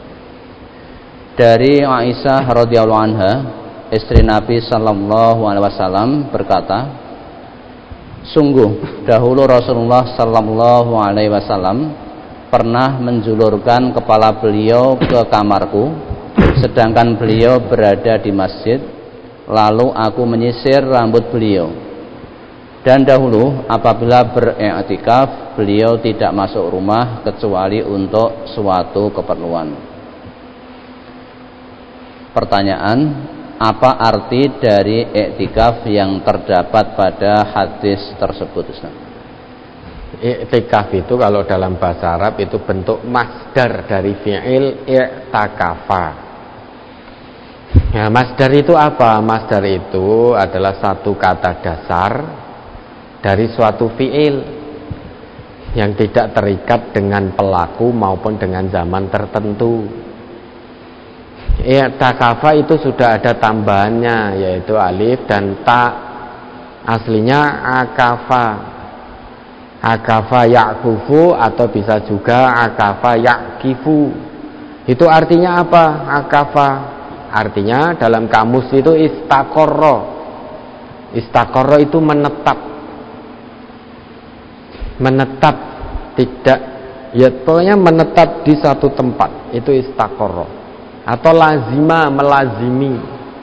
S2: Dari Aisyah radhiyallahu anha, istri Nabi sallallahu alaihi wasallam berkata, sungguh dahulu Rasulullah sallallahu alaihi wasallam pernah menjulurkan kepala beliau ke kamarku sedangkan beliau berada di masjid, lalu aku menyisir rambut beliau. Dan dahulu apabila beriktikaf beliau tidak masuk rumah kecuali untuk suatu keperluan. Pertanyaan, apa arti dari iktikaf yang terdapat pada hadis tersebut, Ustaz?
S1: Iktikaf itu kalau dalam bahasa Arab itu bentuk masdar dari fi'il i'takafa. Ya, masdar itu apa? Masdar itu adalah satu kata dasar dari suatu fi'il yang tidak terikat dengan pelaku maupun dengan zaman tertentu. I'takafa itu sudah ada tambahannya, yaitu alif dan ta. Aslinya akafa, akafa yakufu, atau bisa juga akafa yakifu. Itu artinya apa? Akafa artinya dalam kamus itu istaqarra. Istaqarra itu menetap, tidak, ya pokoknya menetap di satu tempat, itu istaqarra. Atau lazima, melazimi,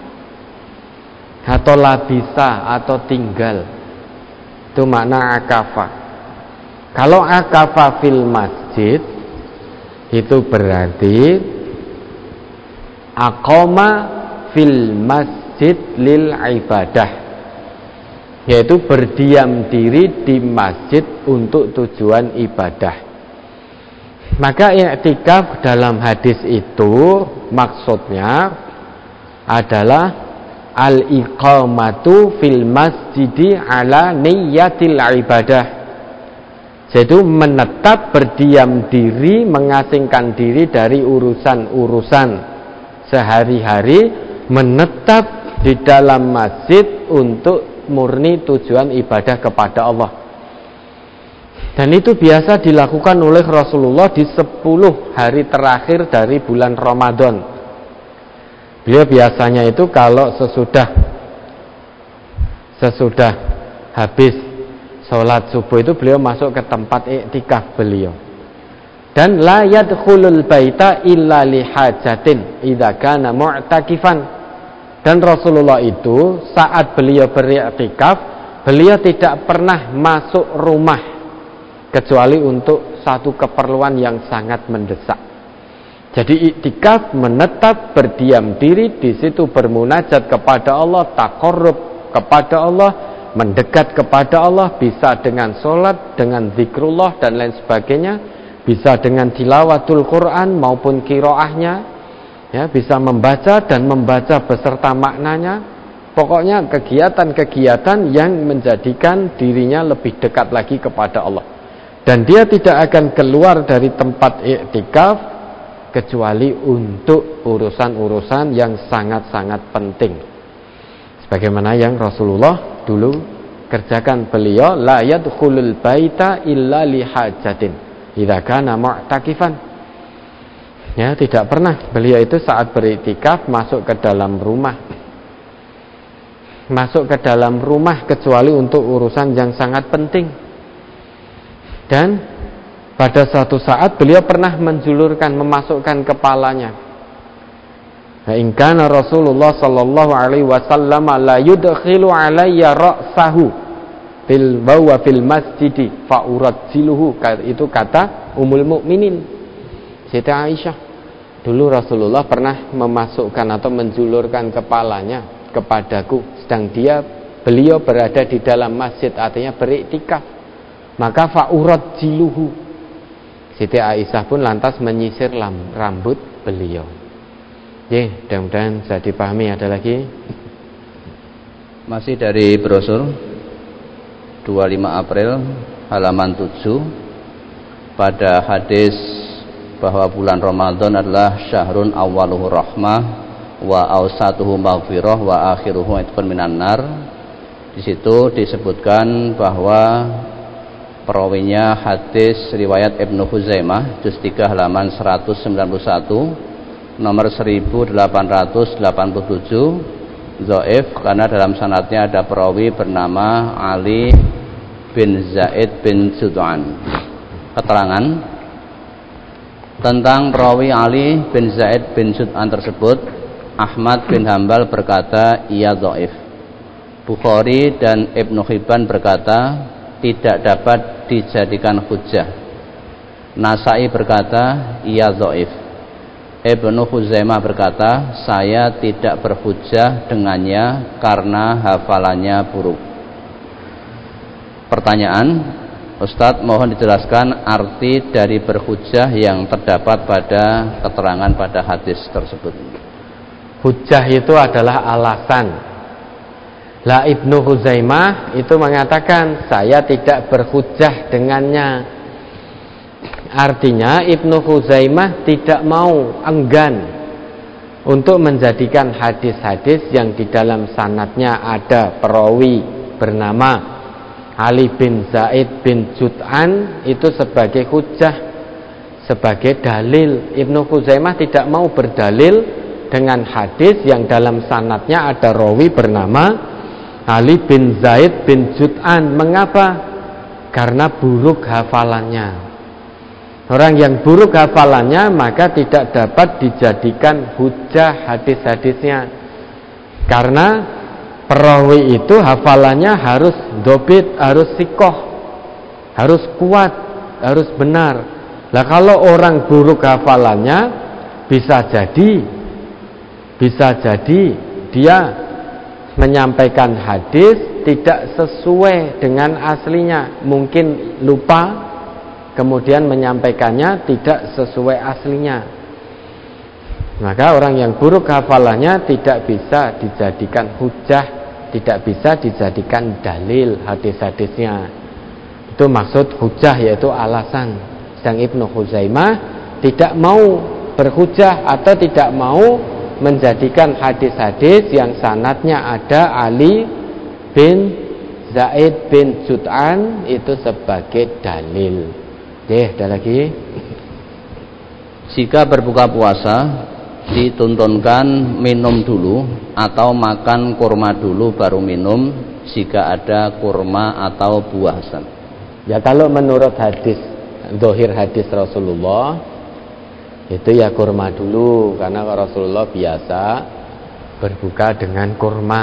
S1: atau labisa, atau tinggal. Itu makna akafa. Kalau akafa fil masjid, itu berarti aqama fil masjid lil ibadah, yaitu berdiam diri di masjid untuk tujuan ibadah. Maka i'tikaf dalam hadis itu maksudnya adalah al-iqamatu fil masjidi ala niyatil ibadah. Jadi menetap, berdiam diri, mengasingkan diri dari urusan-urusan sehari-hari, menetap di dalam masjid untuk murni tujuan ibadah kepada Allah. Dan itu biasa dilakukan oleh Rasulullah di 10 hari terakhir dari bulan Ramadan. Beliau biasanya itu kalau sesudah habis sholat subuh itu beliau masuk ke tempat iktikaf beliau. Dan la yadkhulul baita illa lihajatin idza kana mu'takifan. Dan Rasulullah itu saat beliau beriktikaf, beliau tidak pernah masuk rumah kecuali untuk satu keperluan yang sangat mendesak. Jadi iktikaf menetap, berdiam diri di situ, bermunajat kepada Allah, taqarrub kepada Allah, mendekat kepada Allah, bisa dengan sholat, dengan zikrullah dan lain sebagainya, bisa dengan tilawatul Quran maupun qiraahnya, ya, bisa membaca dan membaca beserta maknanya. Pokoknya kegiatan-kegiatan yang menjadikan dirinya lebih dekat lagi kepada Allah. Dan dia tidak akan keluar dari tempat iktikaf kecuali untuk urusan-urusan yang sangat-sangat penting. Sebagaimana yang Rasulullah dulu kerjakan, beliau la yadkhulul baita illa lihajatin idza kana mu'takifan. Ya, tidak pernah beliau itu saat beriktikaf masuk ke dalam rumah. Masuk ke dalam rumah kecuali untuk urusan yang sangat penting. Dan pada suatu saat beliau pernah menjulurkan, memasukkan kepalanya. In kana Rasulullah sallallahu alaihi wasallam la yudkhilu alayya ra'sahu fil bawa fil masjidi fa urajjiluhu. Itu kata Ummul Mukminin Siti Aisyah. Dulu Rasulullah pernah memasukkan atau menjulurkan kepalanya kepadaku sedang beliau berada di dalam masjid, artinya beriktikaf. Maka fa urajjiluhu. Siti Aisyah pun lantas menyisir rambut beliau. Mudah-mudahan bisa dipahami. Ada lagi?
S2: Masih dari brosur 25 April halaman 7, pada hadis bahwa bulan Ramadan adalah syahrun awwaluhu rahmah wa awsatuhu maghfirah wa akhiruhu itqun minan nar. Di situ disebutkan bahwa perawinya hadis riwayat Ibnu Huzaimah juz 3 halaman 191 nomor 1887, dhaif karena dalam sanadnya ada perawi bernama Ali bin Zaid bin Jud'an. Keterangan tentang perawi Ali bin Zaid bin Jud'an tersebut, Ahmad bin Hambal berkata ia dhaif. Bukhari dan Ibnu Hibban berkata tidak dapat dijadikan hujjah. Nasai berkata ia dhaif. Ibnu Huzaimah berkata, saya tidak berhujjah dengannya karena hafalannya buruk. Pertanyaan, Ustadz mohon dijelaskan arti dari berhujjah yang terdapat pada keterangan pada hadis tersebut.
S1: Hujjah itu adalah alasan. Lah Ibnu Huzaimah itu mengatakan saya tidak berhujjah dengannya. Artinya Ibnu Huzaimah tidak mau, enggan untuk menjadikan hadis-hadis yang di dalam sanadnya ada perawi bernama Ali bin Zaid bin Jud'an itu sebagai hujjah, sebagai dalil. Ibnu Huzaimah tidak mau berdalil dengan hadis yang dalam sanadnya ada rawi bernama Ali bin Zaid bin Jud'an. Mengapa? Karena buruk hafalannya. Orang yang buruk hafalannya maka tidak dapat dijadikan hujjah hadis-hadisnya. Karena perawi itu hafalannya harus dobit, harus sikoh, harus kuat, harus benar. Lah kalau orang buruk hafalannya bisa jadi dia menyampaikan hadis tidak sesuai dengan aslinya, mungkin lupa, kemudian menyampaikannya tidak sesuai aslinya. Maka orang yang buruk hafalannya tidak bisa dijadikan hujjah, tidak bisa dijadikan dalil hadis-hadisnya. Itu maksud hujjah, yaitu alasan. Sedang Ibnu Huzaimah tidak mau berhujjah atau tidak mau menjadikan hadis-hadis yang sanadnya ada Ali bin Zaid bin Jud'an itu sebagai dalil. Ada lagi?
S2: Jika berbuka puasa dituntunkan minum dulu atau makan kurma dulu baru minum jika ada kurma atau buah.
S1: Ya kalau menurut hadis, zahir hadis Rasulullah itu ya kurma dulu, karena Rasulullah biasa berbuka dengan kurma.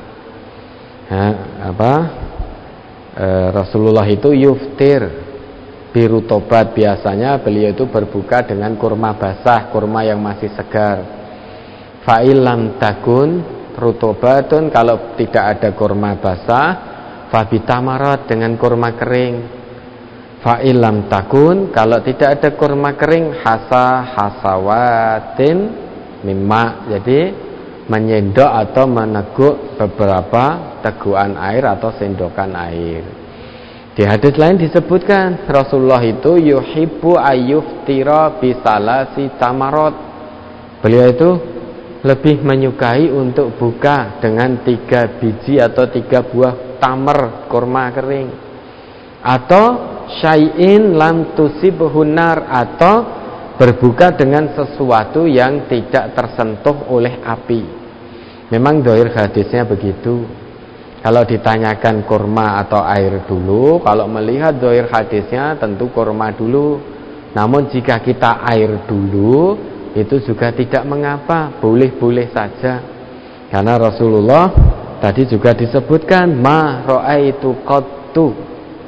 S1: Rasulullah itu yuftir biru tobat, biasanya beliau itu berbuka dengan kurma basah, kurma yang masih segar. Fa'ilam takun rutobatun, kalau tidak ada kurma basah, fabitamarat, dengan kurma kering. Fa'ilam takun, kalau tidak ada kurma kering, hasawatin mimma, jadi menyendok atau meneguk beberapa tegukan air atau sendokan air. Di hadis lain disebutkan Rasulullah itu yuhibbu ayyuftira bisalasi tamarot. Beliau itu lebih menyukai untuk buka dengan 3 biji atau 3 buah tamar, kurma kering. Atau syai'in lam tusibhun nar, atau berbuka dengan sesuatu yang tidak tersentuh oleh api. Memang dohir hadisnya begitu. Kalau ditanyakan kurma atau air dulu, kalau melihat dohir hadisnya tentu kurma dulu. Namun jika kita air dulu, itu juga tidak mengapa, boleh-boleh saja. Karena Rasulullah tadi juga disebutkan ma ra'aitu qattu.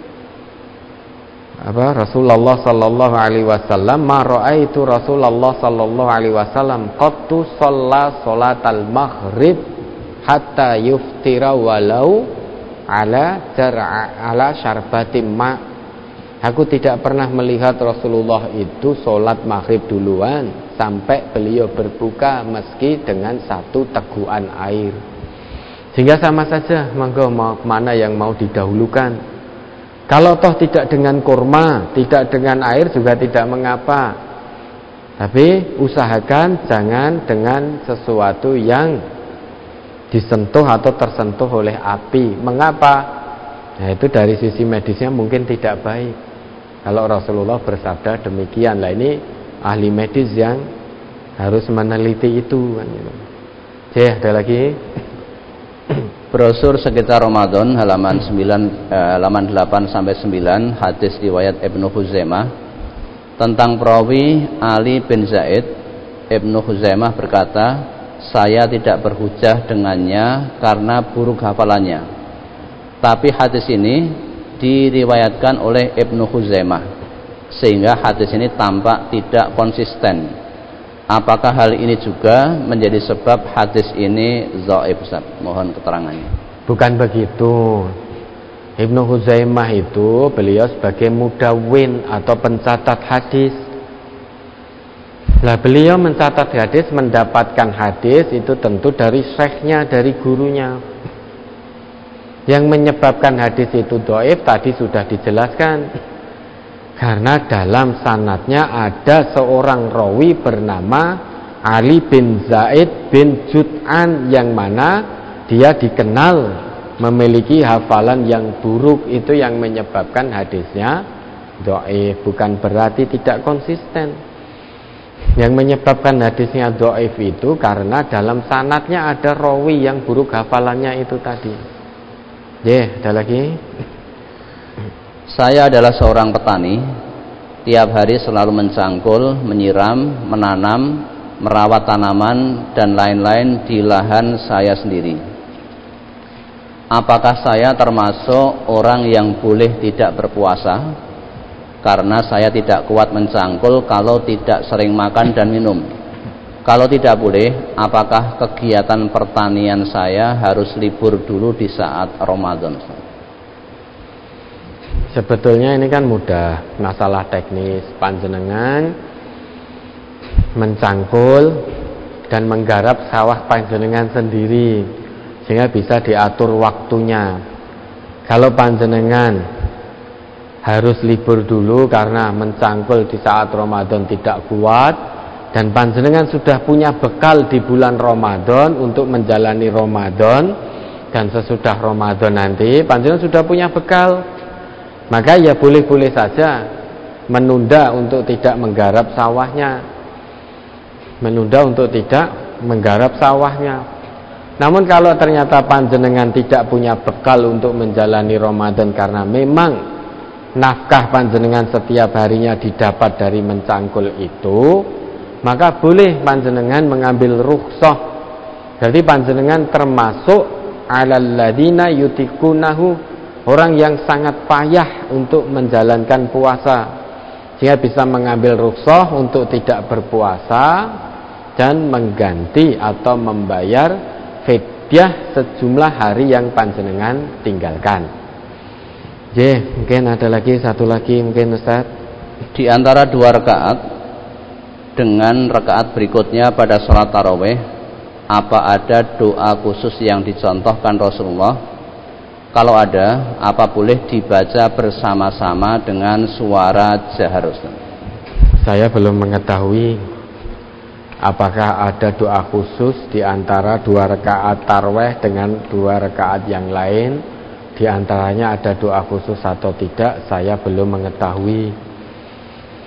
S1: Rasulullah sallallahu alaihi wasallam ma ra'aitu Rasulullah sallallahu alaihi wasallam qattu shalla salatal maghrib hatta yuftira walau ala syarbatim ma. Aku tidak pernah melihat Rasulullah itu sholat maghrib duluan sampai beliau berbuka meski dengan satu teguhan air. Sehingga sama saja, monggo mau mana yang mau didahulukan. Kalau toh tidak dengan kurma, tidak dengan air juga tidak mengapa. Tapi usahakan jangan dengan sesuatu yang disentuh atau tersentuh oleh api. Mengapa? Nah, itu dari sisi medisnya mungkin tidak baik. Kalau Rasulullah bersabda demikian, lah ini ahli medis yang harus meneliti itu. Ada lagi?
S2: Brosur sekitar Ramadan halaman 8 sampai 9, hadis riwayat Ibnu Huzaimah tentang perawi Ali bin Zaid. Ibnu Huzaimah berkata, saya tidak berhujjah dengannya karena buruk hafalannya. Tapi hadis ini diriwayatkan oleh Ibnu Huzaimah, sehingga hadis ini tampak tidak konsisten. Apakah hal ini juga menjadi sebab hadis ini dhaif, Ustaz? Mohon keterangannya.
S1: Bukan begitu. Ibnu Huzaimah itu beliau sebagai mudawwin atau pencatat hadis. Lah beliau mencatat hadis, mendapatkan hadis itu tentu dari syekhnya, dari gurunya. Yang menyebabkan hadis itu dhaif tadi sudah dijelaskan. Karena dalam sanadnya ada seorang rawi bernama Ali bin Zaid bin Jud'an, yang mana dia dikenal memiliki hafalan yang buruk. Itu yang menyebabkan hadisnya dhaif, bukan berarti tidak konsisten. Yang menyebabkan hadisnya dhaif itu karena dalam sanadnya ada rawi yang buruk hafalannya itu tadi. Ada lagi?
S2: Saya adalah seorang petani, tiap hari selalu mencangkul, menyiram, menanam, merawat tanaman dan lain-lain di lahan saya sendiri. Apakah saya termasuk orang yang boleh tidak berpuasa karena saya tidak kuat mencangkul kalau tidak sering makan dan minum? Kalau tidak boleh, apakah kegiatan pertanian saya harus libur dulu di saat Ramadan?
S1: Sebetulnya ini kan mudah, masalah teknis. Panjenengan mencangkul dan menggarap sawah panjenengan sendiri, sehingga bisa diatur waktunya. Kalau panjenengan harus libur dulu karena mencangkul di saat Ramadan tidak kuat, dan panjenengan sudah punya bekal di bulan Ramadan untuk menjalani Ramadan, dan sesudah Ramadan nanti panjenengan sudah punya bekal, maka ya boleh-boleh saja menunda untuk tidak menggarap sawahnya. Menunda untuk tidak menggarap sawahnya. Namun kalau ternyata panjenengan tidak punya bekal untuk menjalani Ramadan karena memang nafkah panjenengan setiap harinya didapat dari mencangkul itu, maka boleh panjenengan mengambil rukhsah. Jadi panjenengan termasuk alal ladina yutikunahu, orang yang sangat payah untuk menjalankan puasa, sehingga bisa mengambil rukhsah untuk tidak berpuasa dan mengganti atau membayar fidyah sejumlah hari yang panjenengan tinggalkan. Mungkin ada lagi satu lagi mungkin Ustaz.
S2: Di antara 2 rakaat dengan rakaat berikutnya pada sholat tarawih, apa ada doa khusus yang dicontohkan Rasulullah? Kalau ada, apa boleh dibaca bersama-sama dengan suara jahar, Ustaz?
S1: Saya belum mengetahui apakah ada doa khusus di antara 2 rakaat tarawih dengan 2 rakaat yang lain. Di antaranya ada doa khusus atau tidak, saya belum mengetahui.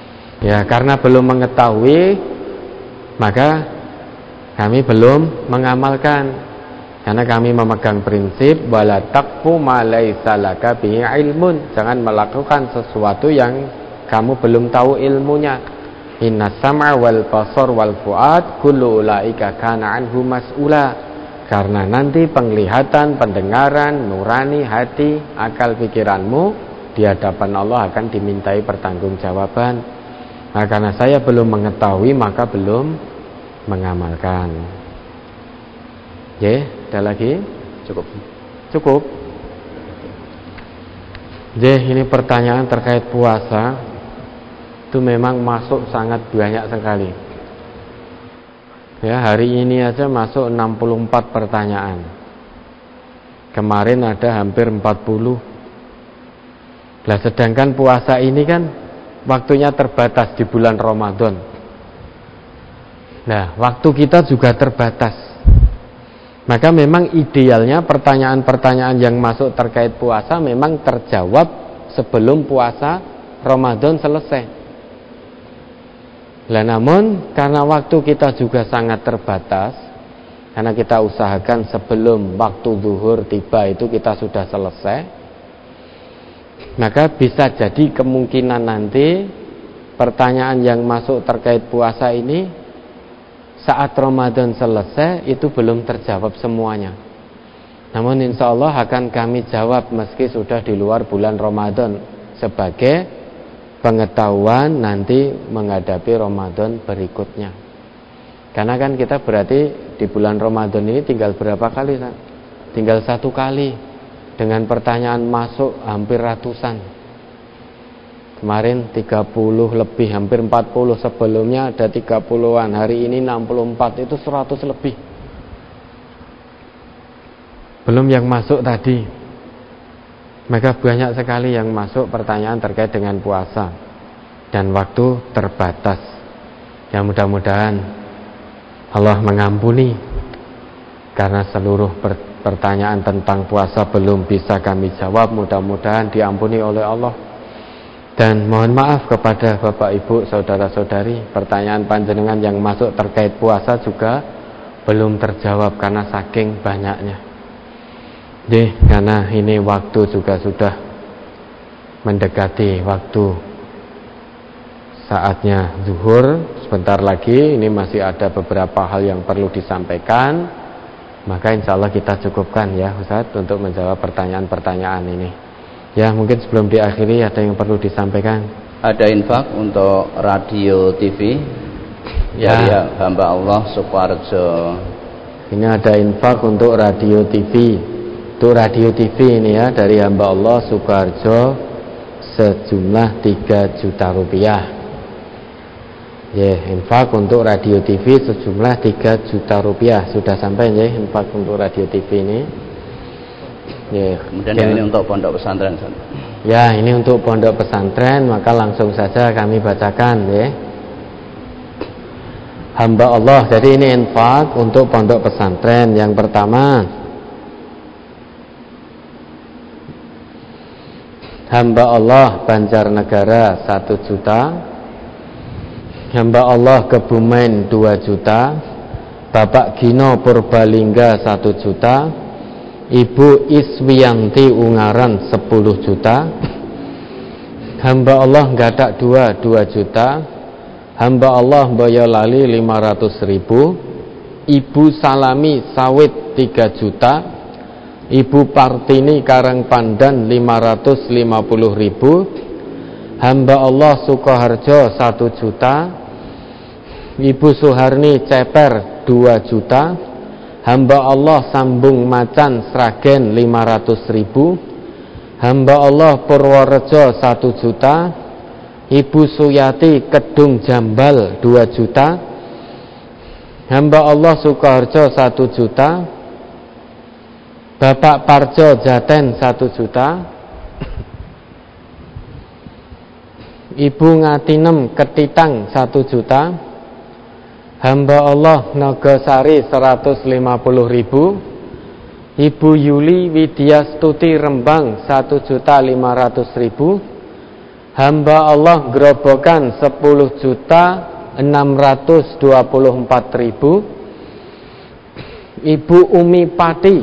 S1: Ya, karena belum mengetahui, maka kami belum mengamalkan. Karena kami memegang prinsip wala taqfu ma laisa laka bihi ilmun. Jangan melakukan sesuatu yang kamu belum tahu ilmunya. Inna sam'a wal basar wal fuad kullu ulaika kana anhu mas'ula. Karena nanti penglihatan, pendengaran, nurani, hati, akal pikiranmu di hadapan Allah akan dimintai pertanggungjawaban. Nah, karena saya belum mengetahui maka belum mengamalkan. Ada lagi? Cukup. Ini pertanyaan terkait puasa. Itu memang masuk sangat banyak sekali. Ya, hari ini aja masuk 64 pertanyaan. Kemarin ada hampir 40. Lah sedangkan puasa ini kan waktunya terbatas di bulan Ramadan. Nah, waktu kita juga terbatas. Maka memang idealnya pertanyaan-pertanyaan yang masuk terkait puasa memang terjawab sebelum puasa Ramadan selesai. Lah namun karena waktu kita juga sangat terbatas, karena kita usahakan sebelum waktu zuhur tiba itu kita sudah selesai, maka bisa jadi kemungkinan nanti pertanyaan yang masuk terkait puasa ini saat Ramadan selesai itu belum terjawab semuanya. Namun insya Allah akan kami jawab meski sudah di luar bulan Ramadan, sebagai pengetahuan nanti menghadapi Ramadan berikutnya. Karena kan kita berarti di bulan Ramadan ini tinggal berapa kali? Tinggal 1 kali. Dengan pertanyaan masuk hampir ratusan. Kemarin 30 lebih, hampir 40. Sebelumnya ada 30-an. Hari ini 64, itu 100 lebih. Belum yang masuk tadi. Maka banyak sekali yang masuk pertanyaan terkait dengan puasa. Dan waktu terbatas. Ya mudah-mudahan Allah mengampuni. Karena seluruh pertanyaan tentang puasa belum bisa kami jawab. Mudah-mudahan diampuni oleh Allah. Dan mohon maaf kepada Bapak Ibu, saudara-saudari, pertanyaan panjenengan yang masuk terkait puasa juga belum terjawab karena saking banyaknya. Karena ini waktu juga sudah mendekati waktu saatnya zuhur. Sebentar lagi ini masih ada beberapa hal yang perlu disampaikan. Maka insya Allah kita cukupkan ya Ustaz untuk menjawab pertanyaan-pertanyaan ini. Ya, mungkin sebelum diakhiri ada yang perlu disampaikan.
S2: Ada infak untuk radio TV dari hamba Allah Sukoharjo.
S1: Ini ada infak untuk radio TV. Untuk radio TV ini ya, dari hamba Allah Sukoharjo sejumlah 3 juta rupiah. Infak untuk radio TV sejumlah 3 juta rupiah. Sudah sampai ya infak untuk radio TV ini.
S2: Kemudian ini untuk pondok pesantren.
S1: Ya, ini untuk pondok pesantren, maka langsung saja kami bacakan ya. Hamba Allah, jadi ini infak untuk pondok pesantren. Yang pertama, hamba Allah Banjarnegara 1 juta, hamba Allah Kebumen 2 juta, Bapak Gino Purbalingga 1 juta, Ibu Iswiyanti Ungaran 10 juta, hamba Allah Gadak 2 juta, hamba Allah Boyolali 500.000, Ibu Salami Sawit 3 juta, Ibu Partini Karangpandan 550.000, hamba Allah Sukoharjo 1 juta, Ibu Suharni Ceper 2 juta, hamba Allah Sambung Macan Sragen 500.000, hamba Allah Purworejo 1 juta, Ibu Suyati Kedung Jambal 2 juta, hamba Allah Sukoharjo 1 juta, Bapak Parjo Jaten 1 juta, Ibu Ngatinem Ketitang 1 juta, hamba Allah Nagasari 150.000, Ibu Yuli Widyastuti Rembang 1.500.000, hamba Allah gerobokan 10.624.000, Ibu Umi Pati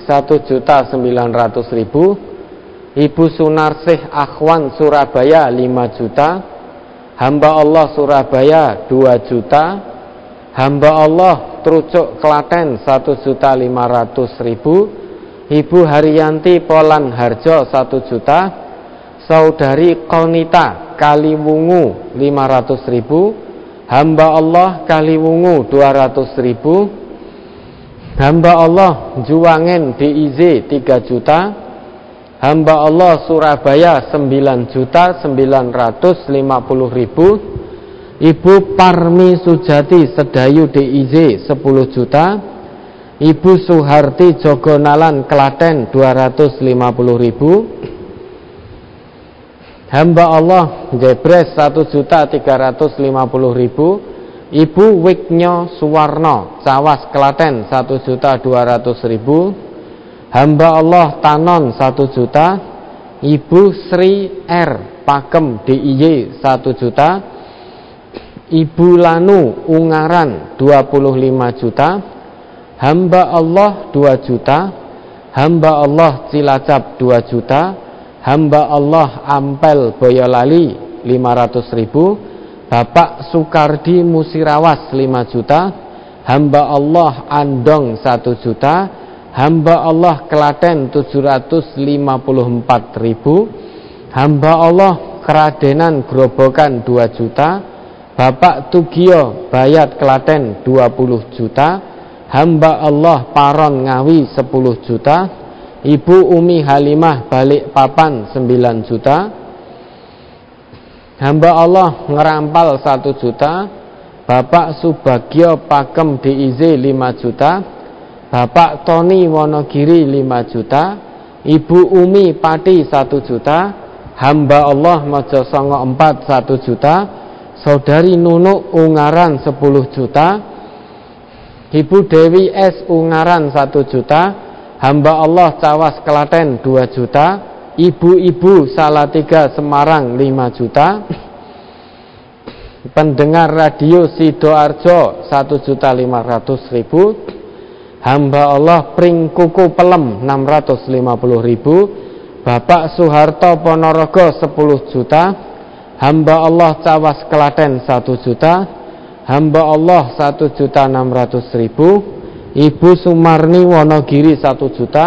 S1: 1.900.000, Ibu Sunarsih Akhwan Surabaya 5 juta, hamba Allah Surabaya 2 juta, hamba Allah Trucuk Klaten 1.500.000, Ibu Haryanti Polan Harjo 1 juta, Saudari Konita Kaliwungu 500.000, hamba Allah Kaliwungu 200.000, hamba Allah Juwangen DIZ 3 juta, hamba Allah Surabaya 9.950.000, Ibu Parmi Sujati Sedayu DIZ 10 juta, Ibu Suharti Jogonalan Klaten 250.000, hamba Allah Jebres 1.350.000, Ibu Wiknyo Suwarno Cawas Klaten 1.200.000, hamba Allah Tanon 1 juta, Ibu Sri R Pakem DIY 1 juta, Ibu Lanu Ungaran 25 juta, hamba Allah 2 juta, hamba Allah Cilacap 2 juta, hamba Allah Ampel Boyolali 500.000, Bapak Sukardi Musirawas 5 juta, hamba Allah Andong 1 juta, hamba Allah Klaten 754.000, hamba Allah Keradenan Grobogan 2 juta, Bapak Tugio Bayat Klaten 20 juta, hamba Allah Paron Ngawi 10 juta, Ibu Umi Halimah Balikpapan 9 juta, hamba Allah Ngerampal 1 juta, Bapak Subagio Pakem DIZ 5 juta, Bapak Tony Wonogiri 5 juta, Ibu Umi Pati 1 juta, hamba Allah Mojosongo 4 1 juta, Saudari Nunuk Ungaran 10 juta, Ibu Dewi S Ungaran 1 juta, hamba Allah Cawas Klaten 2 juta, Ibu-ibu Salatiga Semarang 5 juta, pendengar radio Sidoarjo 1.500.000, hamba Allah Pring Kuku Pelem 650.000, Bapak Soeharto Ponorogo 10 juta, hamba Allah Cawas Klaten 1 juta, hamba Allah 1.600.000, Ibu Sumarni Wonogiri 1 juta,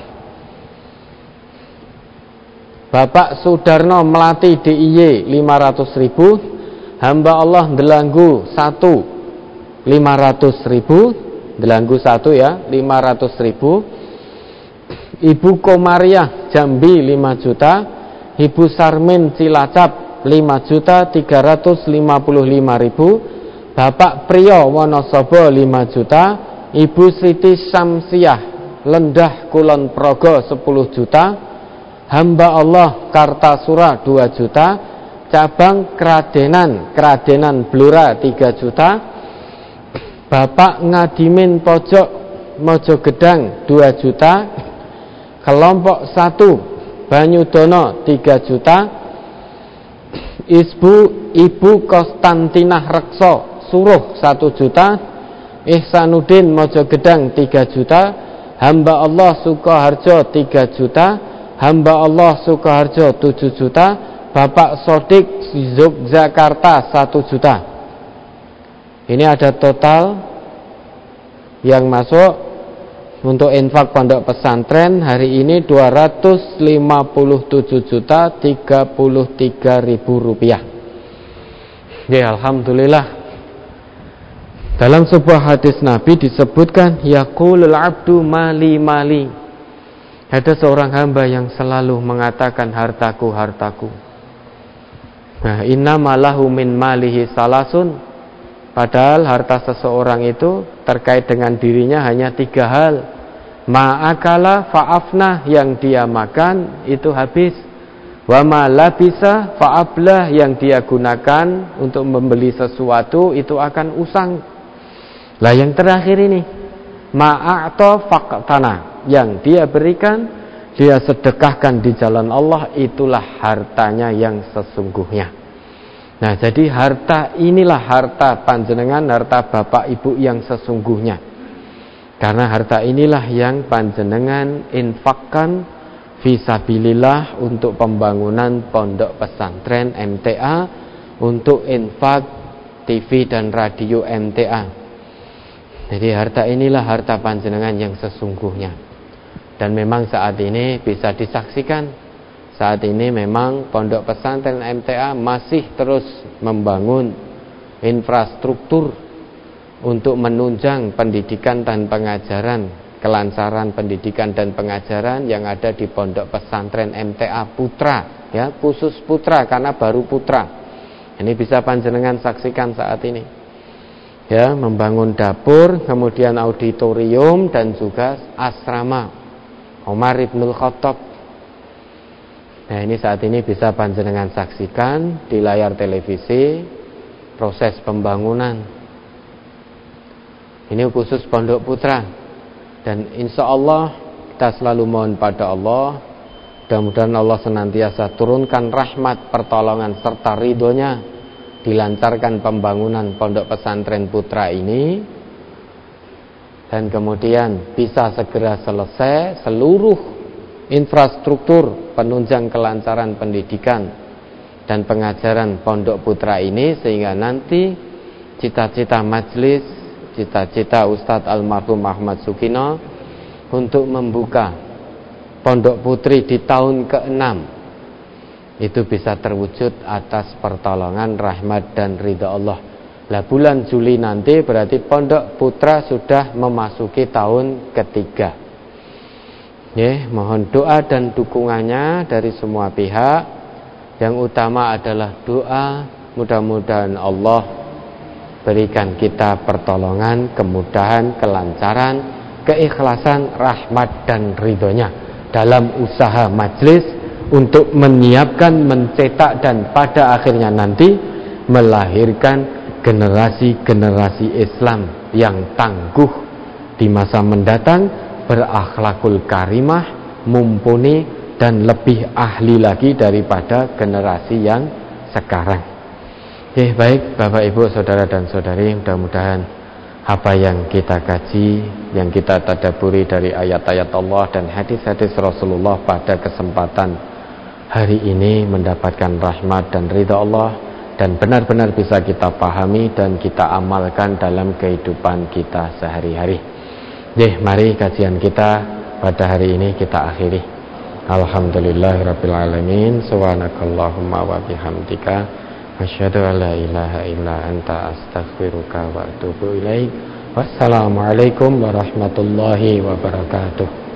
S1: Bapak Sudarno Melati DIY 500.000, hamba Allah Delanggu 1 500.000, Delanggu 1 ya 500.000, Ibu Komariah Jambi 5 juta, Ibu Sarmin Cilacap 5.355.000, Bapak Priyo Wonosobo 5 juta, Ibu Siti Samsiah Lendah Kulon Progo 10 juta, hamba Allah Kartasura 2 juta, cabang Keradenan Blora 3 juta, Bapak Ngadimin Pojok Mojogedang 2 juta, kelompok 1 Banyudono 3 juta, Ibu Konstantinah Rekso Suruh 1 juta, Ihsanuddin Mojogedang 3 juta, hamba Allah Sukoharjo 3 juta, hamba Allah Sukoharjo 7 juta, Bapak Sodik Yogyakarta 1 juta. Ini ada total yang masuk untuk infak pondok pesantren hari ini 257.033.000 rupiah. Ya, alhamdulillah. Dalam sebuah hadis Nabi disebutkan yaqulul abdu mali mali. Ada seorang hamba yang selalu mengatakan hartaku, hartaku. Nah, innamalahu min malihi salasun. Padahal harta seseorang itu terkait dengan dirinya hanya 3 hal. Ma'akala fa'afnah, yang dia makan itu habis. Wa ma labisa fa'ablah, yang dia gunakan untuk membeli sesuatu itu akan usang. Lah yang terakhir ini, ma'a'ta faqtana, yang dia berikan dia sedekahkan di jalan Allah, itulah hartanya yang sesungguhnya. Nah, jadi harta inilah harta panjenengan, harta bapak ibu yang sesungguhnya. Karena harta inilah yang panjenengan infakkan fisabilillah untuk pembangunan pondok pesantren MTA, untuk infak TV dan radio MTA. Jadi harta inilah harta panjenengan yang sesungguhnya. Dan memang saat ini bisa disaksikan, saat ini memang pondok pesantren MTA masih terus membangun infrastruktur untuk menunjang pendidikan dan pengajaran, kelancaran pendidikan dan pengajaran yang ada di pondok pesantren MTA Putra, ya, khusus Putra karena baru Putra. Ini bisa panjenengan saksikan saat ini. Ya, membangun dapur, kemudian auditorium dan juga asrama Umar Ibnul Khattab. Nah, ini saat ini bisa panjenengan saksikan di layar televisi proses pembangunan. Ini khusus Pondok Putra. Dan insya Allah kita selalu mohon pada Allah, mudah-mudahan Allah senantiasa turunkan rahmat, pertolongan serta ridhonya, dilancarkan pembangunan Pondok Pesantren Putra ini, dan kemudian bisa segera selesai seluruh infrastruktur penunjang kelancaran pendidikan dan pengajaran Pondok Putra ini, sehingga nanti cita-cita majelis, cita-cita Ustadz almarhum Ahmad Sukino untuk membuka Pondok Putri di tahun ke-6 itu bisa terwujud atas pertolongan, rahmat dan ridha Allah. Nah, bulan Juli nanti berarti Pondok Putra sudah memasuki tahun ketiga. Mohon doa dan dukungannya dari semua pihak. Yang utama adalah doa, mudah-mudahan Allah berikan kita pertolongan, kemudahan, kelancaran, keikhlasan, rahmat dan ridhonya dalam usaha majelis untuk menyiapkan, mencetak dan pada akhirnya nanti melahirkan generasi-generasi Islam yang tangguh di masa mendatang, berakhlakul karimah, mumpuni dan lebih ahli lagi daripada generasi yang sekarang. Baik Bapak Ibu, saudara dan saudari, mudah-mudahan apa yang kita kaji, yang kita tadabburi dari ayat-ayat Allah dan hadis-hadis Rasulullah pada kesempatan hari ini mendapatkan rahmat dan ridha Allah, dan benar-benar bisa kita pahami dan kita amalkan dalam kehidupan kita sehari-hari. Mari kajian kita pada hari ini kita akhiri. Alhamdulillahirabbil alamin. Subhanakallahumma wa bihamdika asyhadu an la ilaha illa anta astaghfiruka wa atubu ilaik. Wassalamualaikum warahmatullahi wabarakatuh.